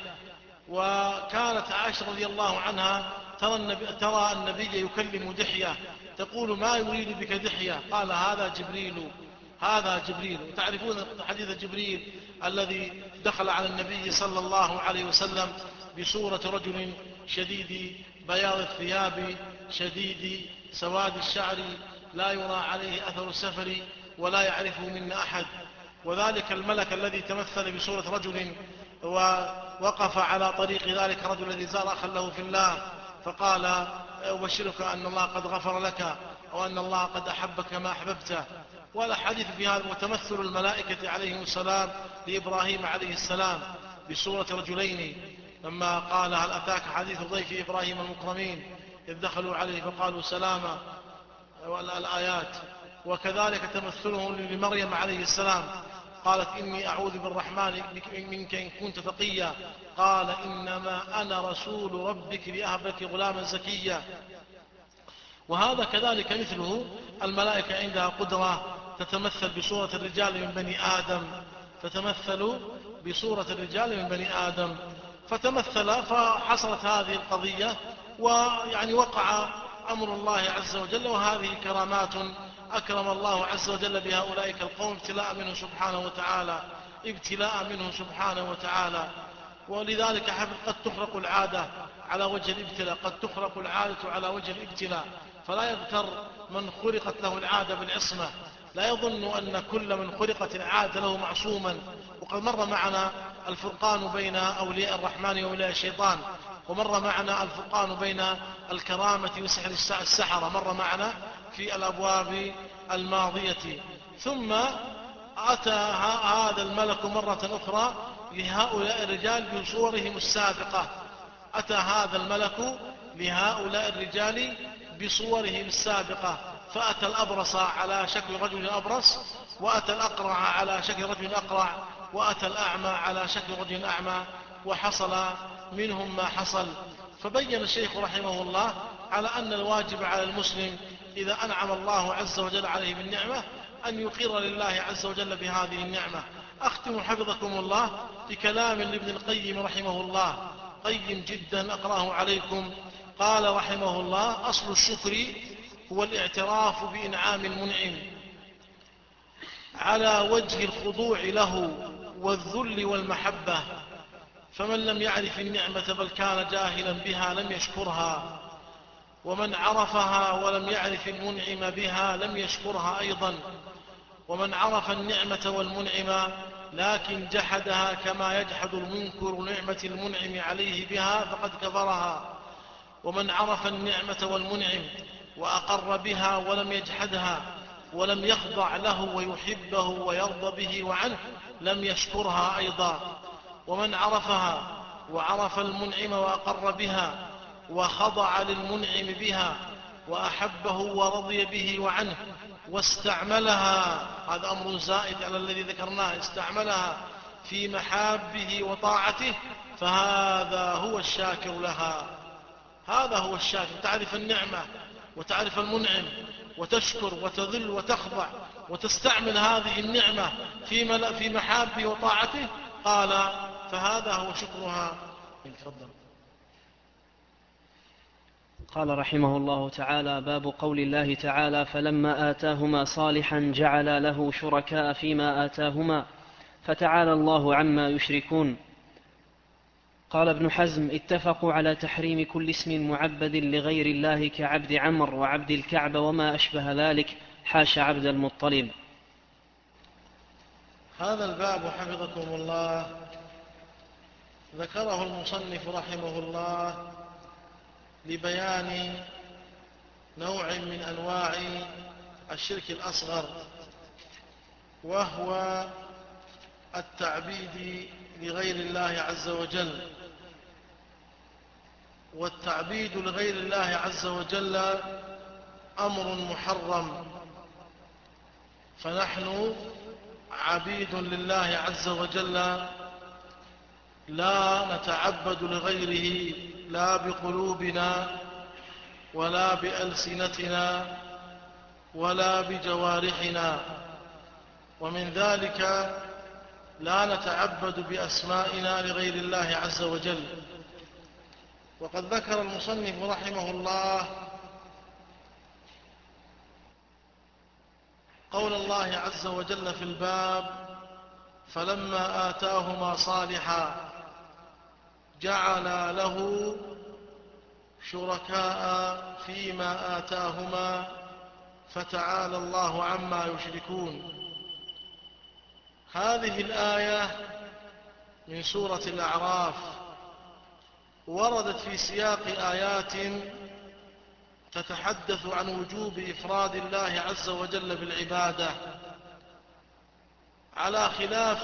وكانت عائشة رضي الله عنها ترى النبي, ترى النبي يكلم دحية تقول: ما يريد بك دحية؟ قال: هذا جبريل، هذا جبريل. وتعرفون حديث جبريل الذي دخل على النبي صلى الله عليه وسلم بصورة رجل شديد بياض الثياب شديد سواد الشعر لا يرى عليه أثر السفر ولا يعرفه منا أحد. وذلك الملك الذي تمثل بصورة رجل ووقف على طريق ذلك رجل الذي زار أخا له في الله، فقال: أبشرك أن الله قد غفر لك، وأن الله قد أحبك ما أحببته. والحديث في هذا وتمثل الملائكة عليهم السلام لإبراهيم عليه السلام بصورة رجلين، لما قال هل أتاك حديث ضيف إبراهيم المكرمين إذ دخلوا عليه فقالوا سلاما والآيات. وكذلك تمثلهم لمريم عليه السلام، قالت إني أعوذ بالرحمن منك إن كنت تقيا، قال إنما أنا رسول ربك لأهب لك غلاما زكيا. وهذا كذلك مثله الملائكة عندها قدرة تتمثل بصورة الرجال من بني آدم، تتمثل بصورة الرجال من بني آدم، فتمثل فحصلت هذه القضية، ويعني وقع أمر الله عز وجل. وهذه كرامات أكرم الله عز وجل بها أولئك القوم ابتلاء منه سبحانه وتعالى، ابتلاء منه سبحانه وتعالى. ولذلك قد تخرق العادة على وجه الابتلاء، قد تخرق العادة على وجه الابتلاء، فلا يغتر من خرقت له العادة بالعصمة، لا يظن أن كل من خرقت العادة له معصوما. وقد مر معنا الفرقان بين أولياء الرحمن وأولياء الشيطان، ومر معنا الفرقان بين الكرامة وسحر السحرة، مر معنا في الأبواب الماضية. ثم أتى هذا الملك مرة أخرى لهؤلاء الرجال بصورهم السابقة، أتى هذا الملك لهؤلاء الرجال بصورهم السابقة، فأتى الأبرص على شكل رجل أبرص، وأتى الأقرع على شكل رجل أقرع، وأتى الأعمى على شكل رجل أعمى، وحصل منهم ما حصل. فبين الشيخ رحمه الله على أن الواجب على المسلم إذا أنعم الله عز وجل عليه بالنعمة أن يقر لله عز وجل بهذه النعمة. أختم حفظكم الله بكلام لابن القيم رحمه الله، قيم جدا أقرأه عليكم. قال رحمه الله: أصل الشكر هو الاعتراف بإنعام المنعم على وجه الخضوع له والذل والمحبة، فمن لم يعرف النعمة بل كان جاهلا بها لم يشكرها، ومن عرفها ولم يعرف المنعم بها لم يشكرها أيضا، ومن عرف النعمة والمنعم لكن جحدها كما يجحد المنكر نعمة المنعم عليه بها فقد كفرها، ومن عرف النعمة والمنعم وأقر بها ولم يجحدها ولم يخضع له ويحبه ويرضى به وعنه لم يشكرها أيضا، ومن عرفها وعرف المنعم وأقر بها وخضع للمنعم بها وأحبه ورضي به وعنه واستعملها، هذا أمر زائد على الذي ذكرناه، استعملها في محابه وطاعته، فهذا هو الشاكر لها. هذا هو الشاكر، تعرف النعمة وتعرف المنعم وتشكر وتذل وتخضع وتستعمل هذه النعمة في في محابه وطاعته، قال فهذا هو شكرها. تفضل. قال رحمه الله تعالى: باب قول الله تعالى: فلما آتاهما صالحا جعل له شركاء فيما آتاهما فتعالى الله عما يشركون. قال ابن حزم: اتفقوا على تحريم كل اسم معبد لغير الله كعبد عمرو وعبد الكعبة وما أشبه ذلك، حاش عبد المطلب. هذا الباب حفظكم الله ذكره المصنف رحمه الله لبيان نوع من أنواع الشرك الأصغر، وهو التعبيد لغير الله عز وجل. والتعبيد لغير الله عز وجل أمر محرم، فنحن عبيد لله عز وجل، لا نتعبد لغيره لا بقلوبنا ولا بألسنتنا ولا بجوارحنا. ومن ذلك لا نتعبد بأسمائنا لغير الله عز وجل. وقد ذكر المصنف رحمه الله قول الله عز وجل في الباب: فلما آتاهما صالحا جعل له شركاء فيما آتاهما فتعالى الله عما يشركون. هذه الآية من سورة الأعراف وردت في سياق آيات تتحدث عن وجوب إفراد الله عز وجل بالعبادة، على خلاف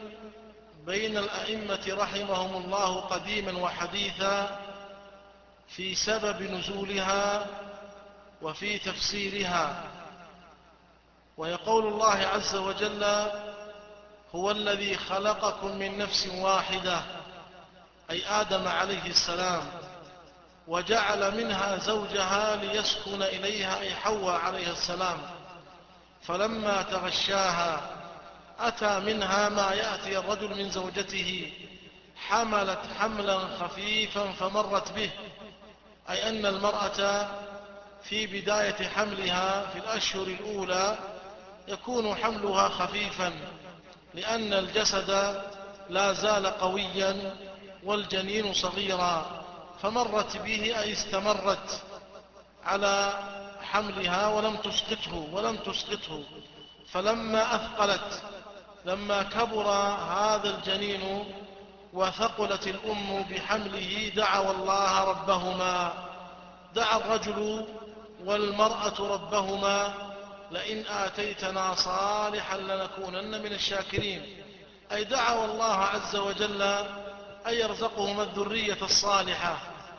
بين الأئمة رحمهم الله قديما وحديثا في سبب نزولها وفي تفسيرها. ويقول الله عز وجل: هو الذي خلقكم من نفس واحدة، أي آدم عليه السلام، وجعل منها زوجها ليسكن إليها، أي حواء عليه السلام، فلما تغشاها أتى منها ما يأتي الرجل من زوجته، حملت حملا خفيفا فمرت به، أي أن المرأة في بداية حملها في الأشهر الأولى يكون حملها خفيفا، لأن الجسد لا زال قويا والجنين صغيرا، فمرت به أي استمرت على حملها ولم تسقطه ولم تسقطه فلما أثقلت، لما كبر هذا الجنين وثقلت الأم بحمله، دعوا الله ربهما، دعا الرجل والمرأة ربهما: لئن آتيتنا صالحا لنكونن من الشاكرين، أي دعوا الله عز وجل أن يرزقهما الذرية الصالحة.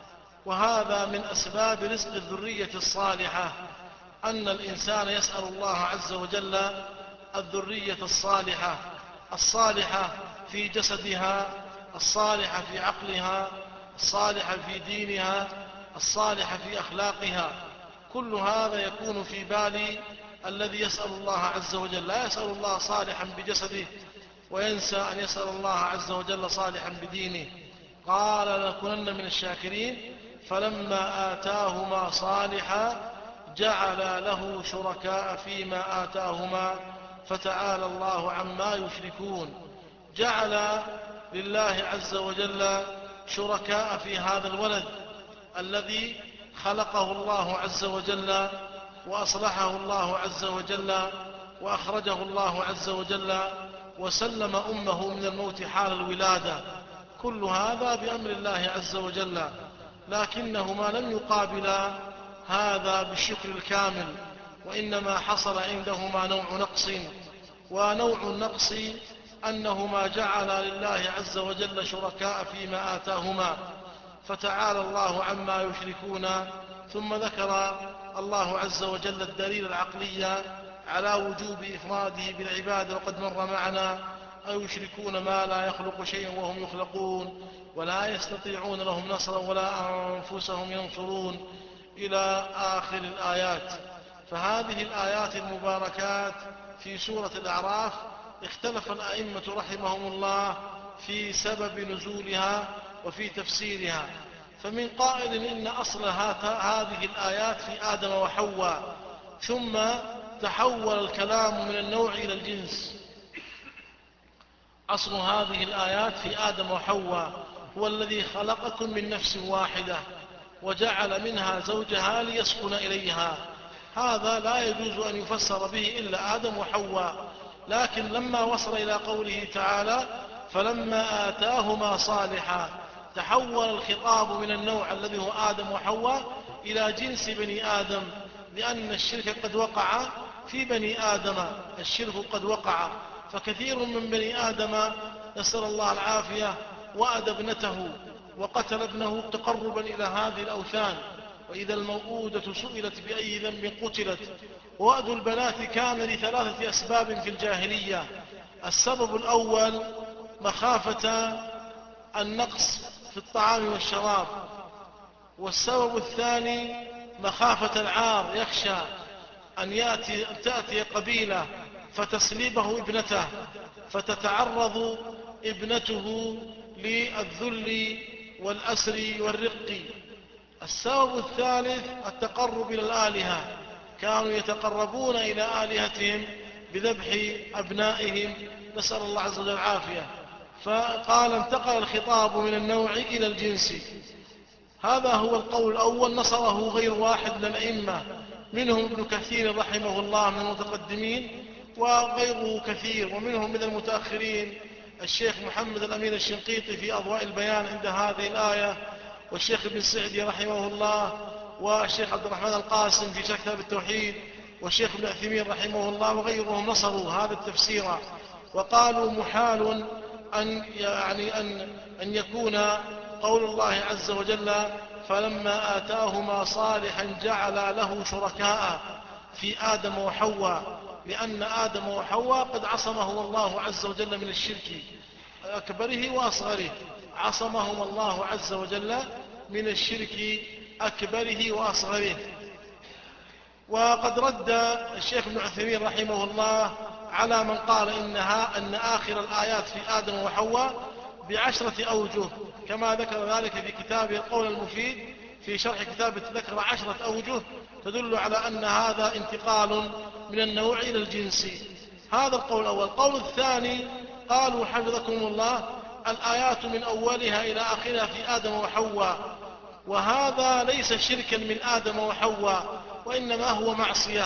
وهذا من أسباب رزق الذرية الصالحة، أن الإنسان يسأل الله عز وجل الذرية الصالحة، الصالحة في جسدها، الصالحة في عقلها، الصالحة في دينها، الصالحة في أخلاقها. كل هذا يكون في بال الذي يسأل الله عز وجل، لا يسأل الله صالحا بجسده وينسى أن يسأل الله عز وجل صالحا بدينه. قال: لنكونن من الشاكرين، فلما آتاهما صالحا جعل له شركاء فيما آتاهما فتعالى الله عما يشركون. جعل لله عز وجل شركاء في هذا الولد الذي خلقه الله عز وجل وأصلحه الله عز وجل وأخرجه الله عز وجل وسلم أمه من الموت حال الولادة. كل هذا بأمر الله عز وجل، لكنهما لم يقابلا هذا بالشكر الكامل، وإنما حصل عندهما نوع نقص. ونوع النقص أنهما جعلا لله عز وجل شركاء فيما آتاهما فتعالى الله عما يشركون. ثم ذكر الله عز وجل الدليل العقلي على وجوب إفراده بالعبادة، وقد مر معنا: أو يشركون ما لا يخلق شيئا وهم يخلقون ولا يستطيعون لهم نصرا ولا أنفسهم ينصرون، إلى آخر الآيات. فهذه الآيات المباركات في سورة الأعراف اختلف الأئمة رحمهم الله في سبب نزولها وفي تفسيرها. فمن قائل إن أصل هذه الآيات في آدم وحواء، ثم تحول الكلام من النوع إلى الجنس. أصل هذه الآيات في آدم وحواء: هو الذي خلقكم من نفس واحدة وجعل منها زوجها ليسكن إليها. هذا لا يجوز أن يفسر به إلا آدم وحواء، لكن لما وصل إلى قوله تعالى: فلما آتاهما صالحا، تحول الخطاب من النوع الذي هو آدم وحواء إلى جنس بني آدم، لأن الشرك قد وقع في بني آدم، الشرك قد وقع، فكثير من بني آدم نسأل الله العافية وأد ابنته وقتل ابنه تقربا إلى هذه الأوثان. وإذا الموءودة سئلت بأي ذنب قتلت. وأد البنات كان لثلاثة أسباب في الجاهلية: السبب الأول مخافة النقص في الطعام والشراب، والسبب الثاني مخافة العار، يخشى أن يأتي تأتي قبيلة فتسلبه ابنته فتتعرض ابنته للذل والأسر والرق. السبب الثالث التقرب إلى الآلهة، كانوا يتقربون إلى آلهتهم بذبح أبنائهم، نسأل الله عز وجل العافية. فقال: انتقل الخطاب من النوع إلى الجنس. هذا هو القول الأول، نصره غير واحد من الأئمة، منهم ابن كثير رحمه الله من المتقدمين، وغيره كثير، ومنهم من المتأخرين الشيخ محمد الأمين الشنقيطي في أضواء البيان عند هذه الآية، والشيخ ابن سعدي رحمه الله، والشيخ عبد الرحمن القاسم في شرح كتاب التوحيد، والشيخ ابن عثيمين رحمه الله وغيرهم نصروا هذا التفسير، وقالوا محال أن يعني أن أن يكون قول الله عز وجل فلما آتاهما صالحا جعل له شركاء في آدم وحواء، لأن آدم وحواء قد عصمهم الله عز وجل من الشرك أكبره وأصغره، عصمهم الله عز وجل من الشرك أكبره وأصغره. وقد رد الشيخ ابن عثيمين رحمه الله على من قال إنها أن آخر الآيات في آدم وحواء بعشرة أوجه، كما ذكر ذلك في كتابه القول المفيد في شرح كتاب ذكر عشرة أوجه تدل على أن هذا انتقال من النوع إلى الجنس. هذا القول الأول. القول الثاني قالوا حفظكم الله الآيات من أولها إلى آخرها في آدم وحواء، وهذا ليس شركا من آدم وحواء، وإنما هو معصية،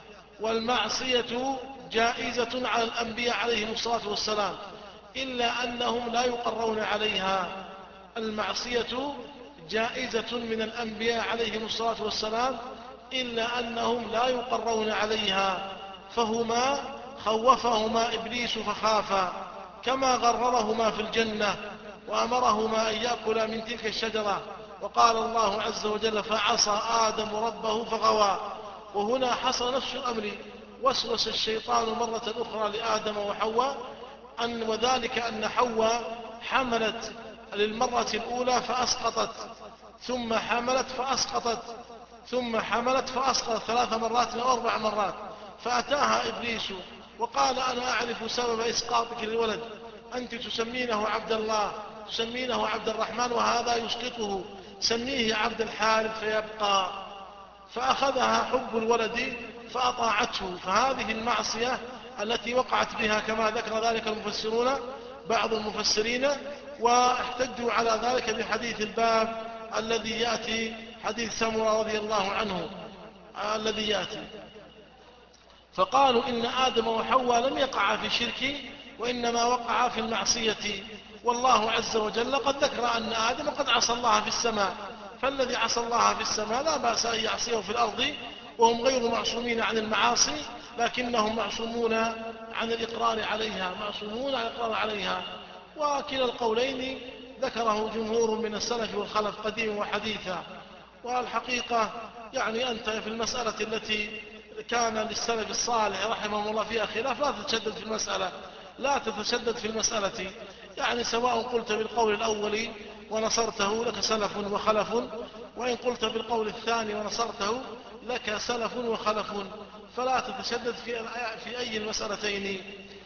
والمعصية جائزة على الأنبياء عليهم الصلاة والسلام، إلا أنهم لا يقرون عليها. المعصية جائزة من الأنبياء عليهم الصلاة والسلام، إلا أنهم لا يقرون عليها، فهما خوفهما إبليس فخافا، كما غررهما في الجنة وأمرهما أن يأكلا من تلك الشجرة، وقال الله عز وجل فعصى آدم ربه فغوى. وهنا حصل نفس الأمر، وسوس الشيطان مرة أخرى لآدم وحواء، أن وذلك أن حواء حملت للمرة الأولى فأسقطت، ثم حملت فأسقطت، ثم حملت فأسقطت ثلاث مرات أو أربع مرات، فأتاها إبليس وقال أنا أعرف سبب إسقاطك للولد، أنت تسمينه عبد الله، تسمينه عبد الرحمن، وهذا يسقطه، سميه عبد الحارث فيبقى. فأخذها حب الولد فأطاعته. فهذه المعصية التي وقعت بها كما ذكر ذلك المفسرون بعض المفسرين، واحتجوا على ذلك بحديث الباب الذي يأتي، حديث سمرة رضي الله عنه الذي يأتي، فقالوا إن آدم وحواء لم يقعا في الشرك، وإنما وقعا في المعصية. والله عز وجل قد ذكر أن آدم قد عصى الله في السماء، فالذي عصى الله في السماء لا بأس أن يعصيه في الأرض، وهم غير معصومين عن المعاصي، لكنهم معصومون عن الإقرار عليها، معصومون عن الإقرار عليها. وكلا القولين ذكره جمهور من السلف والخلف قديم وحديثا. والحقيقة يعني أنت في المسألة التي كان للسلف الصالح رحمهم الله فيها خلاف لا تتشدد في المسألة، لا تتشدد في المسألة، يعني سواء قلت بالقول الأول ونصرته لك سلف وخلف، وإن قلت بالقول الثاني ونصرته لك سلف وخلف، فلا تتشدد في, في أي المسألتين.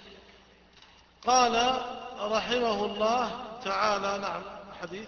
قال رحمه الله تعالى. نعم حديث.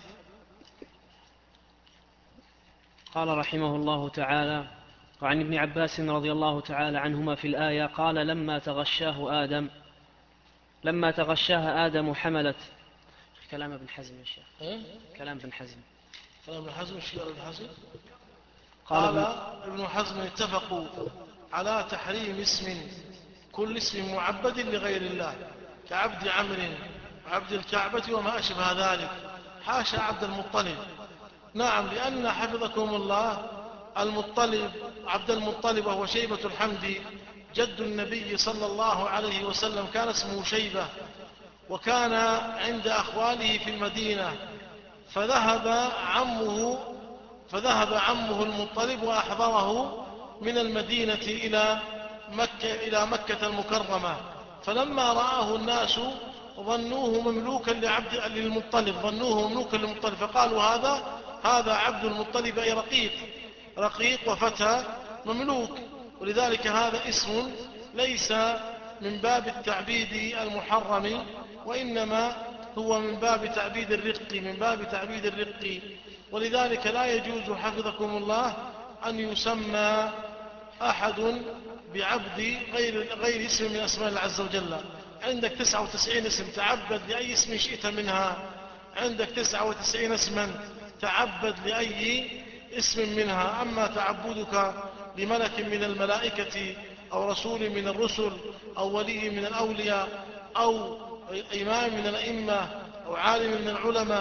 قال رحمه الله تعالى وعن ابن عباس رضي الله تعالى عنهما في الآية قال لما تغشاه آدم لما تغشاها آدم حملت. كلام ابن حزم يا شيخ. إيه؟ كلام ابن حزم. كلام ابن حزم. الشيء ابن حزم قال, قال ابن حزم اتفقوا على تحريم اسم كل اسم معبد لغير الله كعبد عمرو وعبد الكعبة وما أشبه ذلك، حاشا عبد المطلب. نعم، لأن حفظكم الله المطلب عبد المطلب وهو شيبة الحمد جد النبي صلى الله عليه وسلم كان اسمه شيبة، وكان عند أخواله في المدينة، فذهب عمه فذهب عمه المطلب وأحضره من المدينة إلى مكة, إلى مكة المكرمة، فلما رآه الناس ظنوه مملوكا لعبد للمطلب ظنوه مملوكا للمطلب فقالوا هذا هذا عبد المطلب، أي رقيق رقيق وفتى مملوك. ولذلك هذا اسم ليس من باب التعبيد المحرم، وإنما هو من باب تعبيد الرق من باب تعبيد الرق ولذلك لا يجوز حفظكم الله أن يسمى أحد بعبد غير, غير اسم من أسماء الله عز وجل. عندك تسعة وتسعين اسم، تعبد لأي اسم شئت منها، عندك تسعة وتسعين اسما، تعبد لأي اسم منها. أما تعبدك لملك من الملائكة أو رسول من الرسل أو ولي من الأولياء أو إمام من الأئمة أو عالم من العلماء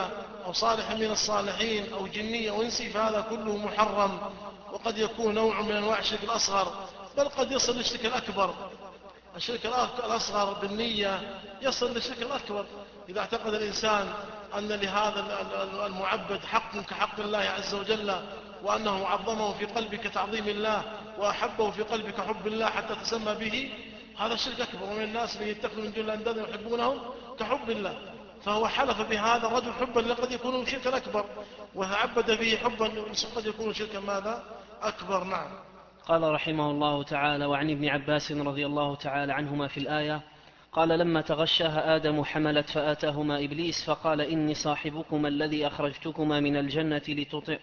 أو صالح من الصالحين أو جني أو إنسي فهذا كله محرم، وقد يكون نوع من أنواع الشرك الأصغر، بل قد يصل للشرك الأكبر. الشرك الأصغر بالنية يصل للشرك الأكبر. إذا اعتقد الإنسان أن لهذا المعبد حق كحق الله عز وجل، وأنه عظمه في قلبك تعظيم الله وأحبه في قلبك حب الله حتى تسمى به، هذا شرك أكبر. ومن الناس من يتخذ من دون الله أندادا يحبونهم كحب الله، فهو حلف بهذا الرجل حبا لقد يكون شركا أكبر، وعبد به حبا قد يكون شركا ماذا أكبر. نعم. قال رحمه الله تعالى: وعن ابن عباس رضي الله تعالى عنهما في الآية قال: لما تغشاها آدم حملت فآتاهما إبليس فقال: إني صاحبكما الذي أخرجتكما من الجنة لتطيع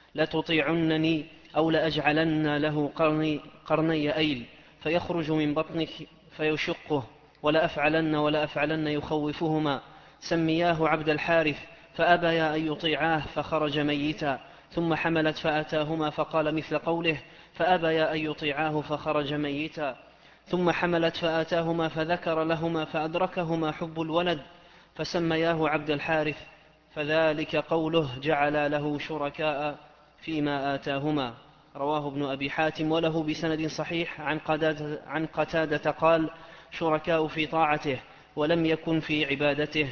لتطيعنني أو لأجعلن له قرني, قرني أيل فيخرج من بطنك فيشقه ولا أفعلن ولا أفعلن يخوفهما. سمياه عبد الحارث فأبيا أن يطيعاه فخرج ميتا. ثم حملت فأتاهما فقال مثل قوله فأبيا أن يطيعاه فخرج ميتا. ثم حملت فآتاهما فذكر لهما فأدركهما حب الولد فسمياه عبد الحارث، فذلك قوله جعل له شركاء فيما آتاهما. رواه ابن أبي حاتم وله بسند صحيح عن قتادة, عن قتادة قال: شركاء في طاعته ولم يكن في عبادته.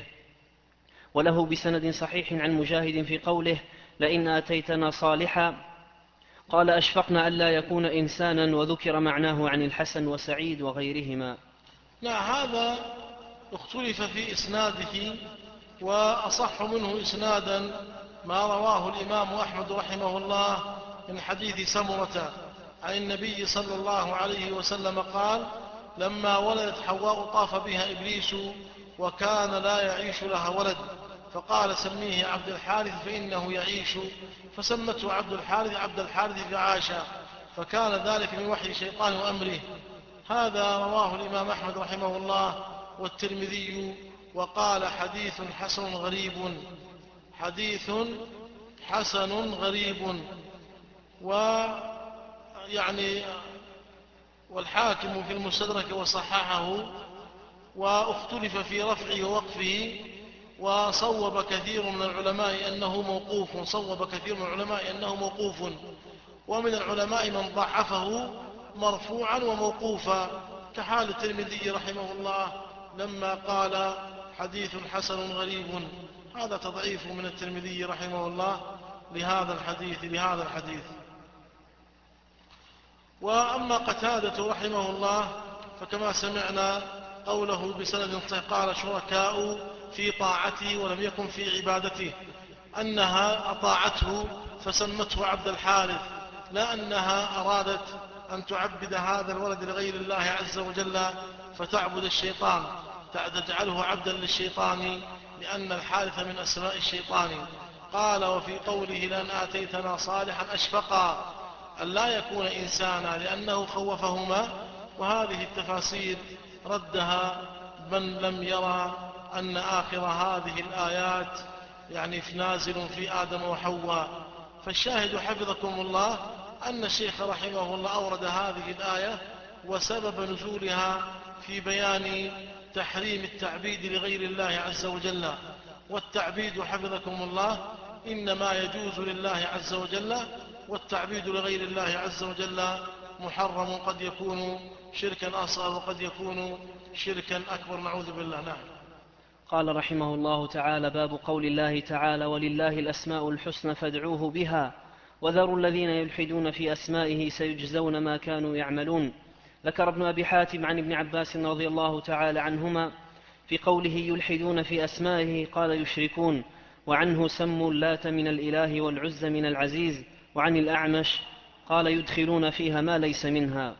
وله بسند صحيح عن مجاهد في قوله: لئن آتيتنا صالحا قال: أشفقنا ألا يكون إنسانا، وذكر معناه عن الحسن وسعيد وغيرهما. لا، هذا اختلف في إسناده، وأصح منه إسنادا ما رواه الإمام أحمد رحمه الله من حديث سمرة عن النبي صلى الله عليه وسلم قال: لما ولدت حواء طاف بها إبليس وكان لا يعيش لها ولد، فقال: سميه عبد الحارث فإنه يعيش، فسمته عبد الحارث عبد الحارث فعاش، فكان ذلك من وحي الشيطان وأمره. هذا رواه الإمام أحمد رحمه الله والترمذي، وقال: حديث حسن غريب، حديث حسن غريب. ويعني والحاكم في المستدرك وصححه، واختلف في رفعه ووقفه، وصوب كثير من العلماء أنه موقوف صوب كثير من العلماء أنه موقوف ومن العلماء من ضعفه مرفوعا وموقوفا، كحال الترمذي رحمه الله لما قال حديث حسن غريب. هذا تضعيف من الترمذي رحمه الله لهذا الحديث لهذا الحديث. وأما قتادة رحمه الله فكما سمعنا قوله بسند صحيح قال: شركاء في طاعته ولم يكن في عبادته، أنها أطاعته فسمته عبد الحارث، لا أنها أرادت أن تعبد هذا الولد لغير الله عز وجل فتعبد الشيطان، تجعله عبدا للشيطان، لأن الحارث من أسماء الشيطان. قال: وفي قوله: لأن آتيتنا صالحا أشفقا أن لا يكون إنسانا، لأنه خوفهما. وهذه التفاسير ردها من لم يرى أن آخر هذه الآيات يعني نازل في آدم وحواء. فالشاهد حفظكم الله أن الشيخ رحمه الله أورد هذه الآية وسبب نزولها في بيان تحريم التعبيد لغير الله عز وجل. والتعبيد حفظكم الله إنما يجوز لله عز وجل، والتعبيد لغير الله عز وجل محرم، قد يكون شركا أصغر وقد يكون شركا أكبر، نعوذ بالله. نعم. قال رحمه الله تعالى: باب قول الله تعالى: ولله الأسماء الحسنى فادعوه بها وذروا الذين يلحدون في أسمائه سيجزون ما كانوا يعملون. ذكر ابن أبي حاتم عن ابن عباس رضي الله تعالى عنهما في قوله يلحدون في أسمائه قال: يشركون. وعنه: سموا اللات من الإله والعز من العزيز. وعن الأعمش قال: يدخلون فيها ما ليس منها.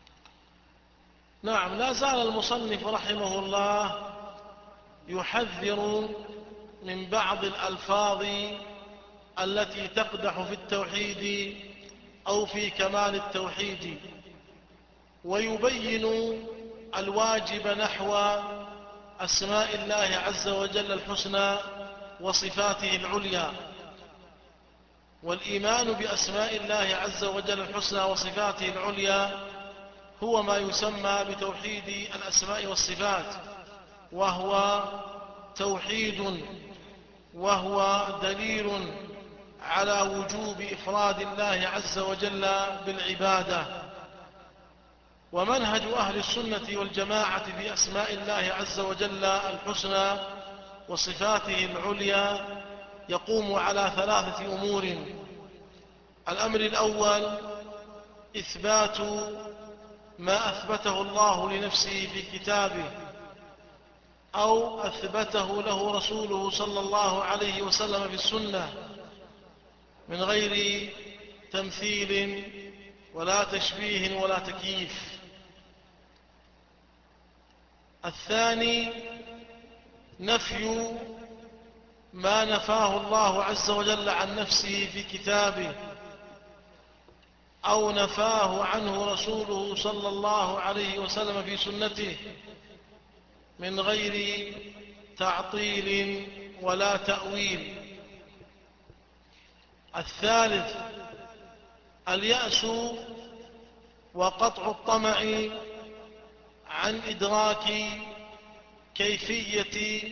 نعم. لا زال المصنف رحمه الله يحذر من بعض الألفاظ التي تقدح في التوحيد أو في كمال التوحيد، ويبين الواجب نحو أسماء الله عز وجل الحسنى وصفاته العليا. والإيمان بأسماء الله عز وجل الحسنى وصفاته العليا هو ما يسمى بتوحيد الأسماء والصفات، وهو توحيد وهو دليل على وجوب إفراد الله عز وجل بالعبادة. ومنهج أهل السنة والجماعة في أسماء الله عز وجل الحسنى وصفاته العليا يقوم على ثلاثة أمور. الأمر الأول إثبات ما أثبته الله لنفسه في كتابه أو أثبته له رسوله صلى الله عليه وسلم في السنة من غير تمثيل ولا تشبيه ولا تكييف. الثاني نفي ما نفاه الله عز وجل عن نفسه في كتابه أو نفاه عنه رسوله صلى الله عليه وسلم في سنته من غير تعطيل ولا تأويل. الثالث اليأس وقطع الطمع عن إدراك كيفية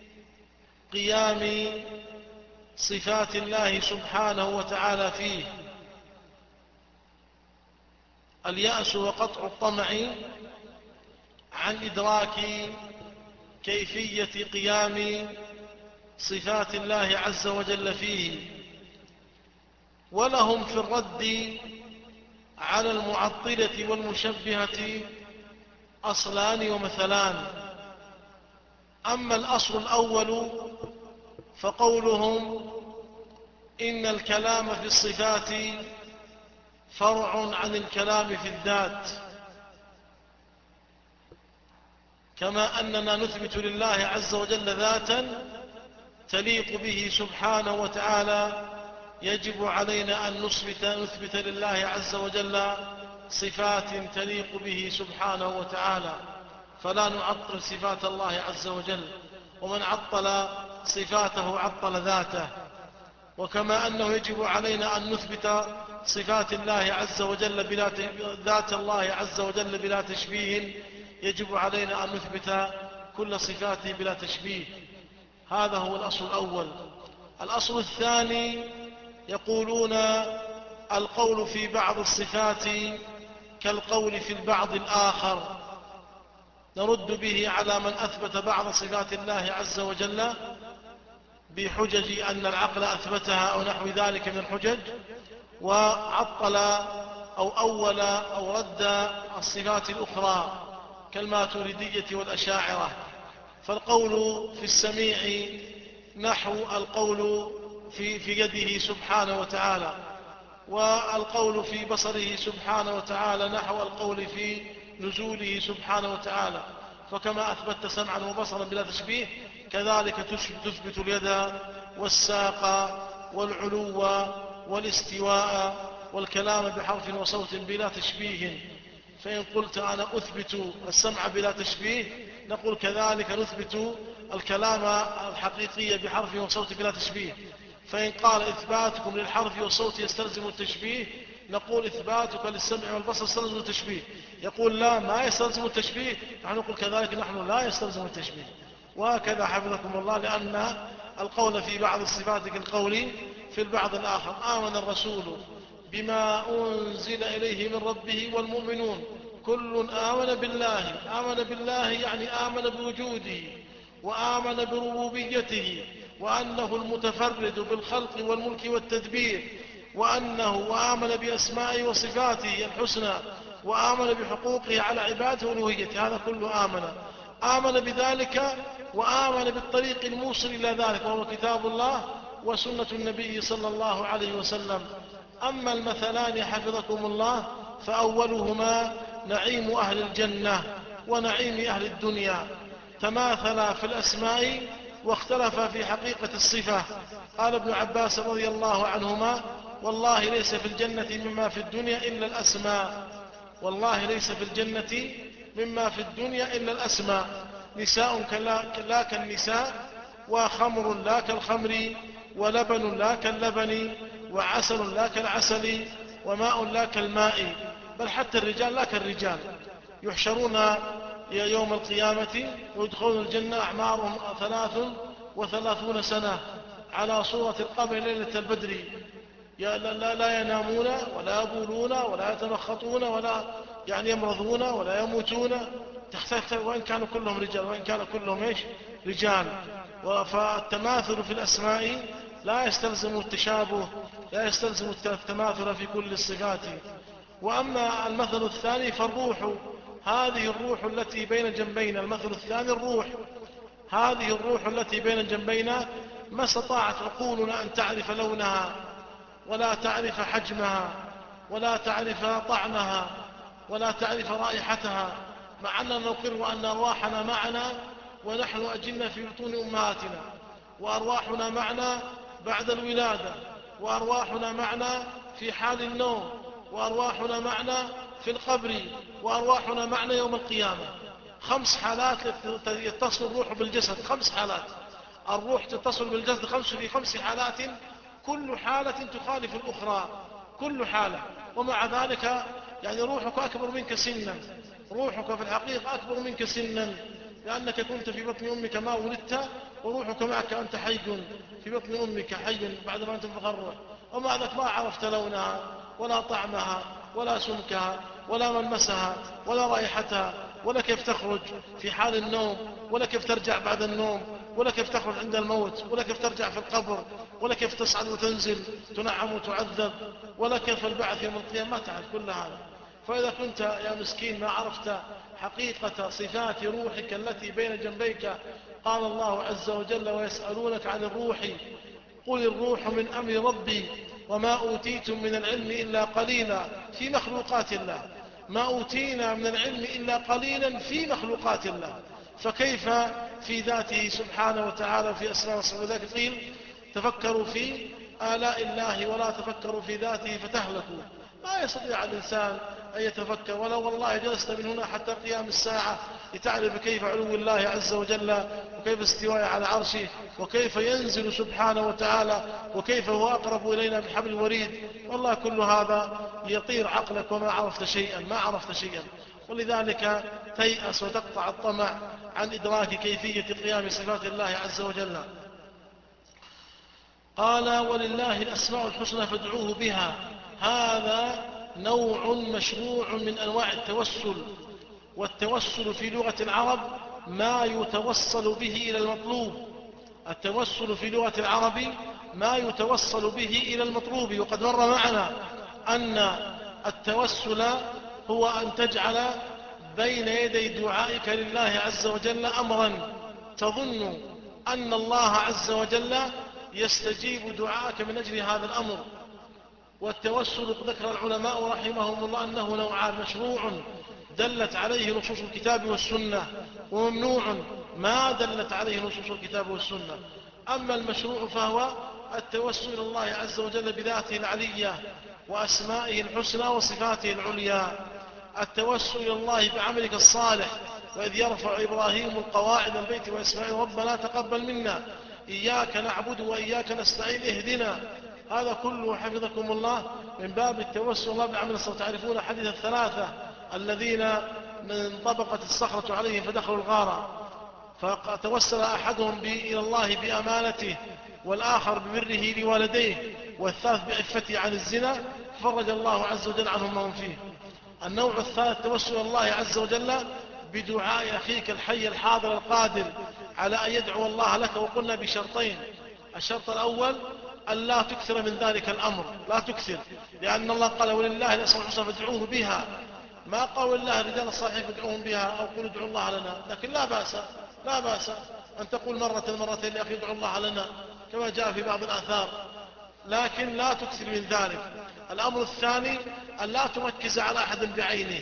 قيام صفات الله سبحانه وتعالى فيه. اليأس وقطع الطمع عن إدراك كيفية قيام صفات الله عز وجل فيه. ولهم في الرد على المعطلة والمشبهة أصلان ومثلان. أما الأصل الأول فقولهم إن الكلام في الصفات فرع عن الكلام في الذات، كما أننا نثبت لله عز وجل ذاتا تليق به سبحانه وتعالى، يجب علينا أن نثبت, نثبت لله عز وجل صفات تليق به سبحانه وتعالى، فلا نعطل صفات الله عز وجل. ومن عطل صفاته عطل ذاته. وكما أنه يجب علينا أن نثبت صفات الله عز وجل بلا ذات الله عز وجل بلا تشبيه، يجب علينا أن نثبت كل صفاته بلا تشبيه. هذا هو الأصل الأول. الأصل الثاني يقولون القول في بعض الصفات كالقول في البعض الآخر، نرد به على من أثبت بعض صفات الله عز وجل بحجج أن العقل أثبتها أو نحو ذلك من الحجج، وعطل أو أول أو رد الصفات الأخرى كالماتريدية والأشاعرة. فالقول في السميع نحو القول في, في يده سبحانه وتعالى، والقول في بصره سبحانه وتعالى نحو القول في نزوله سبحانه وتعالى. فكما أثبت سمعا وبصرا بلا تشبيه، كذلك تثبت اليد والساق والعلو والاستواء والكلام بحرف وصوت بلا تشبيه. فإن قلت أنا أثبت السمع بلا تشبيه، نقول كذلك نثبت الكلام الحقيقي بحرف وصوت بلا تشبيه. فإن قال إثباتكم للحرف والصوت يستلزم التشبيه، نقول إثباتك للسمع والبصر يستلزم التشبيه. يقول لا ما يستلزم التشبيه، نحن نقول كذلك نحن لا يستلزم التشبيه. وهكذا حفظكم الله، لأن القول في بعض الصفات كالقول في البعض الآخر. آمن الرسول بما أنزل إليه من ربه والمؤمنون كل آمن بالله. آمن بالله يعني آمن بوجوده وآمن بربوبيته، وأنه المتفرد بالخلق والملك والتدبير، وأنه وآمن بأسمائه وصفاته الحسنى، وآمن بحقوقه على عباده والوهيته. هذا كله آمن آمن بذلك، وآمن بالطريق الموصل إلى ذلك وهو كتاب الله وسنة النبي صلى الله عليه وسلم. أما المثلان حفظكم الله فأولهما نعيم أهل الجنة ونعيم أهل الدنيا، تماثلا في الأسماء واختلفا في حقيقة الصفة. قال ابن عباس رضي الله عنهما والله ليس في الجنة مما في الدنيا إلا الأسماء. والله ليس في الجنة مما في الدنيا إلا الأسماء. نساء لا كالنساء، وخمر لا كالخمر، ولبن لا كاللبن، وعسل لا كالعسل، وماء لا كالماء. بل حتى الرجال لا كالرجال. يحشرون يوم القيامة ويدخلون الجنة أعمارهم ثلاث وثلاثون سنة، على صورة القمر ليلة البدر لا, لا, لا ينامون ولا يبولون ولا يتنخطون ولا يعني يمرضون ولا يموتون، وإن كانوا كلهم رجال وإن كانوا كلهم إيش رجال. فالتماثل في الأسماء لا يستلزم التشابه، لا يستلزم التماثل في كل الصفات. وأما المثل الثاني فالروح، هذه الروح التي بين جنبينا، المثل الثاني الروح، هذه الروح التي بين جنبينا ما استطاعت عقولنا أن تعرف لونها ولا تعرف حجمها ولا تعرف طعمها ولا تعرف رائحتها، مع أننا نقر أن أرواحنا معنا ونحن أجلنا في بطون أمهاتنا، وأرواحنا معنا بعد الولادة، وأرواحنا معنا في حال النوم، وأرواحنا معنا في القبر، وأرواحنا معنا يوم القيامة. خمس حالات يتصل الروح بالجسد، خمس حالات الروح تتصل بالجسد خمس في خمس حالات، كل حالة تخالف الأخرى، كل حالة. ومع ذلك يعني روحك أكبر منك سنا، روحك في الحقيقة أكبر منك سنا، لأنك كنت في بطن أمك ما ولدت، وروحك معك أنت حي في بطن أمك حي بعدما تنفخ الروح، ومع ذلك ما عرفت لونها ولا طعمها ولا سمكها ولا ملمسها ولا رائحتها، ولا كيف تخرج في حال النوم، ولا كيف ترجع بعد النوم، ولا كيف تخرج عند الموت، ولا كيف ترجع في القبر، ولا كيف تصعد وتنزل تنعم وتعذب، ولا كيف البعث يوم القيامة، ما تعرف كل هذا. فإذا كنت يا مسكين ما عرفت حقيقة صفات روحك التي بين جنبيك، قال الله عز وجل ويسألونك عن الروح قل الروح من أمر ربي وما أوتيتم من العلم إلا قليلا في مخلوقات الله، ما أوتينا من العلم إلا قليلا في مخلوقات الله، فكيف في ذاته سبحانه وتعالى وفي أسماء وصفاته؟ ذلك قيل تفكروا في آلاء الله ولا تفكروا في ذاته فتهلكوا. ما يستطيع الإنسان أن يتفكر، ولو والله جلست من هنا حتى قيام الساعة لتعرف كيف علو الله عز وجل، وكيف استواء على عرشه، وكيف ينزل سبحانه وتعالى، وكيف هو أقرب إلينا من حبل الوريد، والله كل هذا يطير عقلك وما عرفت شيئا، ما عرفت شيئا. ولذلك تيأس وتقطع الطمع عن إدراك كيفية قيام صفات الله عز وجل. قال ولله الأسماء الحسنى فادعوه بها، هذا نوع مشروع من أنواع التوسل. والتوسل في لغة العرب ما يتوصل به إلى المطلوب، التوسل في لغة العرب ما يتوصل به إلى المطلوب. وقد مر معنا أن التوسل هو أن تجعل بين يدي دعائك لله عز وجل أمرا تظن أن الله عز وجل يستجيب دعائك من أجل هذا الأمر. والتوسل ذكر العلماء رحمهم الله أنه نوعان، مشروع دلت عليه نصوص الكتاب والسنة، وممنوع ما دلت عليه نصوص الكتاب والسنة. أما المشروع فهو التوسل إلى الله عز وجل بذاته العلية وأسمائه الحسنى وصفاته العليا، التوسل إلى الله بعملك الصالح، وإذ يرفع إبراهيم القواعد البيت وإسماعيل ربنا تقبل منا إياك نعبد وإياك نستعين اهدنا، هذا كله حفظكم الله من باب التوسل الله بعمل الصالح. تعرفون حديث الثلاثة الذين انطبقت الصخرة عليهم فدخلوا الغار، فتوسل أحدهم إلى الله بأمانته، والآخر ببره لوالديه، والثالث بعفته عن الزنا، فرج الله عز وجل عنهم ما هم فيه. النوع الثالث توسل الله عز وجل بدعاء أخيك الحي الحاضر القادر على أن يدعو الله لك، وقلنا بشرطين. الشرط الأول أن لا تكثر من ذلك الأمر، لا تكثر، لأن الله قال ولله الأسماء الحسنى فادعوه بها، ما قال لله رجال الصالحين فادعوهم بها أو قل ادعوا الله لنا، لكن لا بأس لا بأس أن تقول مرة مرتين لأخي ادعوا الله لنا كما جاء في بعض الآثار، لكن لا تكثر من ذلك. الأمر الثاني أن لا تركز على أحد بعينه،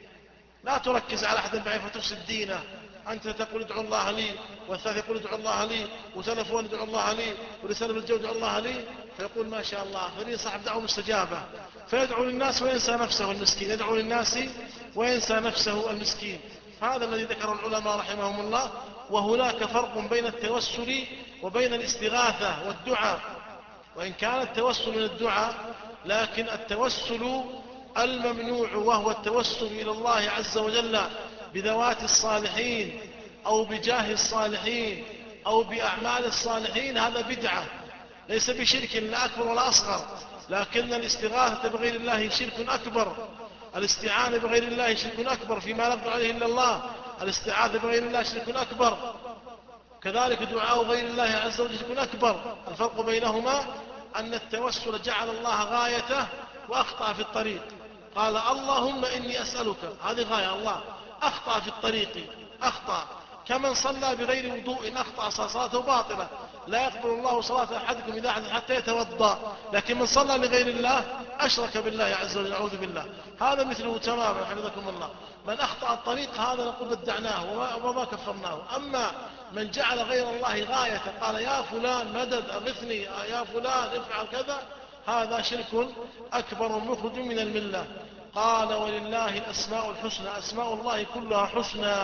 لا تركز على أحد بعينه فتفسد دينه. أنت تقول ادعوا الله لي، والثالث يقول ادعوا الله لي، وتلفون ادعوا الله لي، ورسالة بالجو ادعوا الله لي، فيقول ما شاء الله فلي صاحب دعوة مستجابة، فيدعو للناس وينسى نفسه المسكين، يدعو للناس وينسى نفسه المسكين. هذا الذي ذكره العلماء رحمهم الله. وهناك فرق بين التوسل وبين الاستغاثة والدعاء، وإن كان التوسل من الدعاء، لكن التوسل الممنوع وهو التوسل إلى الله عز وجل بذوات الصالحين أو بجاه الصالحين أو بأعمال الصالحين، هذا بدعة ليس بشرك لا أكبر ولا أصغر، لكن الاستغاثة بغير الله شرك أكبر، الاستعانة بغير الله شرك أكبر فيما لا يقدر عليه إلا الله، الاستعاذة بغير الله شرك أكبر، كذلك دعاء غير الله عز وجل شرك أكبر. الفرق بينهما أن التوسل جعل الله غايته وأخطأ في الطريق، قال اللهم إني أسألك، هذه غاية الله، أخطأ في الطريق، أخطأ كمن صلى بغير وضوء أخطأ صلاته باطلة، لا يقبل الله صلاة أحدكم إذا أحدث حتى يتوضأ، لكن من صلى لغير الله أشرك بالله عز وجل، أعوذ بالله. هذا مثله تماما حفظكم الله. من أخطأ الطريق هذا نقول بدعناه وما كفرناه. أما من جعل غير الله غاية، قال يا فلان مدد أغثني، يا فلان افعل كذا، هذا شرك أكبر مخرج من الملة. قال ولله الأسماء الحسنى، أسماء الله كلها حسنى،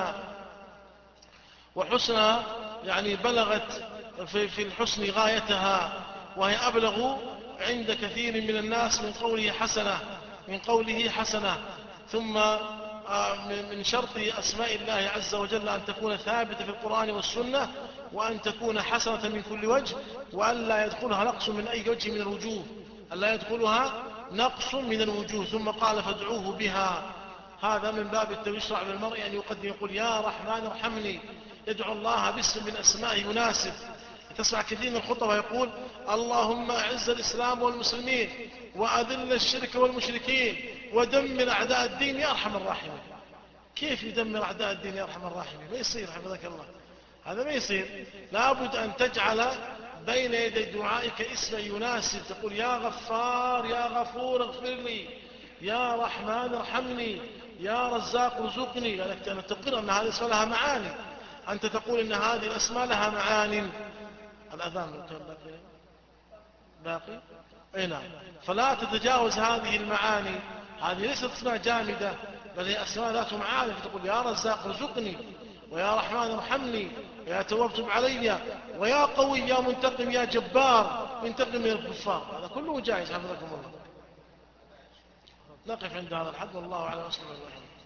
وحسنى يعني بلغت في, في الحسن غايتها، وهي أبلغ عند كثير من الناس من قوله حسنة، من قوله حسنة. ثم من شرط أسماء الله عز وجل أن تكون ثابتة في القرآن والسنة، وأن تكون حسنة من كل وجه، وأن لا يدخلها نقص من أي وجه من الوجوه، أن لا يدخلها نقص من الوجوه. ثم قال فادعوه بها، هذا من باب التوسع للمرء أن يقدم يقول يا رحمن ارحمني، يدعو الله باسم من أسماء يناسب. تسمع كثير من الخطبة يقول اللهم أعز الإسلام والمسلمين وأذل الشرك والمشركين ودمر أعداء الدين يا أرحم الراحمين. كيف يدمر أعداء الدين يا أرحم الراحمين؟ ما يصير حفظك الله، هذا ما يصير. لابد أن تجعل بين يدي دعائك اسم يناسب، تقول يا غفار يا غفور اغفر لي، يا رحمن ارحمني، يا رزاق ارزقني، لأنك يعني تقر أن هذه الأسماء لها معاني، أنت تقول أن هذه الأسماء لها معاني. الأذان باقي باقي أي نعم. فلا تتجاوز هذه المعاني، هذه ليست أسماء جامدة، بل هي أسماء ذات معاني، فتقول يا رزاق ارزقني، ويا رحمن ارحمني، ويا تواب تب علي، ويا قوي يا منتقم يا جبار منتقم من الكفار، هذا كله جائز حفظكم الله. نقف عند هذا الحد والله أعلم وصلى الله عليه وسلم.